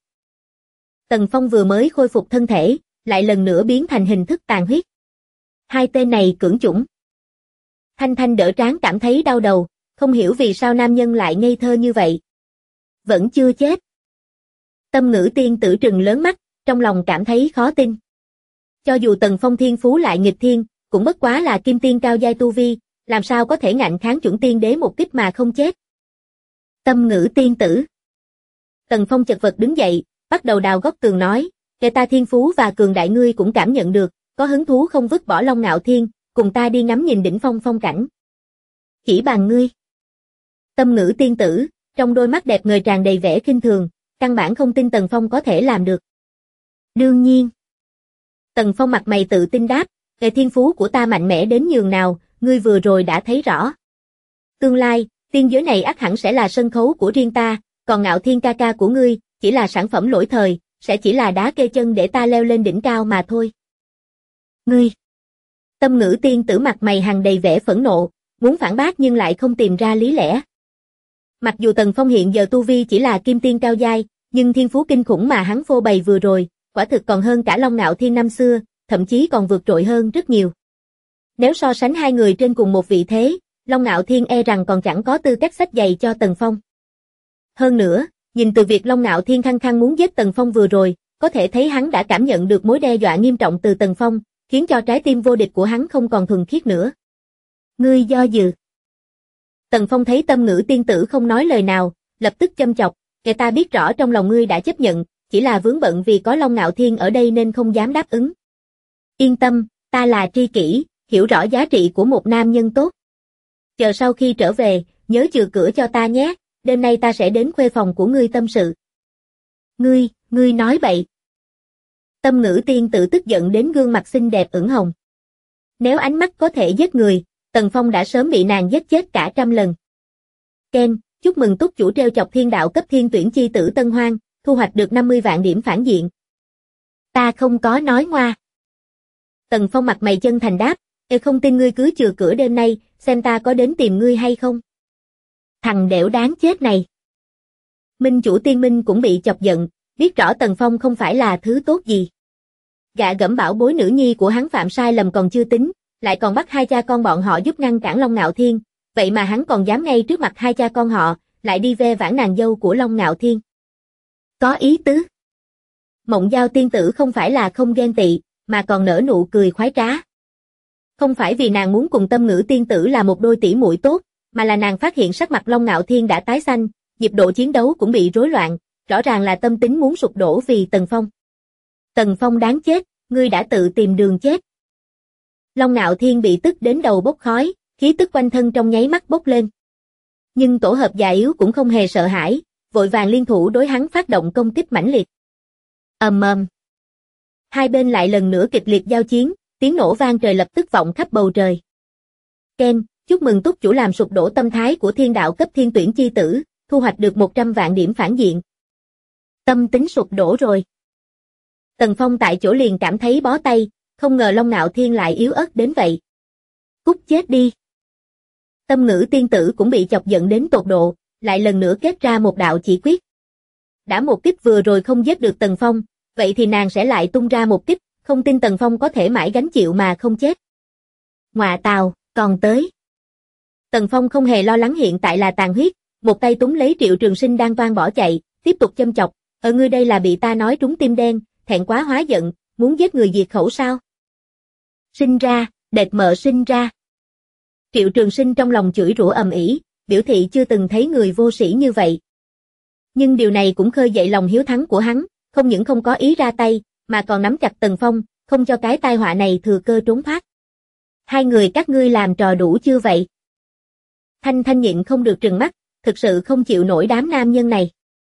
Tần Phong vừa mới khôi phục thân thể, lại lần nữa biến thành hình thức tàn huyết. Hai tên này cưỡng chủng. Thanh Thanh đỡ trán cảm thấy đau đầu, không hiểu vì sao nam nhân lại ngây thơ như vậy. Vẫn chưa chết. Tâm Ngữ tiên tử trừng lớn mắt, trong lòng cảm thấy khó tin. Cho dù Tần Phong thiên phú lại nghịch thiên, cũng bất quá là kim tiên cao giai tu vi, làm sao có thể ngạnh kháng chuẩn tiên đế một kích mà không chết. Tâm Ngữ tiên tử. Tần Phong chật vật đứng dậy, bắt đầu đào góc tường nói, kể ta thiên phú và cường đại ngươi cũng cảm nhận được, có hứng thú không vứt bỏ Long Ngạo Thiên, cùng ta đi ngắm nhìn đỉnh phong phong cảnh. Chỉ bằng ngươi. Tâm Ngữ tiên tử, trong đôi mắt đẹp ngời tràn đầy vẻ khinh thường, căn bản không tin Tần Phong có thể làm được. Đương nhiên. Tần Phong mặt mày tự tin đáp, về thiên phú của ta mạnh mẽ đến nhường nào, ngươi vừa rồi đã thấy rõ. Tương lai, tiên giới này ắt hẳn sẽ là sân khấu của riêng ta, còn Ngạo Thiên ca ca của ngươi, chỉ là sản phẩm lỗi thời, sẽ chỉ là đá kê chân để ta leo lên đỉnh cao mà thôi. Ngươi. Tâm Ngữ tiên tử mặt mày hằn đầy vẻ phẫn nộ, muốn phản bác nhưng lại không tìm ra lý lẽ. Mặc dù Tần Phong hiện giờ tu vi chỉ là kim tiên cao giai, nhưng thiên phú kinh khủng mà hắn phô bày vừa rồi, quả thực còn hơn cả Long Ngạo Thiên năm xưa, thậm chí còn vượt trội hơn rất nhiều. Nếu so sánh hai người trên cùng một vị thế, Long Ngạo Thiên e rằng còn chẳng có tư cách xách giày cho Tần Phong. Hơn nữa, nhìn từ việc Long Ngạo Thiên khăng khăng muốn giết Tần Phong vừa rồi, có thể thấy hắn đã cảm nhận được mối đe dọa nghiêm trọng từ Tần Phong, khiến cho trái tim vô địch của hắn không còn thuần khiết nữa. Ngươi do dự. Tần Phong thấy Tâm Ngữ tiên tử không nói lời nào, lập tức châm chọc, kể ta biết rõ trong lòng ngươi đã chấp nhận, chỉ là vướng bận vì có Long Ngạo Thiên ở đây nên không dám đáp ứng. Yên tâm, ta là tri kỷ, hiểu rõ giá trị của một nam nhân tốt. Chờ sau khi trở về, nhớ chừa cửa cho ta nhé, đêm nay ta sẽ đến khuê phòng của ngươi tâm sự. Ngươi nói bậy. Tâm Ngữ tiên tử tức giận đến gương mặt xinh đẹp ửng hồng. Nếu ánh mắt có thể giết người, Tần Phong đã sớm bị nàng giết chết cả trăm lần. Ken, chúc mừng túc chủ treo chọc thiên đạo cấp thiên tuyển chi tử Tân Hoang, thu hoạch được 50 vạn điểm phản diện. Ta không có nói ngoa. Tần Phong mặt mày chân thành đáp, không tin ngươi cứ chừa cửa đêm nay, xem ta có đến tìm ngươi hay không. Thằng đẻo đáng chết này. Minh chủ Tiên Minh cũng bị chọc giận, biết rõ Tần Phong không phải là thứ tốt gì. Gạ gẫm bảo bối nữ nhi của hắn phạm sai lầm còn chưa tính, lại còn bắt hai cha con bọn họ giúp ngăn cản Long Ngạo Thiên, vậy mà hắn còn dám ngay trước mặt hai cha con họ, lại đi ve vãn nàng dâu của Long Ngạo Thiên. Có ý tứ. Mộng Giao tiên tử không phải là không ghen tị, mà còn nở nụ cười khoái trá. Không phải vì nàng muốn cùng Tâm Ngữ tiên tử là một đôi tỷ muội tốt, mà là nàng phát hiện sắc mặt Long Ngạo Thiên đã tái xanh, nhịp độ chiến đấu cũng bị rối loạn, rõ ràng là tâm tính muốn sụp đổ vì Tần Phong. Tần Phong đáng chết, ngươi đã tự tìm đường chết. Long Ngạo Thiên bị tức đến đầu bốc khói, khí tức quanh thân trong nháy mắt bốc lên. Nhưng tổ hợp già yếu cũng không hề sợ hãi, vội vàng liên thủ đối hắn phát động công kích mãnh liệt. Ầm ầm. Hai bên lại lần nữa kịch liệt giao chiến, tiếng nổ vang trời lập tức vọng khắp bầu trời. Ken, chúc mừng túc chủ làm sụp đổ tâm thái của thiên đạo cấp thiên tuyển chi tử, thu hoạch được 100 vạn điểm phản diện. Tâm tính sụp đổ rồi. Tần Phong tại chỗ liền cảm thấy bó tay, không ngờ Long Ngạo Thiên lại yếu ớt đến vậy. Cút chết đi. Tâm Ngữ tiên tử cũng bị chọc giận đến tột độ, lại lần nữa kết ra một đạo chỉ quyết. Đã một kích vừa rồi không giết được Tần Phong, vậy thì nàng sẽ lại tung ra một kích, không tin Tần Phong có thể mãi gánh chịu mà không chết. Ngọa tào, còn tới. Tần Phong không hề lo lắng hiện tại là tàn huyết, một tay túm lấy Triệu Trường Sinh đang toan bỏ chạy, tiếp tục châm chọc, ngươi đây là bị ta nói trúng tim đen, thẹn quá hóa giận, muốn giết người diệt khẩu sao? Sinh ra, đệt mợ sinh ra. Triệu Trường Sinh trong lòng chửi rủa ầm ĩ, biểu thị chưa từng thấy người vô sĩ như vậy. Nhưng điều này cũng khơi dậy lòng hiếu thắng của hắn, không những không có ý ra tay, mà còn nắm chặt Tần Phong, không cho cái tai họa này thừa cơ trốn thoát. Hai người các ngươi làm trò đủ chưa vậy? Thanh Thanh nhịn không được trừng mắt, thực sự không chịu nổi đám nam nhân này.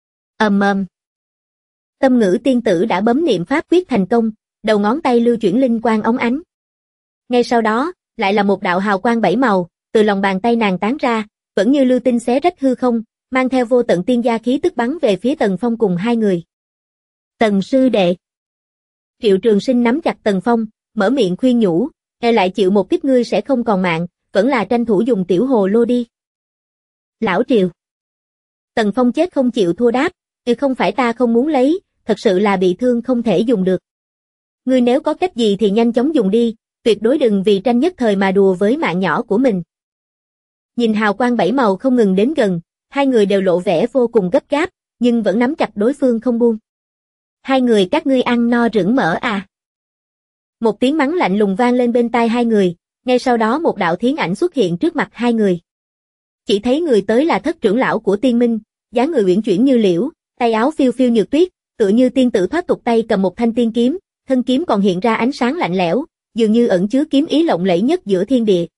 Tâm ngữ tiên tử đã bấm niệm pháp quyết thành công, đầu ngón tay lưu chuyển linh quang óng ánh. Ngay sau đó, lại là một đạo hào quang bảy màu, từ lòng bàn tay nàng tán ra, vẫn như lưu tinh xé rách hư không, mang theo vô tận tiên gia khí tức bắn về phía Tần Phong cùng hai người. Tần sư đệ. Triệu Trường Sinh nắm chặt Tần Phong, mở miệng khuyên nhủ, lại chịu một kiếp ngươi sẽ không còn mạng, vẫn là tranh thủ dùng tiểu hồ lô đi. Lão Triệu. Tần Phong chết không chịu thua đáp, không phải ta không muốn lấy, thật sự là bị thương không thể dùng được. Ngươi nếu có cách gì thì nhanh chóng dùng đi, tuyệt đối đừng vì tranh nhất thời mà đùa với mạng nhỏ của mình. Nhìn hào quang bảy màu không ngừng đến gần, hai người đều lộ vẻ vô cùng gấp gáp, nhưng vẫn nắm chặt đối phương không buông. Hai người các ngươi ăn no rửng mỡ à? Một tiếng mắng lạnh lùng vang lên bên tai hai người, ngay sau đó một đạo thiến ảnh xuất hiện trước mặt hai người. Chỉ thấy người tới là thất trưởng lão của Tiên Minh, dáng người uyển chuyển như liễu, tay áo phiêu phiêu như tuyết, tựa như tiên tử thoát tục tay cầm một thanh tiên kiếm, thân kiếm còn hiện ra ánh sáng lạnh lẽo, dường như ẩn chứa kiếm ý lộng lẫy nhất giữa thiên địa.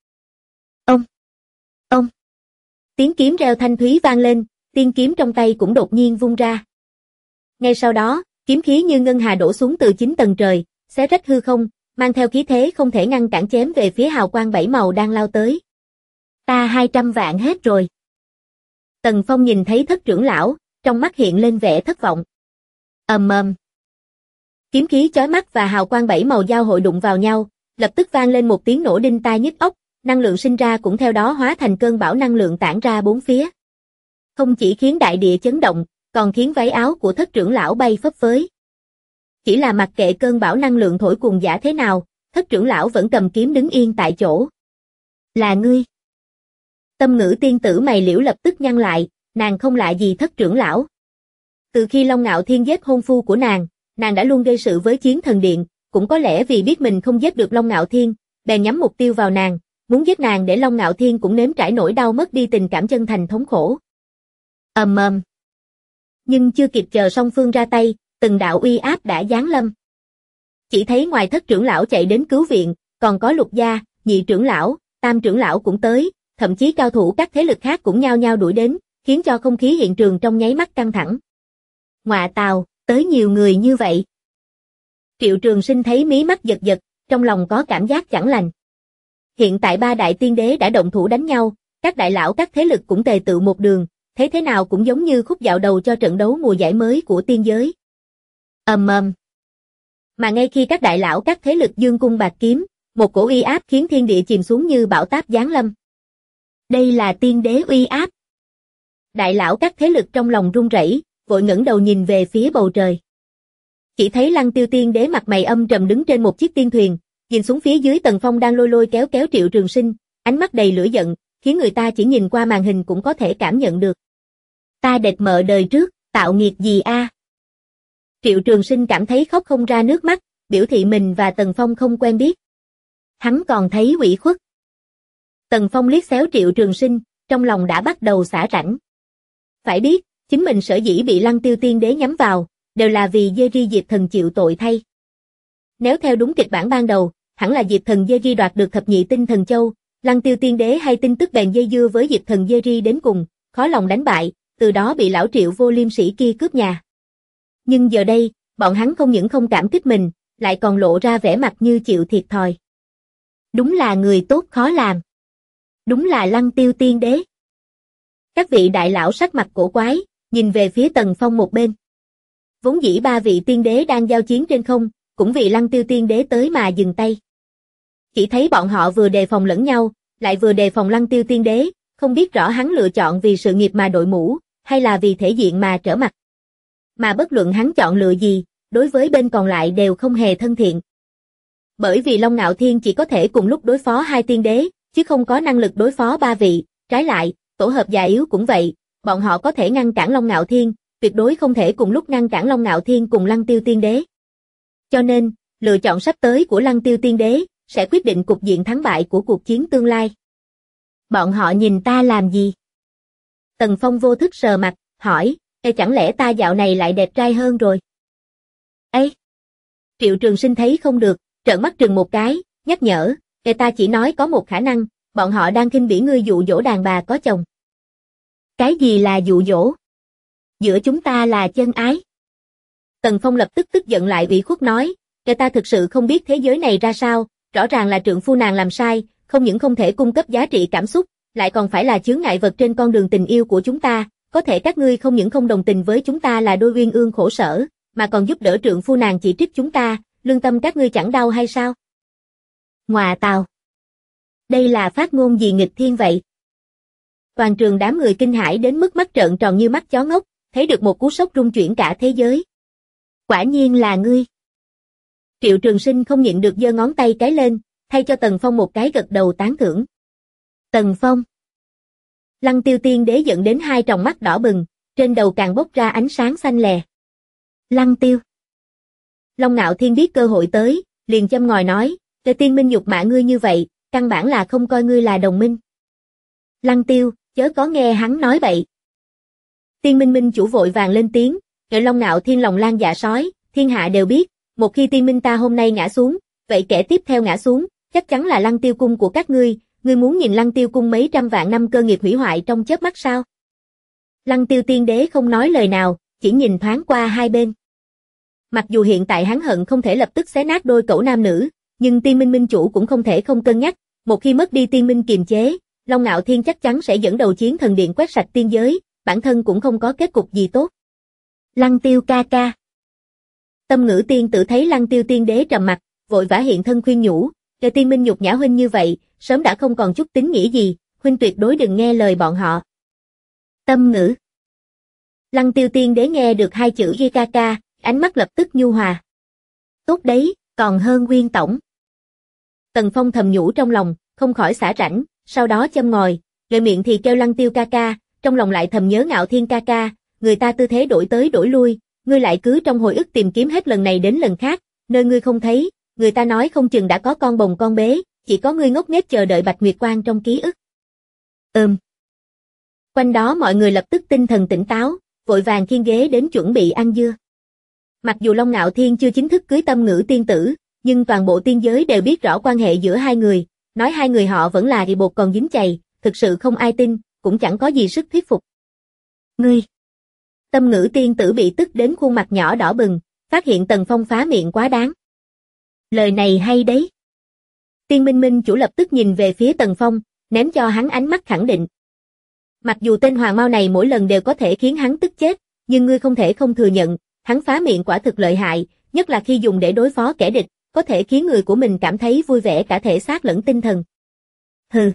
Ông. Tiếng kiếm reo thanh thúy vang lên, tiên kiếm trong tay cũng đột nhiên vung ra. Ngay sau đó, kiếm khí như ngân hà đổ xuống từ 9 tầng trời, xé rách hư không, mang theo khí thế không thể ngăn cản chém về phía hào quang bảy màu đang lao tới. Ta 200 vạn hết rồi. Tần Phong nhìn thấy thất trưởng lão, trong mắt hiện lên vẻ thất vọng. Kiếm khí chói mắt và hào quang bảy màu giao hội đụng vào nhau, lập tức vang lên một tiếng nổ đinh tai nhức óc, năng lượng sinh ra cũng theo đó hóa thành cơn bão năng lượng tản ra bốn phía. Không chỉ khiến đại địa chấn động, còn khiến váy áo của thất trưởng lão bay phấp phới. Chỉ là mặc kệ cơn bão năng lượng thổi cuồng dã thế nào, thất trưởng lão vẫn cầm kiếm đứng yên tại chỗ. Là ngươi. Tâm ngữ tiên tử mày liễu lập tức nhăn lại, nàng không lạ gì thất trưởng lão. Từ khi Long Ngạo Thiên giết hôn phu của nàng đã luôn gây sự với Chiến Thần Điện, cũng có lẽ vì biết mình không giết được Long Ngạo Thiên, bèn nhắm mục tiêu vào nàng, muốn giết nàng để Long Ngạo Thiên cũng nếm trải nỗi đau mất đi tình cảm chân thành thống khổ. Nhưng chưa kịp chờ song phương ra tay, từng đạo uy áp đã giáng lâm. Chỉ thấy ngoài thất trưởng lão chạy đến cứu viện, còn có Lục gia, nhị trưởng lão, tam trưởng lão cũng tới, thậm chí cao thủ các thế lực khác cũng nhao nhao đuổi đến, khiến cho không khí hiện trường trong nháy mắt căng thẳng. Ngọa tào, tới nhiều người như vậy. Triệu Trường Sinh thấy mí mắt giật giật, trong lòng có cảm giác chẳng lành. Hiện tại ba đại tiên đế đã động thủ đánh nhau, các đại lão các thế lực cũng tề tựu một đường, thấy thế nào cũng giống như khúc dạo đầu cho trận đấu mùa giải mới của tiên giới. Mà ngay khi các đại lão các thế lực dương cung bạt kiếm, một cổ uy áp khiến thiên địa chìm xuống như bão táp giáng lâm. Đây là tiên đế uy áp. Đại lão các thế lực trong lòng run rẩy, vội ngẩng đầu nhìn về phía bầu trời. Chỉ thấy Lăng Tiêu tiên đế mặt mày âm trầm đứng trên một chiếc tiên thuyền, nhìn xuống phía dưới Tần Phong đang lôi lôi kéo kéo Triệu Trường Sinh, ánh mắt đầy lửa giận, khiến người ta chỉ nhìn qua màn hình cũng có thể cảm nhận được. Ta đệt mợ đời trước, tạo nghiệt gì a? Triệu Trường Sinh cảm thấy khóc không ra nước mắt, biểu thị mình và Tần Phong không quen biết. Hắn còn thấy ủy khuất. Tần Phong liếc xéo Triệu Trường Sinh, trong lòng đã bắt đầu xả rãnh. Phải biết, chính mình sở dĩ bị Lăng Tiêu tiên đế nhắm vào, đều là vì Jerry Diệp Thần chịu tội thay. Nếu theo đúng kịch bản ban đầu, hẳn là Diệp Thần Jerry đoạt được thập nhị tinh thần châu, Lăng Tiêu tiên đế hay tin tức bèn dây dưa với Diệp Thần Jerry đến cùng, khó lòng đánh bại, từ đó bị lão Triệu vô liêm sĩ kia cướp nhà. Nhưng giờ đây, bọn hắn không những không cảm kích mình, lại còn lộ ra vẻ mặt như chịu thiệt thòi. Đúng là người tốt khó làm. Đúng là Lăng Tiêu tiên đế. Các vị đại lão sắc mặt cổ quái, nhìn về phía Tần Phong một bên. Vốn dĩ ba vị tiên đế đang giao chiến trên không, cũng vì Lăng Tiêu tiên đế tới mà dừng tay. Chỉ thấy bọn họ vừa đề phòng lẫn nhau, lại vừa đề phòng Lăng Tiêu tiên đế, không biết rõ hắn lựa chọn vì sự nghiệp mà đội mũ, hay là vì thể diện mà trở mặt. Mà bất luận hắn chọn lựa gì, đối với bên còn lại đều không hề thân thiện. Bởi vì Long Ngạo Thiên chỉ có thể cùng lúc đối phó hai tiên đế, chứ không có năng lực đối phó ba vị, trái lại, tổ hợp già yếu cũng vậy, bọn họ có thể ngăn cản Long Ngạo Thiên, tuyệt đối không thể cùng lúc ngăn cản Long Ngạo Thiên cùng Lăng Tiêu Tiên Đế. Cho nên, lựa chọn sắp tới của Lăng Tiêu Tiên Đế sẽ quyết định cục diện thắng bại của cuộc chiến tương lai. Bọn họ nhìn ta làm gì? Tần Phong vô thức sờ mặt, hỏi, chẳng lẽ ta dạo này lại đẹp trai hơn rồi? Ê! Triệu Trường Sinh thấy không được, trợn mắt trừng một cái, nhắc nhở, ta chỉ nói có một khả năng, bọn họ đang khinh bỉ ngươi dụ dỗ đàn bà có chồng. Cái gì là dụ dỗ? Giữa chúng ta là chân ái. Tần Phong lập tức tức giận lại ủy khuất nói, ta thực sự không biết thế giới này ra sao, rõ ràng là trượng phu nàng làm sai, không những không thể cung cấp giá trị cảm xúc, lại còn phải là chướng ngại vật trên con đường tình yêu của chúng ta, có thể các ngươi không những không đồng tình với chúng ta là đôi uyên ương khổ sở, mà còn giúp đỡ trượng phu nàng chỉ trích chúng ta, lương tâm các ngươi chẳng đau hay sao? Ngoà tào! Đây là phát ngôn gì nghịch thiên vậy? Toàn trường đám người kinh hãi đến mức mắt trợn tròn như mắt chó ngốc, thấy được một cú sốc rung chuyển cả thế giới. Quả nhiên là ngươi. Triệu Trường Sinh không nhịn được giơ ngón tay cái lên, thay cho Tần Phong một cái gật đầu tán thưởng. Tần Phong. Lăng Tiêu Tiên Đế giận đến hai tròng mắt đỏ bừng, trên đầu càng bốc ra ánh sáng xanh lè. Lăng Tiêu. Long Ngạo Thiên biết cơ hội tới, liền châm ngòi nói, Tiên Minh nhục mạ ngươi như vậy, căn bản là không coi ngươi là đồng minh. Lăng Tiêu, chớ có nghe hắn nói bậy. Tiên Minh Minh chủ vội vàng lên tiếng, Long Ngạo Thiên lòng lan dạ sói, thiên hạ đều biết, một khi Tiên Minh ta hôm nay ngã xuống, vậy kẻ tiếp theo ngã xuống, chắc chắn là Lăng Tiêu cung của các ngươi muốn nhìn Lăng Tiêu cung mấy trăm vạn năm cơ nghiệp hủy hoại trong chớp mắt sao? Lăng Tiêu Tiên Đế không nói lời nào, chỉ nhìn thoáng qua hai bên. Mặc dù hiện tại hắn hận không thể lập tức xé nát đôi cẩu nam nữ, nhưng Tiên Minh Minh chủ cũng không thể không cân nhắc, một khi mất đi Tiên Minh kiềm chế, Long Ngạo Thiên chắc chắn sẽ dẫn đầu chiến thần điện quét sạch tiên giới, bản thân cũng không có kết cục gì tốt. Lăng Tiêu ca ca. Tâm Ngữ tiên tử thấy Lăng Tiêu Tiên Đế trầm mặt, vội vã hiện thân khuyên nhủ, Tiên Minh nhục nhã huynh như vậy, sớm đã không còn chút tín nghĩa gì, huynh tuyệt đối đừng nghe lời bọn họ. Tâm Ngữ. Lăng Tiêu Tiên Đế nghe được hai chữ ca ca, ánh mắt lập tức nhu hòa. Tốt đấy, còn hơn Nguyên tổng. Tần Phong thầm nhủ trong lòng, không khỏi xả rãnh, sau đó châm ngòi, lời miệng thì kêu Lăng Tiêu ca ca, trong lòng lại thầm nhớ Ngạo Thiên ca ca, người ta tư thế đổi tới đổi lui, ngươi lại cứ trong hồi ức tìm kiếm hết lần này đến lần khác, nơi ngươi không thấy, người ta nói không chừng đã có con bồng con bế, chỉ có ngươi ngốc nghếch chờ đợi Bạch Nguyệt Quang trong ký ức. Quanh đó mọi người lập tức tinh thần tỉnh táo, vội vàng khiêng ghế đến chuẩn bị ăn dưa. Mặc dù Long Ngạo Thiên chưa chính thức cưới Tâm Ngữ tiên tử, nhưng toàn bộ tiên giới đều biết rõ quan hệ giữa hai người, nói hai người họ vẫn là thì bột còn dính chày, thực sự không ai tin, cũng chẳng có gì sức thuyết phục. Ngươi! Tâm Ngữ tiên tử bị tức đến khuôn mặt nhỏ đỏ bừng, phát hiện Tần Phong phá miệng quá đáng. Lời này hay đấy. Tiên Minh Minh chủ lập tức nhìn về phía Tần Phong, ném cho hắn ánh mắt khẳng định. Mặc dù tên Hoàng Mao này mỗi lần đều có thể khiến hắn tức chết, nhưng ngươi không thể không thừa nhận, hắn phá miệng quả thực lợi hại, nhất là khi dùng để đối phó kẻ địch, có thể khiến người của mình cảm thấy vui vẻ cả thể xác lẫn tinh thần. Hừ.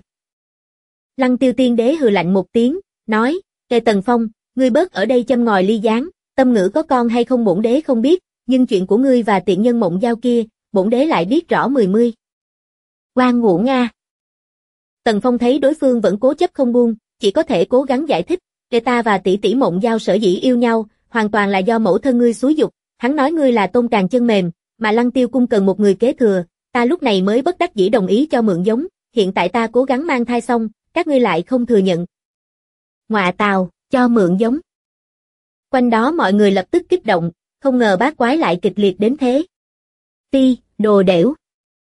Lăng Tiêu Tiên Đế hừ lạnh một tiếng, nói, Tần Phong, ngươi bớt ở đây châm ngòi ly gián, Tâm Ngữ có con hay không bổn đế không biết, nhưng chuyện của ngươi và tiện nhân Mộng Giao kia, bổn đế lại biết rõ mười mươi. Oan uổng nga. Tần Phong thấy đối phương vẫn cố chấp không buông, chỉ có thể cố gắng giải thích, ta và tỷ tỷ Mộng Giao sở dĩ yêu nhau, hoàn toàn là do mẫu thân ngươi xúi giục, hắn nói ngươi là tôn càng chân mềm, mà Lăng Tiêu cung cần một người kế thừa, ta lúc này mới bất đắc dĩ đồng ý cho mượn giống, hiện tại ta cố gắng mang thai xong, các ngươi lại không thừa nhận. Ngoạ tào, cho mượn giống. Quanh đó mọi người lập tức kích động, không ngờ bát quái lại kịch liệt đến thế. Ti, đồ đểu.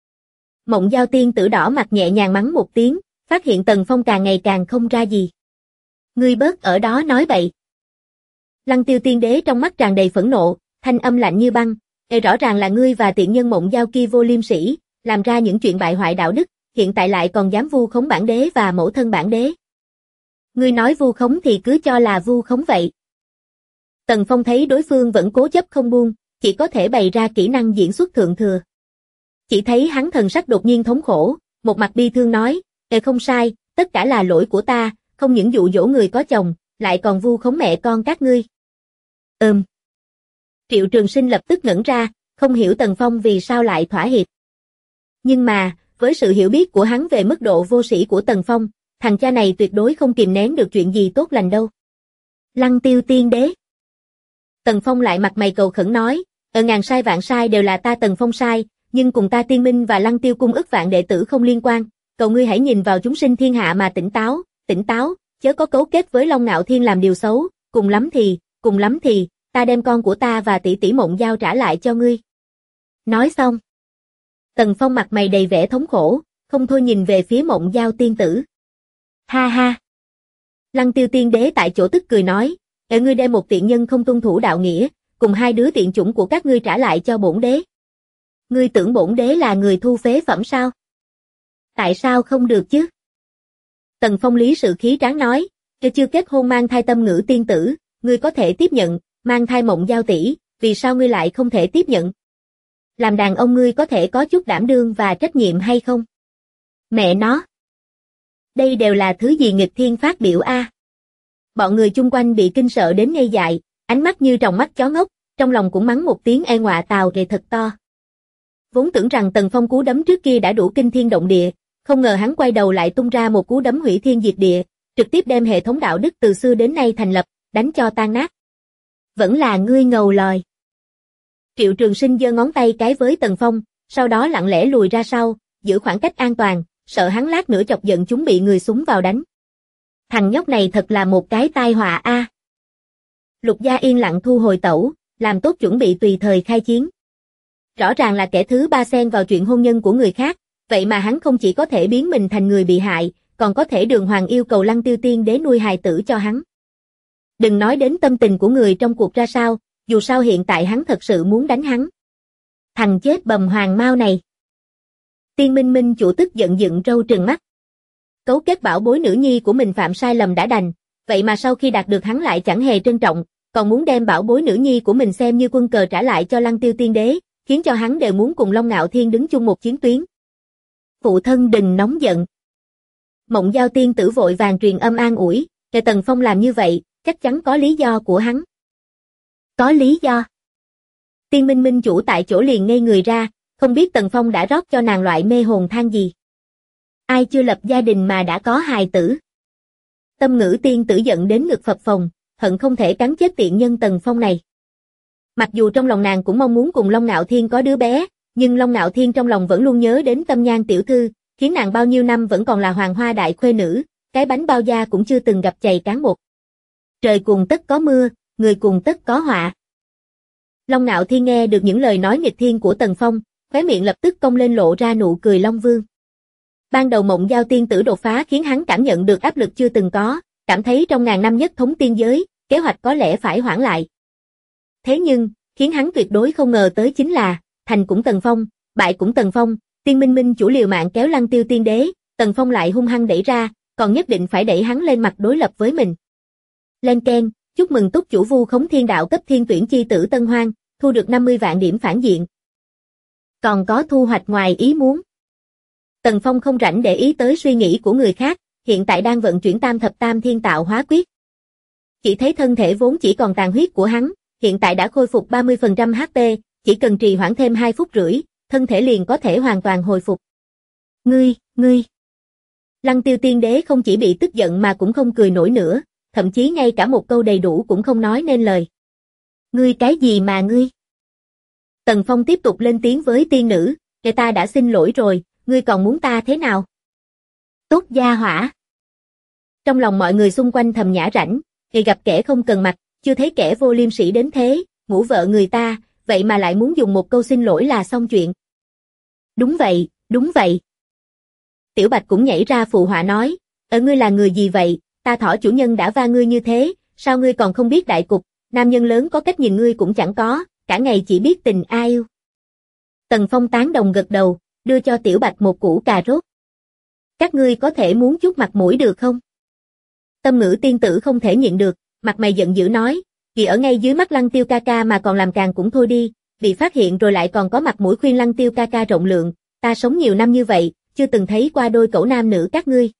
Mộng Giao tiên tử đỏ mặt nhẹ nhàng mắng một tiếng, phát hiện Tần Phong càng ngày càng không ra gì. Ngươi bớt ở đó nói bậy. Lăng Tiêu Tiên Đế trong mắt tràn đầy phẫn nộ, thanh âm lạnh như băng, rõ ràng là ngươi và tiện nhân Mộng Giao kia vô liêm sỉ, làm ra những chuyện bại hoại đạo đức, hiện tại lại còn dám vu khống bản đế và mẫu thân bản đế. Ngươi nói vu khống thì cứ cho là vu khống vậy. Tần Phong thấy đối phương vẫn cố chấp không buông, chỉ có thể bày ra kỹ năng diễn xuất thượng thừa. Chỉ thấy hắn thần sắc đột nhiên thống khổ, một mặt bi thương nói, không sai, tất cả là lỗi của ta, không những dụ dỗ người có chồng, lại còn vu khống mẹ con các ngươi. Triệu Trường Sinh lập tức ngẩn ra, không hiểu Tần Phong vì sao lại thỏa hiệp. Nhưng mà, với sự hiểu biết của hắn về mức độ vô sĩ của Tần Phong, thằng cha này tuyệt đối không kìm nén được chuyện gì tốt lành đâu. Lăng Tiêu tiên đế. Tần Phong lại mặt mày cầu khẩn nói, ngàn sai vạn sai đều là ta Tần Phong sai, nhưng cùng ta Tiên Minh và Lăng Tiêu cung ức vạn đệ tử không liên quan, cầu ngươi hãy nhìn vào chúng sinh thiên hạ mà tỉnh táo, chớ có cấu kết với Long Ngạo Thiên làm điều xấu, cùng lắm thì, ta đem con của ta và tỷ tỷ Mộng Giao trả lại cho ngươi. Nói xong, Tần Phong mặt mày đầy vẻ thống khổ, không thôi nhìn về phía Mộng Giao tiên tử. Ha ha. Lăng Tiêu tiên đế tại chỗ tức cười nói, ngươi đem một tiện nhân không tuân thủ đạo nghĩa, cùng hai đứa tiện chủng của các ngươi trả lại cho bổn đế. Ngươi tưởng bổn đế là người thu phế phẩm sao? Tại sao không được chứ? Tần Phong lý sự khí tráng nói, chưa kết hôn mang thai Tâm Ngữ tiên tử, ngươi có thể tiếp nhận, mang thai Mộng Giao tỷ, vì sao ngươi lại không thể tiếp nhận? Làm đàn ông ngươi có thể có chút đảm đương và trách nhiệm hay không? Mẹ nó! Đây đều là thứ gì nghịch thiên phát biểu a? Bọn người chung quanh bị kinh sợ đến ngây dại, ánh mắt như tròng mắt chó ngốc, trong lòng cũng mắng một tiếng ngọa tào kề thật to. Vốn tưởng rằng Tần Phong cú đấm trước kia đã đủ kinh thiên động địa, không ngờ hắn quay đầu lại tung ra một cú đấm hủy thiên diệt địa, trực tiếp đem hệ thống đạo đức từ xưa đến nay thành lập, đánh cho tan nát. Vẫn là ngươi ngầu lòi. Triệu Trường Sinh giơ ngón tay cái với Tần Phong, sau đó lặng lẽ lùi ra sau, giữ khoảng cách an toàn, sợ hắn lát nữa chọc giận chúng bị người súng vào đánh. Thằng nhóc này thật là một cái tai họa a. Lục Gia yên lặng thu hồi tẩu, làm tốt chuẩn bị tùy thời khai chiến. Rõ ràng là kẻ thứ ba xen vào chuyện hôn nhân của người khác, vậy mà hắn không chỉ có thể biến mình thành người bị hại, còn có thể đường hoàng yêu cầu Lăng Tiêu tiên đế nuôi hài tử cho hắn. Đừng nói đến tâm tình của người trong cuộc ra sao, dù sao hiện tại hắn thật sự muốn đánh hắn. Thằng chết bầm hoàng mau này. Tiên Minh Minh chủ tức giận dựng râu trừng mắt. Cấu kết bảo bối nữ nhi của mình phạm sai lầm đã đành, vậy mà sau khi đạt được hắn lại chẳng hề trân trọng, còn muốn đem bảo bối nữ nhi của mình xem như quân cờ trả lại cho Lăng Tiêu tiên đế, khiến cho hắn đều muốn cùng Long Ngạo Thiên đứng chung một chiến tuyến. Phụ thân đừng nóng giận. Mộng Giao tiên tử vội vàng truyền âm an ủi, kẻ Tần Phong làm như vậy, chắc chắn có lý do của hắn. Có lý do. Tiên Minh Minh chủ tại chỗ liền ngây người ra, không biết Tần Phong đã rót cho nàng loại mê hồn than gì. Ai chưa lập gia đình mà đã có hài tử. Tâm Ngữ tiên tử giận đến ngực phập phồng, hận không thể cắn chết tiện nhân Tần Phong này. Mặc dù trong lòng nàng cũng mong muốn cùng Long Ngạo Thiên có đứa bé, nhưng Long Ngạo Thiên trong lòng vẫn luôn nhớ đến Tâm Nhan tiểu thư, khiến nàng bao nhiêu năm vẫn còn là hoàng hoa đại khuê nữ, cái bánh bao da cũng chưa từng gặp chày cán một. Trời cùng tất có mưa, người cùng tất có họa. Long Ngạo Thiên nghe được những lời nói nghịch thiên của Tần Phong, khóe miệng lập tức cong lên lộ ra nụ cười Long Vương. Ban đầu Mộng Giao tiên tử đột phá khiến hắn cảm nhận được áp lực chưa từng có, cảm thấy trong ngàn năm nhất thống tiên giới, kế hoạch có lẽ phải hoãn lại. Thế nhưng, khiến hắn tuyệt đối không ngờ tới chính là, thành cũng Tần Phong, bại cũng Tần Phong, Tiên Minh Minh chủ liều mạng kéo Lăng Tiêu tiên đế, Tần Phong lại hung hăng đẩy ra, còn nhất định phải đẩy hắn lên mặt đối lập với mình. Lên keng, chúc mừng túc chủ vu khống thiên đạo cấp thiên tuyển chi tử Tân Hoang, thu được 50 vạn điểm phản diện. Còn có thu hoạch ngoài ý muốn. Tần Phong không rảnh để ý tới suy nghĩ của người khác, hiện tại đang vận chuyển tam thập tam thiên tạo hóa quyết. Chỉ thấy thân thể vốn chỉ còn tàn huyết của hắn, hiện tại đã khôi phục 30% HP, chỉ cần trì hoãn thêm 2 phút rưỡi, thân thể liền có thể hoàn toàn hồi phục. Ngươi. Lăng Tiêu tiên đế không chỉ bị tức giận mà cũng không cười nổi nữa, thậm chí ngay cả một câu đầy đủ cũng không nói nên lời. Ngươi cái gì mà ngươi? Tần Phong tiếp tục lên tiếng với tiên nữ, kẻ ta đã xin lỗi rồi, ngươi còn muốn ta thế nào? Tốt gia hỏa. Trong lòng mọi người xung quanh thầm nhả rãnh, thì gặp kẻ không cần mặt, chưa thấy kẻ vô liêm sỉ đến thế, ngủ vợ người ta, vậy mà lại muốn dùng một câu xin lỗi là xong chuyện. Đúng vậy. Tiểu Bạch cũng nhảy ra phụ họa nói, ngươi là người gì vậy, ta Thỏ chủ nhân đã va ngươi như thế, sao ngươi còn không biết đại cục, nam nhân lớn có cách nhìn ngươi cũng chẳng có, cả ngày chỉ biết tình yêu. Tần Phong tán đồng gật đầu, đưa cho Tiểu Bạch một củ cà rốt. Các ngươi có thể muốn chút mặt mũi được không? Tâm Ngữ tiên tử không thể nhịn được, mặt mày giận dữ nói, vì ở ngay dưới mắt Lăng Tiêu ca ca mà còn làm càng cũng thôi đi, bị phát hiện rồi lại còn có mặt mũi khuyên Lăng Tiêu ca ca rộng lượng, ta sống nhiều năm như vậy, chưa từng thấy qua đôi cẩu nam nữ các ngươi.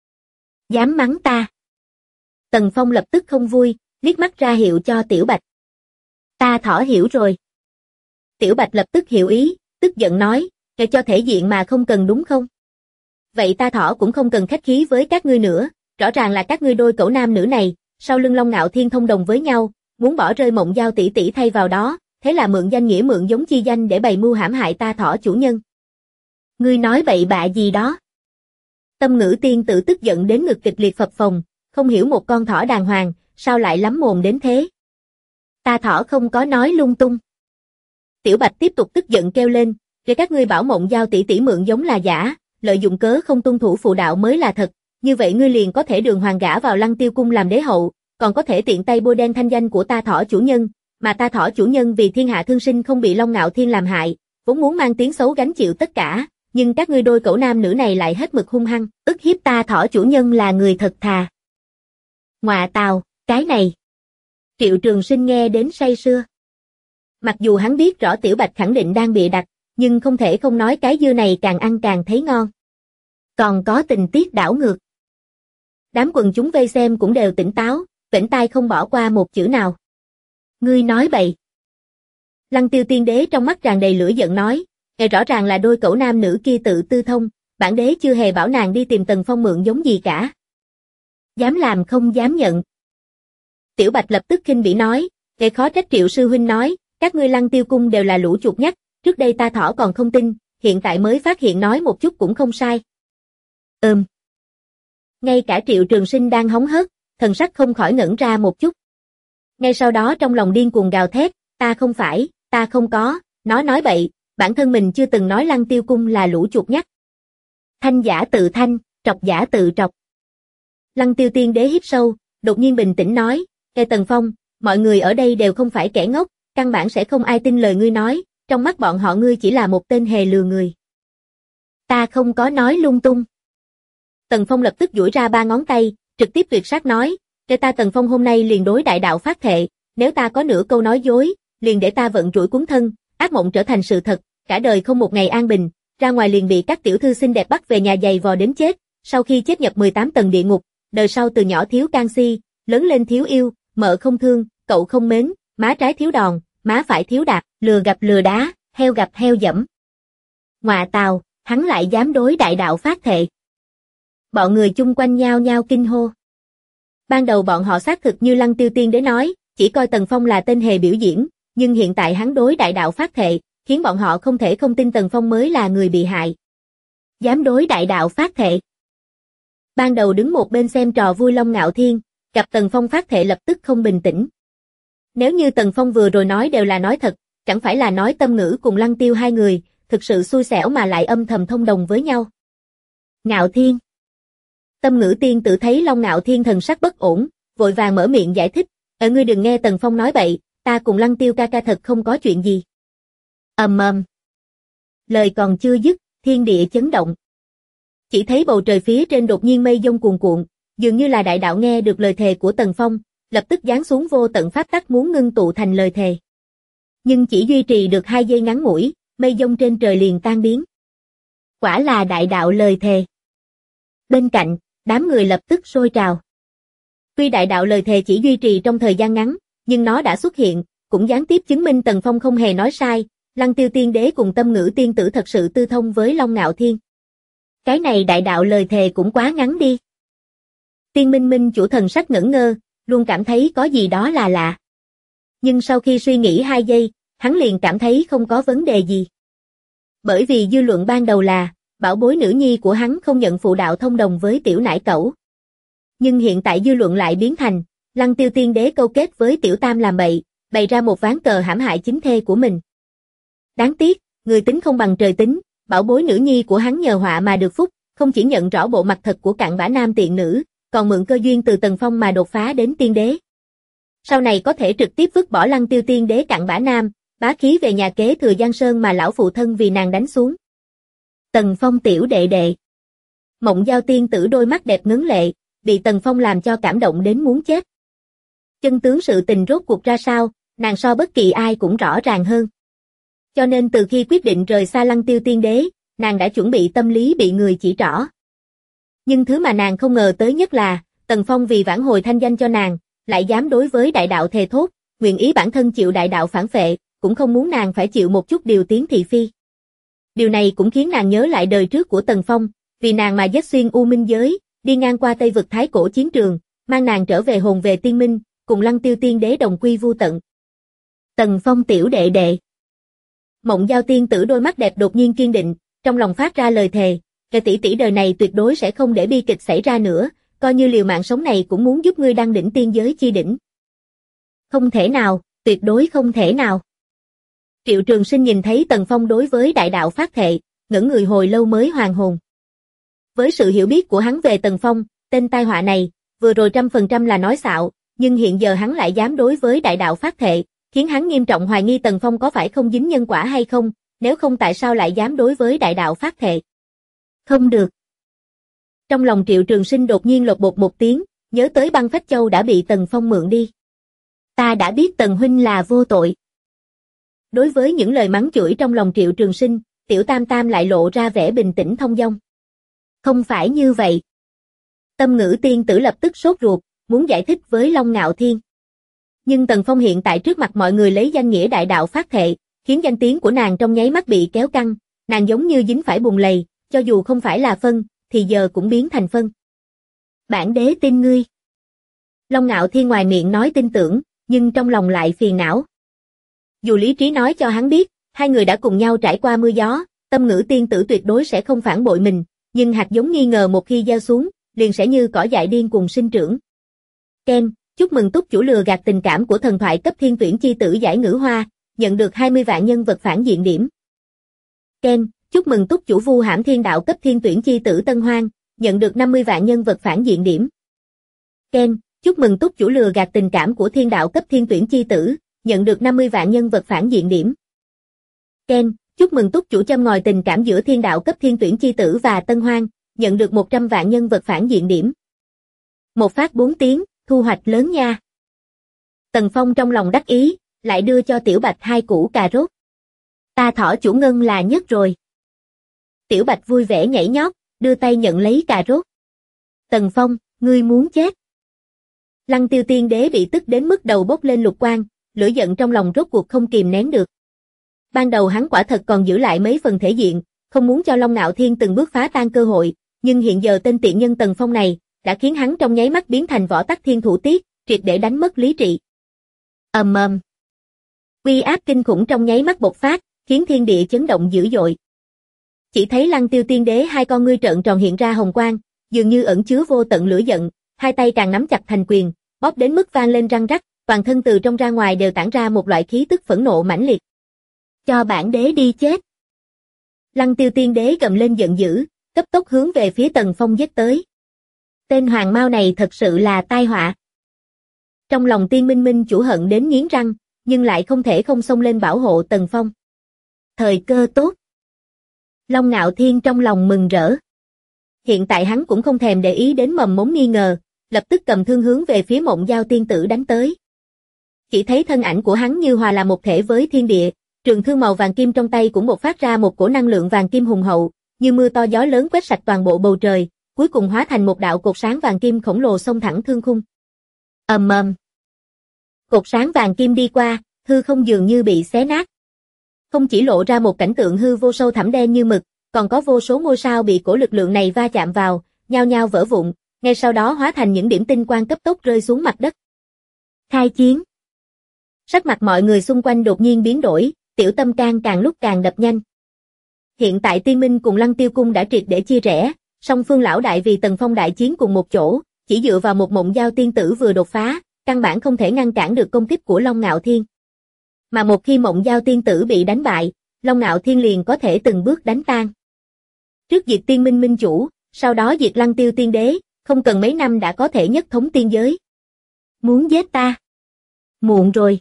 Dám mắng ta. Tần Phong lập tức không vui, liếc mắt ra hiệu cho Tiểu Bạch. Ta Thỏ hiểu rồi. Tiểu Bạch lập tức hiểu ý, tức giận nói, để cho thể diện mà không cần đúng không? Vậy ta Thỏ cũng không cần khách khí với các ngươi nữa, rõ ràng là các ngươi đôi cẩu nam nữ này, sau lưng Long Ngạo Thiên thông đồng với nhau, muốn bỏ rơi Mộng Giao tỷ tỷ thay vào đó, thế là mượn danh nghĩa mượn giống chi danh để bày mưu hãm hại ta Thỏ chủ nhân. Ngươi nói bậy bạ gì đó? Tâm Ngữ tiên tử tức giận đến ngực kịch liệt phập phồng, không hiểu một con thỏ đàng hoàng, sao lại lắm mồm đến thế? Ta Thỏ không có nói lung tung. Tiểu Bạch tiếp tục tức giận kêu lên, để các ngươi bảo Mộng Giao tỷ tỷ mượn giống là giả, lợi dụng cớ không tuân thủ phụ đạo mới là thật, như vậy ngươi liền có thể đường hoàng gả vào Lăng Tiêu cung làm đế hậu, còn có thể tiện tay bôi đen thanh danh của ta Thỏ chủ nhân, mà ta Thỏ chủ nhân vì thiên hạ thương sinh không bị Long Ngạo Thiên làm hại, vốn muốn mang tiếng xấu gánh chịu tất cả, nhưng các ngươi đôi cẩu nam nữ này lại hết mực hung hăng, ức hiếp ta Thỏ chủ nhân là người thật thà. Ngoà tào, cái này. Triệu Trường Sinh nghe đến say sưa. Mặc dù hắn biết rõ Tiểu Bạch khẳng định đang bịa đặt, nhưng không thể không nói cái dưa này càng ăn càng thấy ngon. Còn có tình tiết đảo ngược. Đám quần chúng vây xem cũng đều tỉnh táo, vểnh tai không bỏ qua một chữ nào. Ngươi nói bậy. Lăng Tiêu tiên đế trong mắt tràn đầy lửa giận nói, rõ ràng là đôi cẩu nam nữ kia tự tư thông, bản đế chưa hề bảo nàng đi tìm Tần Phong mượn giống gì cả. Dám làm không dám nhận. Tiểu Bạch lập tức khinh bỉ nói, khó trách Triệu sư huynh nói, các ngươi Lăng Tiêu cung đều là lũ chuột nhắt, trước đây ta Thỏ còn không tin, hiện tại mới phát hiện nói một chút cũng không sai. Ngay cả Triệu Trường Sinh đang hóng hớt, thần sắc không khỏi ngẩn ra một chút. Ngay sau đó trong lòng điên cuồng gào thét, ta không phải, ta không có, nó nói bậy, bản thân mình chưa từng nói Lăng Tiêu cung là lũ chuột nhắt. Thanh giả tự thanh, trọc giả tự trọc. Lăng Tiêu tiên đế hít sâu, đột nhiên bình tĩnh nói, Tần Phong, mọi người ở đây đều không phải kẻ ngốc, căn bản sẽ không ai tin lời ngươi nói, trong mắt bọn họ ngươi chỉ là một tên hề lừa người. Ta không có nói lung tung. Tần Phong lập tức duỗi ra 3 ngón tay, trực tiếp tuyệt sát nói, ta Tần Phong hôm nay liền đối đại đạo phát thệ, nếu ta có nửa câu nói dối, liền để ta vận rủi cuốn thân, ác mộng trở thành sự thật, cả đời không một ngày an bình, ra ngoài liền bị các tiểu thư xinh đẹp bắt về nhà giày vò đến chết, sau khi chết nhập 18 tầng địa ngục, đời sau từ nhỏ thiếu canxi, lớn lên thiếu yêu, mợ không thương, cậu không mến, má trái thiếu đòn, má phải thiếu đạp, lừa gặp lừa đá, heo gặp heo dẫm. Ngoà tào, hắn lại dám đối đại đạo phát thệ. Bọn người chung quanh nhao nhao kinh hô. Ban đầu bọn họ xác thực như Lăng Tiêu tiên đế nói, chỉ coi Tần Phong là tên hề biểu diễn, nhưng hiện tại hắn đối đại đạo phát thệ, khiến bọn họ không thể không tin Tần Phong mới là người bị hại. Dám đối đại đạo phát thệ. Ban đầu đứng một bên xem trò vui Long Ngạo Thiên, gặp Tần Phong phát thệ lập tức không bình tĩnh. Nếu như Tần Phong vừa rồi nói đều là nói thật, chẳng phải là nói Tâm Ngữ cùng Lăng Tiêu hai người, thực sự xui xẻo mà lại âm thầm thông đồng với nhau. Ngạo Thiên. Tâm Ngữ tiên tử thấy Long Ngạo Thiên thần sắc bất ổn, vội vàng mở miệng giải thích, ngươi đừng nghe Tần Phong nói bậy, ta cùng Lăng Tiêu ca ca thật không có chuyện gì. Lời còn chưa dứt, thiên địa chấn động. Chỉ thấy bầu trời phía trên đột nhiên mây dông cuồn cuộn, dường như là đại đạo nghe được lời thề của Tần Phong, lập tức giáng xuống vô tận pháp tắc muốn ngưng tụ thành lời thề. Nhưng chỉ duy trì được 2 giây ngắn ngủi, mây dông trên trời liền tan biến. Quả là đại đạo lời thề. Bên cạnh, đám người lập tức sôi trào. Tuy đại đạo lời thề chỉ duy trì trong thời gian ngắn, nhưng nó đã xuất hiện, cũng gián tiếp chứng minh Tần Phong không hề nói sai, Lăng Tiêu tiên đế cùng Tâm Ngữ tiên tử thật sự tư thông với Long Ngạo Thiên. Cái này đại đạo lời thề cũng quá ngắn đi. Tiên Minh Minh chủ thần sắc ngẩn ngơ, luôn cảm thấy có gì đó là lạ. Nhưng sau khi suy nghĩ 2 giây, hắn liền cảm thấy không có vấn đề gì. Bởi vì dư luận ban đầu là, bảo bối nữ nhi của hắn không nhận phụ đạo thông đồng với tiểu nải cẩu. Nhưng hiện tại dư luận lại biến thành, Lăng Tiêu tiên đế câu kết với tiểu tam làm bậy, bày ra một ván cờ hãm hại chính thê của mình. Đáng tiếc, người tính không bằng trời tính, bảo bối nữ nhi của hắn nhờ họa mà được phúc, không chỉ nhận rõ bộ mặt thật của cặn bã nam tiện nữ, còn mượn cơ duyên từ Tần Phong mà đột phá đến tiên đế. Sau này có thể trực tiếp vứt bỏ Lăng Tiêu tiên đế cặn bã nam, bá khí về nhà kế thừa Giang Sơn mà lão phụ thân vì nàng đánh xuống. Tần Phong tiểu đệ đệ. Mộng Giao tiên tử đôi mắt đẹp ngấn lệ, bị Tần Phong làm cho cảm động đến muốn chết. Chân tướng sự tình rốt cuộc ra sao, nàng so bất kỳ ai cũng rõ ràng hơn. Cho nên từ khi quyết định rời xa Lăng Tiêu tiên đế, nàng đã chuẩn bị tâm lý bị người chỉ trỏ. Nhưng thứ mà nàng không ngờ tới nhất là, Tần Phong vì vãn hồi thanh danh cho nàng, lại dám đối với đại đạo thề thốt, nguyện ý bản thân chịu đại đạo phản phệ, cũng không muốn nàng phải chịu một chút điều tiếng thị phi. Điều này cũng khiến nàng nhớ lại đời trước của Tần Phong, vì nàng mà dết xuyên U Minh giới, đi ngang qua Tây vực Thái cổ chiến trường, mang nàng trở về hồn về tiên minh, cùng Lăng Tiêu Tiên Đế đồng quy vu tận. Tần Phong tiểu đệ đệ. Mộng Giao tiên tử đôi mắt đẹp đột nhiên kiên định, trong lòng phát ra lời thề, kẻ tỷ tỷ đời này tuyệt đối sẽ không để bi kịch xảy ra nữa, coi như liều mạng sống này cũng muốn giúp ngươi đăng đỉnh tiên giới chi đỉnh. Không thể nào, tuyệt đối không thể nào. Triệu Trường Sinh nhìn thấy Tần Phong đối với đại đạo phát thệ, ngẩn người hồi lâu mới hoàn hồn. Với sự hiểu biết của hắn về Tần Phong, tên tai họa này, vừa rồi 100% là nói xạo, nhưng hiện giờ hắn lại dám đối với đại đạo phát thệ, khiến hắn nghiêm trọng hoài nghi Tần Phong có phải không dính nhân quả hay không, nếu không tại sao lại dám đối với đại đạo phát thệ. Không được. Trong lòng Triệu Trường Sinh đột nhiên lột bột một tiếng, nhớ tới băng phách châu đã bị Tần Phong mượn đi. Ta đã biết Tần huynh là vô tội. Đối với những lời mắng chửi trong lòng Triệu Trường Sinh, Tiểu Tam Tam lại lộ ra vẻ bình tĩnh thông dong. Không phải như vậy. Tâm Ngữ tiên tử lập tức sốt ruột, muốn giải thích với Long Ngạo Thiên. Nhưng Tần Phong hiện tại trước mặt mọi người lấy danh nghĩa đại đạo phát thệ, khiến danh tiếng của nàng trong nháy mắt bị kéo căng, nàng giống như dính phải bùn lầy, cho dù không phải là phân, thì giờ cũng biến thành phân. Bản đế tin ngươi. Long Ngạo Thiên ngoài miệng nói tin tưởng, nhưng trong lòng lại phiền não. Dù lý trí nói cho hắn biết, hai người đã cùng nhau trải qua mưa gió, Tâm Ngữ tiên tử tuyệt đối sẽ không phản bội mình, nhưng hạt giống nghi ngờ một khi gieo xuống, liền sẽ như cỏ dại điên cùng sinh trưởng. Ken, chúc mừng túc chủ lừa gạt tình cảm của thần thoại cấp thiên tuyển chi tử Giải Ngữ Hoa, nhận được 20 vạn nhân vật phản diện điểm. Ken, chúc mừng túc chủ vu hãm thiên đạo cấp thiên tuyển chi tử Tân Hoang, nhận được 50 vạn nhân vật phản diện điểm. Ken, chúc mừng túc chủ lừa gạt tình cảm của thiên đạo cấp thiên tuyển chi tử, nhận được 50 vạn nhân vật phản diện điểm. Ken, chúc mừng túc chủ châm ngòi tình cảm giữa thiên đạo cấp thiên tuyển chi tử và Tân Hoang, nhận được 100 vạn nhân vật phản diện điểm. Một phát 4 tiếng, thu hoạch lớn nha. Tần Phong trong lòng đắc ý, lại đưa cho Tiểu Bạch 2 củ cà rốt. Ta thỏ chủ ngân là nhất rồi. Tiểu Bạch vui vẻ nhảy nhót, đưa tay nhận lấy cà rốt. Tần Phong, ngươi muốn chết. Lăng Tiêu Tiên Đế bị tức đến mức đầu bốc lên lục quang, lửa giận trong lòng rốt cuộc không kìm nén được. Ban đầu hắn quả thật còn giữ lại mấy phần thể diện, không muốn cho Long Ngạo Thiên từng bước phá tan cơ hội, nhưng hiện giờ tên tiện nhân Tần Phong này, đã khiến hắn trong nháy mắt biến thành võ tắc thiên thủ tiết, triệt để đánh mất lý trị. Ầm ầm. Uy áp kinh khủng trong nháy mắt bộc phát, khiến thiên địa chấn động dữ dội. Chỉ thấy Lăng Tiêu Tiên Đế hai con ngươi trợn tròn hiện ra hồng quang, dường như ẩn chứa vô tận lửa giận, hai tay càng nắm chặt thành quyền, bóp đến mức vang lên răng rắc, toàn thân từ trong ra ngoài đều tản ra một loại khí tức phẫn nộ mãnh liệt. Cho bản đế đi chết. Lăng Tiêu Tiên Đế gầm lên giận dữ, cấp tốc hướng về phía Tần Phong giết tới. Tên hoàng mao này thật sự là tai họa. Trong lòng Tiên Minh Minh chủ hận đến nghiến răng, nhưng lại không thể không xông lên bảo hộ Tần Phong. Thời cơ tốt. Long Ngạo Thiên trong lòng mừng rỡ. Hiện tại hắn cũng không thèm để ý đến mầm mống nghi ngờ, lập tức cầm thương hướng về phía Mộng Giao tiên tử đánh tới. Chỉ thấy thân ảnh của hắn như hòa là một thể với thiên địa, trường thương màu vàng kim trong tay cũng bộc phát ra một cổ năng lượng vàng kim hùng hậu, như mưa to gió lớn quét sạch toàn bộ bầu trời, cuối cùng hóa thành một đạo cột sáng vàng kim khổng lồ xông thẳng thương khung. Ầm ầm. Cột sáng vàng kim đi qua, hư không dường như bị xé nát. Không chỉ lộ ra một cảnh tượng hư vô sâu thẳm đen như mực, còn có vô số ngôi sao bị cổ lực lượng này va chạm vào, nhao nhao vỡ vụn, ngay sau đó hóa thành những điểm tinh quang cấp tốc rơi xuống mặt đất. Khai chiến. Sắc mặt mọi người xung quanh đột nhiên biến đổi, tiểu tâm can càng lúc càng đập nhanh. Hiện tại Tiên Minh cùng Lăng Tiêu Cung đã triệt để chia rẽ, song phương lão đại vì Tần Phong đại chiến cùng một chỗ, chỉ dựa vào một Mộng Giao tiên tử vừa đột phá, căn bản không thể ngăn cản được công kích của Long Ngạo Thiên. Mà một khi Mộng Giao tiên tử bị đánh bại, Long Ngạo Thiên liền có thể từng bước đánh tan. Trước diệt Tiên Minh Minh chủ, sau đó diệt Lăng Tiêu Tiên Đế, không cần mấy năm đã có thể nhất thống tiên giới. Muốn giết ta? Muộn rồi.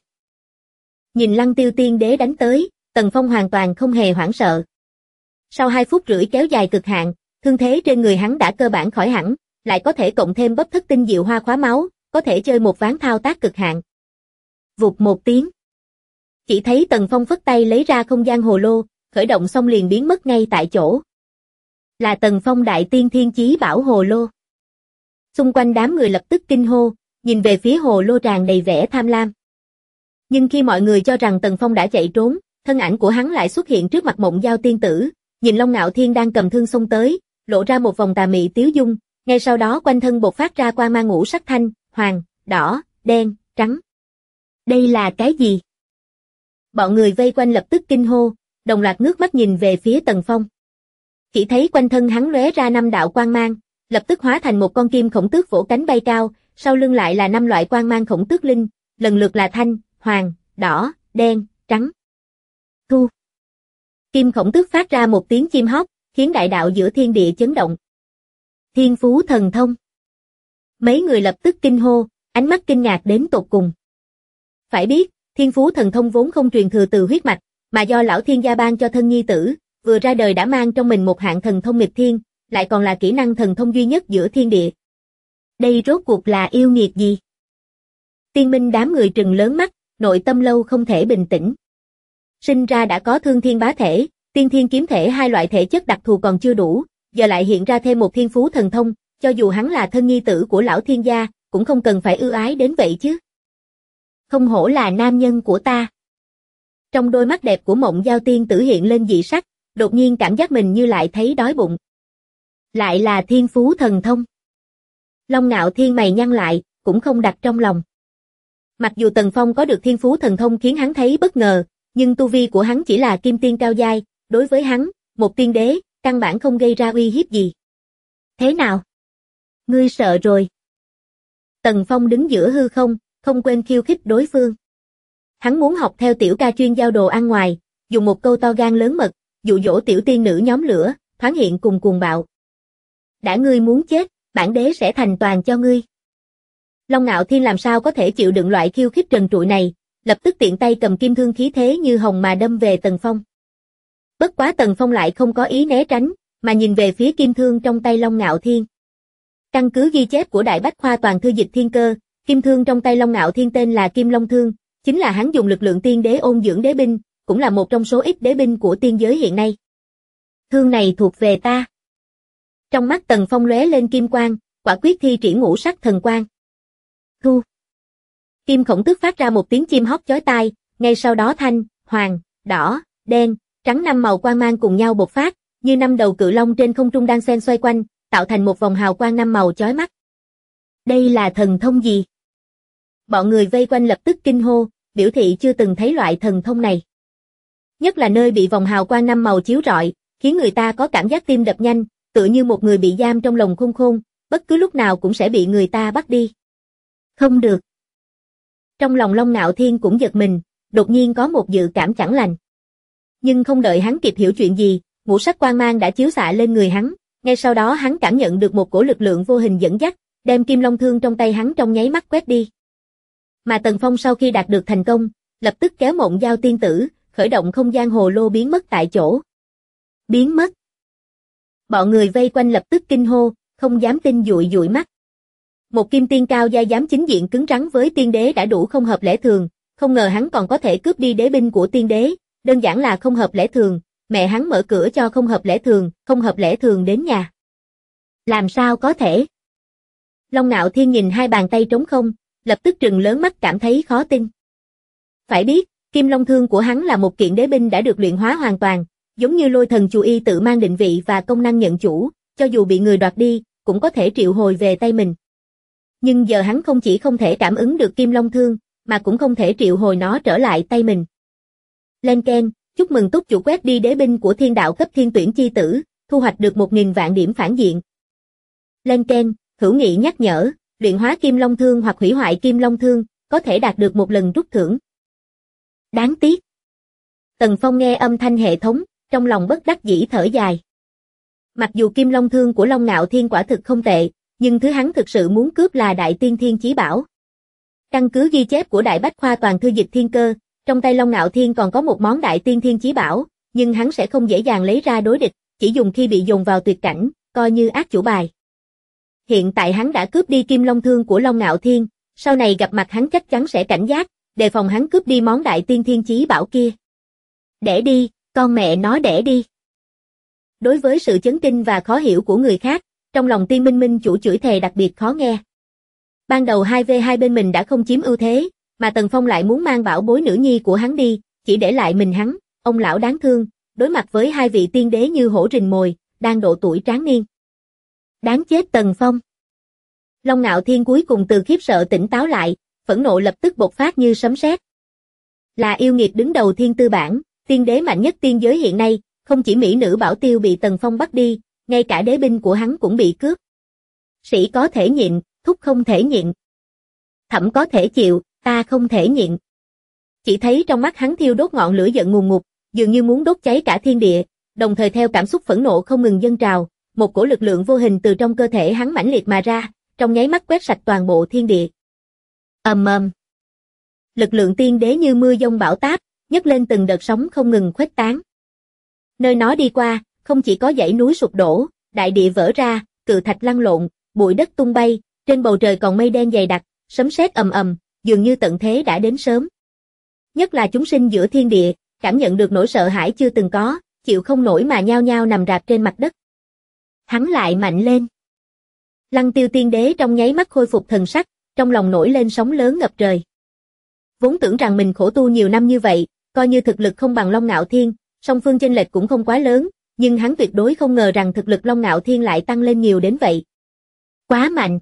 Nhìn Lăng Tiêu Tiên Đế đánh tới, Tần Phong hoàn toàn không hề hoảng sợ. Sau 2 phút rưỡi kéo dài cực hạn, thương thế trên người hắn đã cơ bản khỏi hẳn, lại có thể cộng thêm bắp thất tinh diệu hoa khóa máu, có thể chơi một ván thao tác cực hạn. Vụt một tiếng. Chỉ thấy Tần Phong phất tay lấy ra không gian hồ lô, khởi động xong liền biến mất ngay tại chỗ. Là Tần Phong đại tiên thiên chí bảo hồ lô. Xung quanh đám người lập tức kinh hô, nhìn về phía hồ lô tràn đầy vẻ tham lam. Nhưng khi mọi người cho rằng Tần Phong đã chạy trốn, thân ảnh của hắn lại xuất hiện trước mặt Mộng Giao tiên tử, nhìn Long Ngạo Thiên đang cầm thương xông tới, lộ ra một vòng tà mị tiếu dung, ngay sau đó quanh thân bộc phát ra quang mang ngũ sắc thanh, hoàng, đỏ, đen, trắng. Đây là cái gì? Bọn người vây quanh lập tức kinh hô, đồng loạt ngước mắt nhìn về phía Tần Phong. Chỉ thấy quanh thân hắn lóe ra 5 đạo quang mang, lập tức hóa thành một con kim khổng tước vỗ cánh bay cao, sau lưng lại là 5 loại quang mang khổng tước linh, lần lượt là thanh, hoàng, đỏ, đen, trắng. Thu. Kim khổng tước phát ra một tiếng chim hót, khiến đại đạo giữa thiên địa chấn động. Thiên phú thần thông. Mấy người lập tức kinh hô, ánh mắt kinh ngạc đến tột cùng. Phải biết, thiên phú thần thông vốn không truyền thừa từ huyết mạch, mà do lão thiên gia ban cho thân nhi tử, vừa ra đời đã mang trong mình một hạng thần thông nghịch thiên, lại còn là kỹ năng thần thông duy nhất giữa thiên địa. Đây rốt cuộc là yêu nghiệt gì? Tiên minh đám người trừng lớn mắt, nội tâm lâu không thể bình tĩnh. Sinh ra đã có thương thiên bá thể, tiên thiên kiếm thể hai loại thể chất đặc thù còn chưa đủ, giờ lại hiện ra thêm một thiên phú thần thông, cho dù hắn là thân nhi tử của lão thiên gia, cũng không cần phải ưu ái đến vậy chứ. Không hổ là nam nhân của ta. Trong đôi mắt đẹp của Mộng Giao tiên tử hiện lên dị sắc, đột nhiên cảm giác mình như lại thấy đói bụng. Lại là thiên phú thần thông. Long Ngạo Thiên mày nhăn lại, cũng không đặt trong lòng. Mặc dù Tần Phong có được thiên phú thần thông khiến hắn thấy bất ngờ, nhưng tu vi của hắn chỉ là kim tiên cao giai, đối với hắn, một tiên đế, căn bản không gây ra uy hiếp gì. Thế nào? Ngươi sợ rồi. Tần Phong đứng giữa hư không, không quên khiêu khích đối phương. Hắn muốn học theo tiểu ca chuyên giao đồ ăn ngoài, dùng một câu to gan lớn mật, dụ dỗ tiểu tiên nữ nhóm lửa, thoáng hiện cùng cuồng bạo. Đã ngươi muốn chết, bản đế sẽ thành toàn cho ngươi. Long Ngạo Thiên làm sao có thể chịu đựng loại khiêu khích trần trụi này, lập tức tiện tay cầm kim thương khí thế như hồng mà đâm về Tần Phong. Bất quá Tần Phong lại không có ý né tránh, mà nhìn về phía kim thương trong tay Long Ngạo Thiên. Căn cứ ghi chép của Đại Bách Khoa Toàn Thư Dịch Thiên Cơ, kim thương trong tay Long Ngạo Thiên tên là Kim Long Thương, chính là hắn dùng lực lượng tiên đế ôn dưỡng đế binh, cũng là một trong số ít đế binh của tiên giới hiện nay. Thương này thuộc về ta. Trong mắt Tần Phong lóe lên kim quang, quả quyết thi triển ngũ sắc thần quang. Thu. Kim khổng tước phát ra một tiếng chim hót chói tai, ngay sau đó thanh, hoàng, đỏ, đen, trắng 5 màu quang mang cùng nhau bộc phát, như 5 đầu cự long trên không trung đang xen xoay quanh, tạo thành một vòng hào quang 5 màu chói mắt. Đây là thần thông gì? Bọn người vây quanh lập tức kinh hô, biểu thị chưa từng thấy loại thần thông này. Nhất là nơi bị vòng hào quang 5 màu chiếu rọi, khiến người ta có cảm giác tim đập nhanh, tựa như một người bị giam trong lồng khôn khôn, bất cứ lúc nào cũng sẽ bị người ta bắt đi. Không được. Trong lòng Long Ngạo Thiên cũng giật mình, đột nhiên có một dự cảm chẳng lành. Nhưng không đợi hắn kịp hiểu chuyện gì, ngũ sắc quang mang đã chiếu xạ lên người hắn, ngay sau đó hắn cảm nhận được một cổ lực lượng vô hình dẫn dắt, đem Kim Long Thương trong tay hắn trong nháy mắt quét đi. Mà Tần Phong sau khi đạt được thành công, lập tức kéo Mộng Giao tiên tử, khởi động không gian hồ lô biến mất tại chỗ. Biến mất. Bọn người vây quanh lập tức kinh hô, không dám tin dụi dụi mắt. Một kim tiên cao giai dám chính diện cứng rắn với tiên đế đã đủ không hợp lẽ thường, không ngờ hắn còn có thể cướp đi đế binh của tiên đế, đơn giản là không hợp lẽ thường, mẹ hắn mở cửa cho không hợp lẽ thường đến nhà. Làm sao có thể? Long Ngạo Thiên nhìn hai bàn tay trống không, lập tức trừng lớn mắt cảm thấy khó tin. Phải biết, Kim Long Thương của hắn là một kiện đế binh đã được luyện hóa hoàn toàn, giống như Lôi Thần Chù Y tự mang định vị và công năng nhận chủ, cho dù bị người đoạt đi, cũng có thể triệu hồi về tay mình. Nhưng giờ hắn không chỉ không thể cảm ứng được Kim Long Thương, mà cũng không thể triệu hồi nó trở lại tay mình. Lên keng, chúc mừng túc chủ quét đi đế binh của thiên đạo cấp thiên tuyển chi tử, thu hoạch được 1000 vạn điểm phản diện. Lên keng, hữu nghị nhắc nhở, luyện hóa Kim Long Thương hoặc hủy hoại Kim Long Thương, có thể đạt được một lần rút thưởng. Đáng tiếc. Tần Phong nghe âm thanh hệ thống, trong lòng bất đắc dĩ thở dài. Mặc dù Kim Long Thương của Long Ngạo Thiên quả thực không tệ, nhưng thứ hắn thực sự muốn cướp là Đại Tiên Thiên Chí Bảo. Căn cứ ghi chép của Đại Bách Khoa Toàn Thư Dịch Thiên Cơ, trong tay Long Ngạo Thiên còn có một món Đại Tiên Thiên Chí Bảo, nhưng hắn sẽ không dễ dàng lấy ra đối địch, chỉ dùng khi bị dồn vào tuyệt cảnh, coi như ác chủ bài. Hiện tại hắn đã cướp đi Kim Long Thương của Long Ngạo Thiên, sau này gặp mặt hắn chắc chắn sẽ cảnh giác, đề phòng hắn cướp đi món Đại Tiên Thiên Chí Bảo kia. Đẻ đi, con mẹ nó đẻ đi. Đối với sự chấn kinh và khó hiểu của người khác, trong lòng Tiên Minh Minh chủ chửi thề đặc biệt khó nghe. Ban đầu 2v2 bên mình đã không chiếm ưu thế, mà Tần Phong lại muốn mang bảo bối nữ nhi của hắn đi, chỉ để lại mình hắn, ông lão đáng thương, đối mặt với hai vị tiên đế như hổ rình mồi, đang độ tuổi tráng niên. Đáng chết Tần Phong. Long Ngạo Thiên cuối cùng từ khiếp sợ tỉnh táo lại, phẫn nộ lập tức bộc phát như sấm sét. Là yêu nghiệt đứng đầu thiên tư bản, tiên đế mạnh nhất tiên giới hiện nay, không chỉ mỹ nữ Bảo Tiêu bị Tần Phong bắt đi, ngay cả đế binh của hắn cũng bị cướp. Sĩ có thể nhịn, thúc không thể nhịn. Thẩm có thể chịu, ta không thể nhịn. Chỉ thấy trong mắt hắn thiêu đốt ngọn lửa giận ngùn ngụt, dường như muốn đốt cháy cả thiên địa, đồng thời theo cảm xúc phẫn nộ không ngừng dâng trào, một cổ lực lượng vô hình từ trong cơ thể hắn mãnh liệt mà ra, trong nháy mắt quét sạch toàn bộ thiên địa. Ầm ầm. Lực lượng tiên đế như mưa dông bão táp, nhấc lên từng đợt sóng không ngừng khuếch tán. Nơi nó đi qua, không chỉ có dãy núi sụp đổ, đại địa vỡ ra, cự thạch lăn lộn, bụi đất tung bay, trên bầu trời còn mây đen dày đặc, sấm sét ầm ầm, dường như tận thế đã đến sớm. Nhất là chúng sinh giữa thiên địa, cảm nhận được nỗi sợ hãi chưa từng có, chịu không nổi mà nhao nhao nằm rạp trên mặt đất. Hắn lại mạnh lên. Lăng Tiêu tiên đế trong nháy mắt khôi phục thần sắc, trong lòng nổi lên sóng lớn ngập trời. Vốn tưởng rằng mình khổ tu nhiều năm như vậy, coi như thực lực không bằng Long Ngạo Thiên, song phương chênh lệch cũng không quá lớn, nhưng hắn tuyệt đối không ngờ rằng thực lực Long Ngạo Thiên lại tăng lên nhiều đến vậy. Quá mạnh.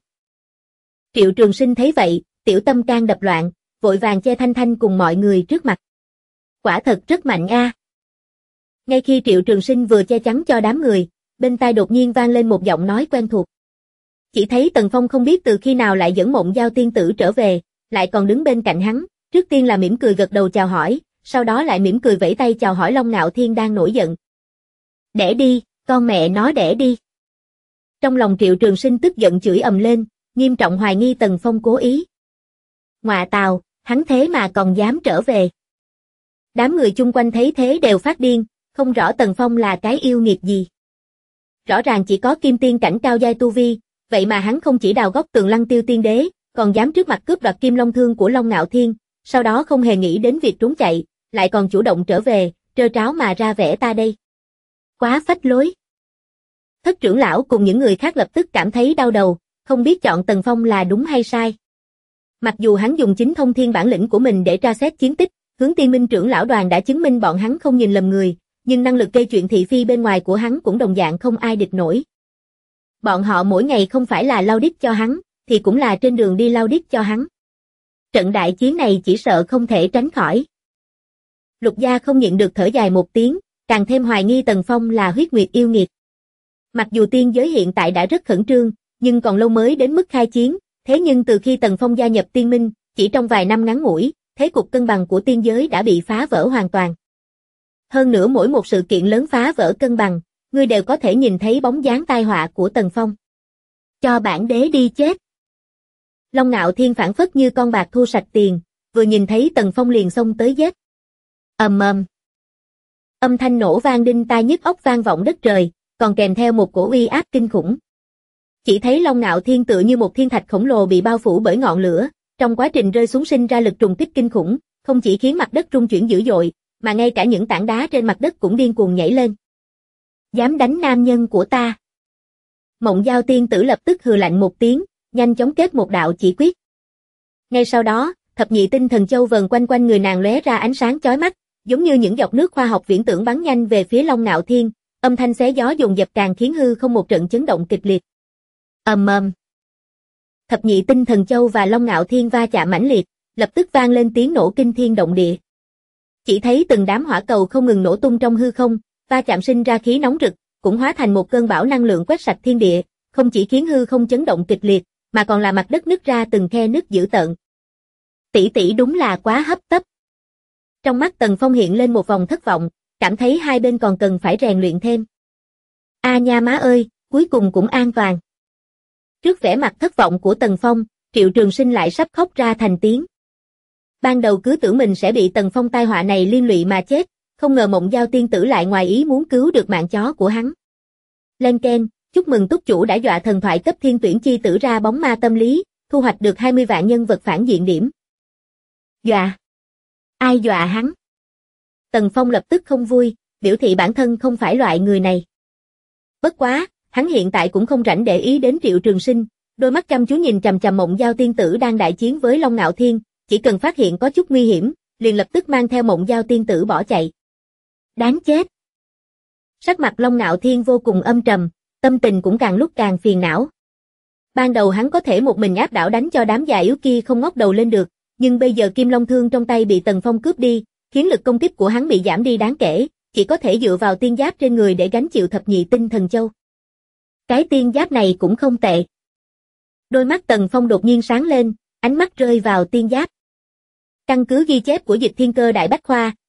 Triệu Trường Sinh thấy vậy, tiểu tâm can đập loạn, vội vàng che Thanh Thanh cùng mọi người trước mặt. Quả thật rất mạnh a. Ngay khi Triệu Trường Sinh vừa che chắn cho đám người, bên tai đột nhiên vang lên một giọng nói quen thuộc. Chỉ thấy Tần Phong không biết từ khi nào lại dẫn Mộng Giao tiên tử trở về, lại còn đứng bên cạnh hắn, trước tiên là mỉm cười gật đầu chào hỏi, sau đó lại mỉm cười vẫy tay chào hỏi Long Ngạo Thiên đang nổi giận. Đẻ đi, con mẹ nó đẻ đi. Trong lòng Triệu Trường Sinh tức giận chửi ầm lên, nghiêm trọng hoài nghi Tần Phong cố ý. Ngọa tào, hắn thế mà còn dám trở về. Đám người chung quanh thấy thế đều phát điên, không rõ Tần Phong là cái yêu nghiệt gì. Rõ ràng chỉ có kim tiên cảnh cao giai tu vi, vậy mà hắn không chỉ đào góc tường Lăng Tiêu tiên đế, còn dám trước mặt cướp đoạt Kim Long Thương của Long Ngạo Thiên, sau đó không hề nghĩ đến việc trốn chạy, lại còn chủ động trở về, trơ tráo mà ra vẻ ta đây. Quá phách lối. Thất trưởng lão cùng những người khác lập tức cảm thấy đau đầu, không biết chọn Tần Phong là đúng hay sai. Mặc dù hắn dùng chính thông thiên bản lĩnh của mình để tra xét chiến tích, Hướng Tiên Minh trưởng lão đoàn đã chứng minh bọn hắn không nhìn lầm người, nhưng năng lực gây chuyện thị phi bên ngoài của hắn cũng đồng dạng không ai địch nổi. Bọn họ mỗi ngày không phải là lau đít cho hắn, thì cũng là trên đường đi lau đít cho hắn. Trận đại chiến này chỉ sợ không thể tránh khỏi. Lục gia không nhịn được thở dài một tiếng, càng thêm hoài nghi Tần Phong là huyết nguyệt yêu nghiệt. Mặc dù tiên giới hiện tại đã rất khẩn trương, nhưng còn lâu mới đến mức khai chiến, thế nhưng từ khi Tần Phong gia nhập tiên minh, chỉ trong vài năm ngắn ngủi, thế cục cân bằng của tiên giới đã bị phá vỡ hoàn toàn. Hơn nữa mỗi một sự kiện lớn phá vỡ cân bằng, ngươi đều có thể nhìn thấy bóng dáng tai họa của Tần Phong. Cho bản đế đi chết. Long Ngạo Thiên phản phất như con bạc thu sạch tiền, vừa nhìn thấy Tần Phong liền xông tới giết. Ầm ầm. Âm thanh nổ vang đinh tai nhức óc vang vọng đất trời, còn kèm theo một cổ uy áp kinh khủng. Chỉ thấy Long Ngạo Thiên tựa như một thiên thạch khổng lồ bị bao phủ bởi ngọn lửa, trong quá trình rơi xuống sinh ra lực trùng kích kinh khủng, không chỉ khiến mặt đất rung chuyển dữ dội, mà ngay cả những tảng đá trên mặt đất cũng điên cuồng nhảy lên. Dám đánh nam nhân của ta. Mộng Giao tiên tử lập tức hừ lạnh một tiếng, nhanh chóng kết một đạo chỉ quyết. Ngay sau đó, thập nhị tinh thần châu vần quanh quanh người nàng lóe ra ánh sáng chói mắt, giống như những giọt nước khoa học viễn tưởng bắn nhanh về phía Long Ngạo Thiên, âm thanh xé gió dồn dập càng khiến hư không một trận chấn động kịch liệt. Ầm ầm. Thập nhị tinh thần châu và Long Ngạo Thiên va chạm mãnh liệt, lập tức vang lên tiếng nổ kinh thiên động địa. Chỉ thấy từng đám hỏa cầu không ngừng nổ tung trong hư không, va chạm sinh ra khí nóng rực, cũng hóa thành một cơn bão năng lượng quét sạch thiên địa, không chỉ khiến hư không chấn động kịch liệt, mà còn là mặt đất nứt ra từng khe nứt dữ tợn. Tỷ tỷ đúng là quá hấp tấp. Trong mắt Tần Phong hiện lên một vòng thất vọng, cảm thấy hai bên còn cần phải rèn luyện thêm. A nha má ơi, cuối cùng cũng an toàn. Trước vẻ mặt thất vọng của Tần Phong, Triệu Trường Sinh lại sắp khóc ra thành tiếng. Ban đầu cứ tưởng mình sẽ bị Tần Phong tai họa này liên lụy mà chết, không ngờ Mộng Giao tiên tử lại ngoài ý muốn cứu được mạng chó của hắn. Lên keng, chúc mừng túc chủ đã dọa thần thoại cấp thiên tuyển chi tử ra bóng ma tâm lý, thu hoạch được 20 vạn nhân vật phản diện điểm. Dọa? Ai dọa hắn? Tần Phong lập tức không vui, biểu thị bản thân không phải loại người này. Bất quá, hắn hiện tại cũng không rảnh để ý đến Triệu Trường Sinh, đôi mắt chăm chú nhìn chằm chằm Mộng Giao tiên tử đang đại chiến với Long Ngạo Thiên, chỉ cần phát hiện có chút nguy hiểm, liền lập tức mang theo Mộng Giao tiên tử bỏ chạy. Đáng chết! Sắc mặt Long Ngạo Thiên vô cùng âm trầm, tâm tình cũng càng lúc càng phiền não. Ban đầu hắn có thể một mình áp đảo đánh cho đám già yếu kia không ngóc đầu lên được, nhưng bây giờ Kim Long Thương trong tay bị Tần Phong cướp đi, khiến lực công kích của hắn bị giảm đi đáng kể, chỉ có thể dựa vào tiên giáp trên người để gánh chịu thập nhị tinh thần châu. Cái tiên giáp này cũng không tệ. Đôi mắt Tần Phong đột nhiên sáng lên, ánh mắt rơi vào tiên giáp. Căn cứ ghi chép của Dịch Thiên Cơ Đại Bách Khoa,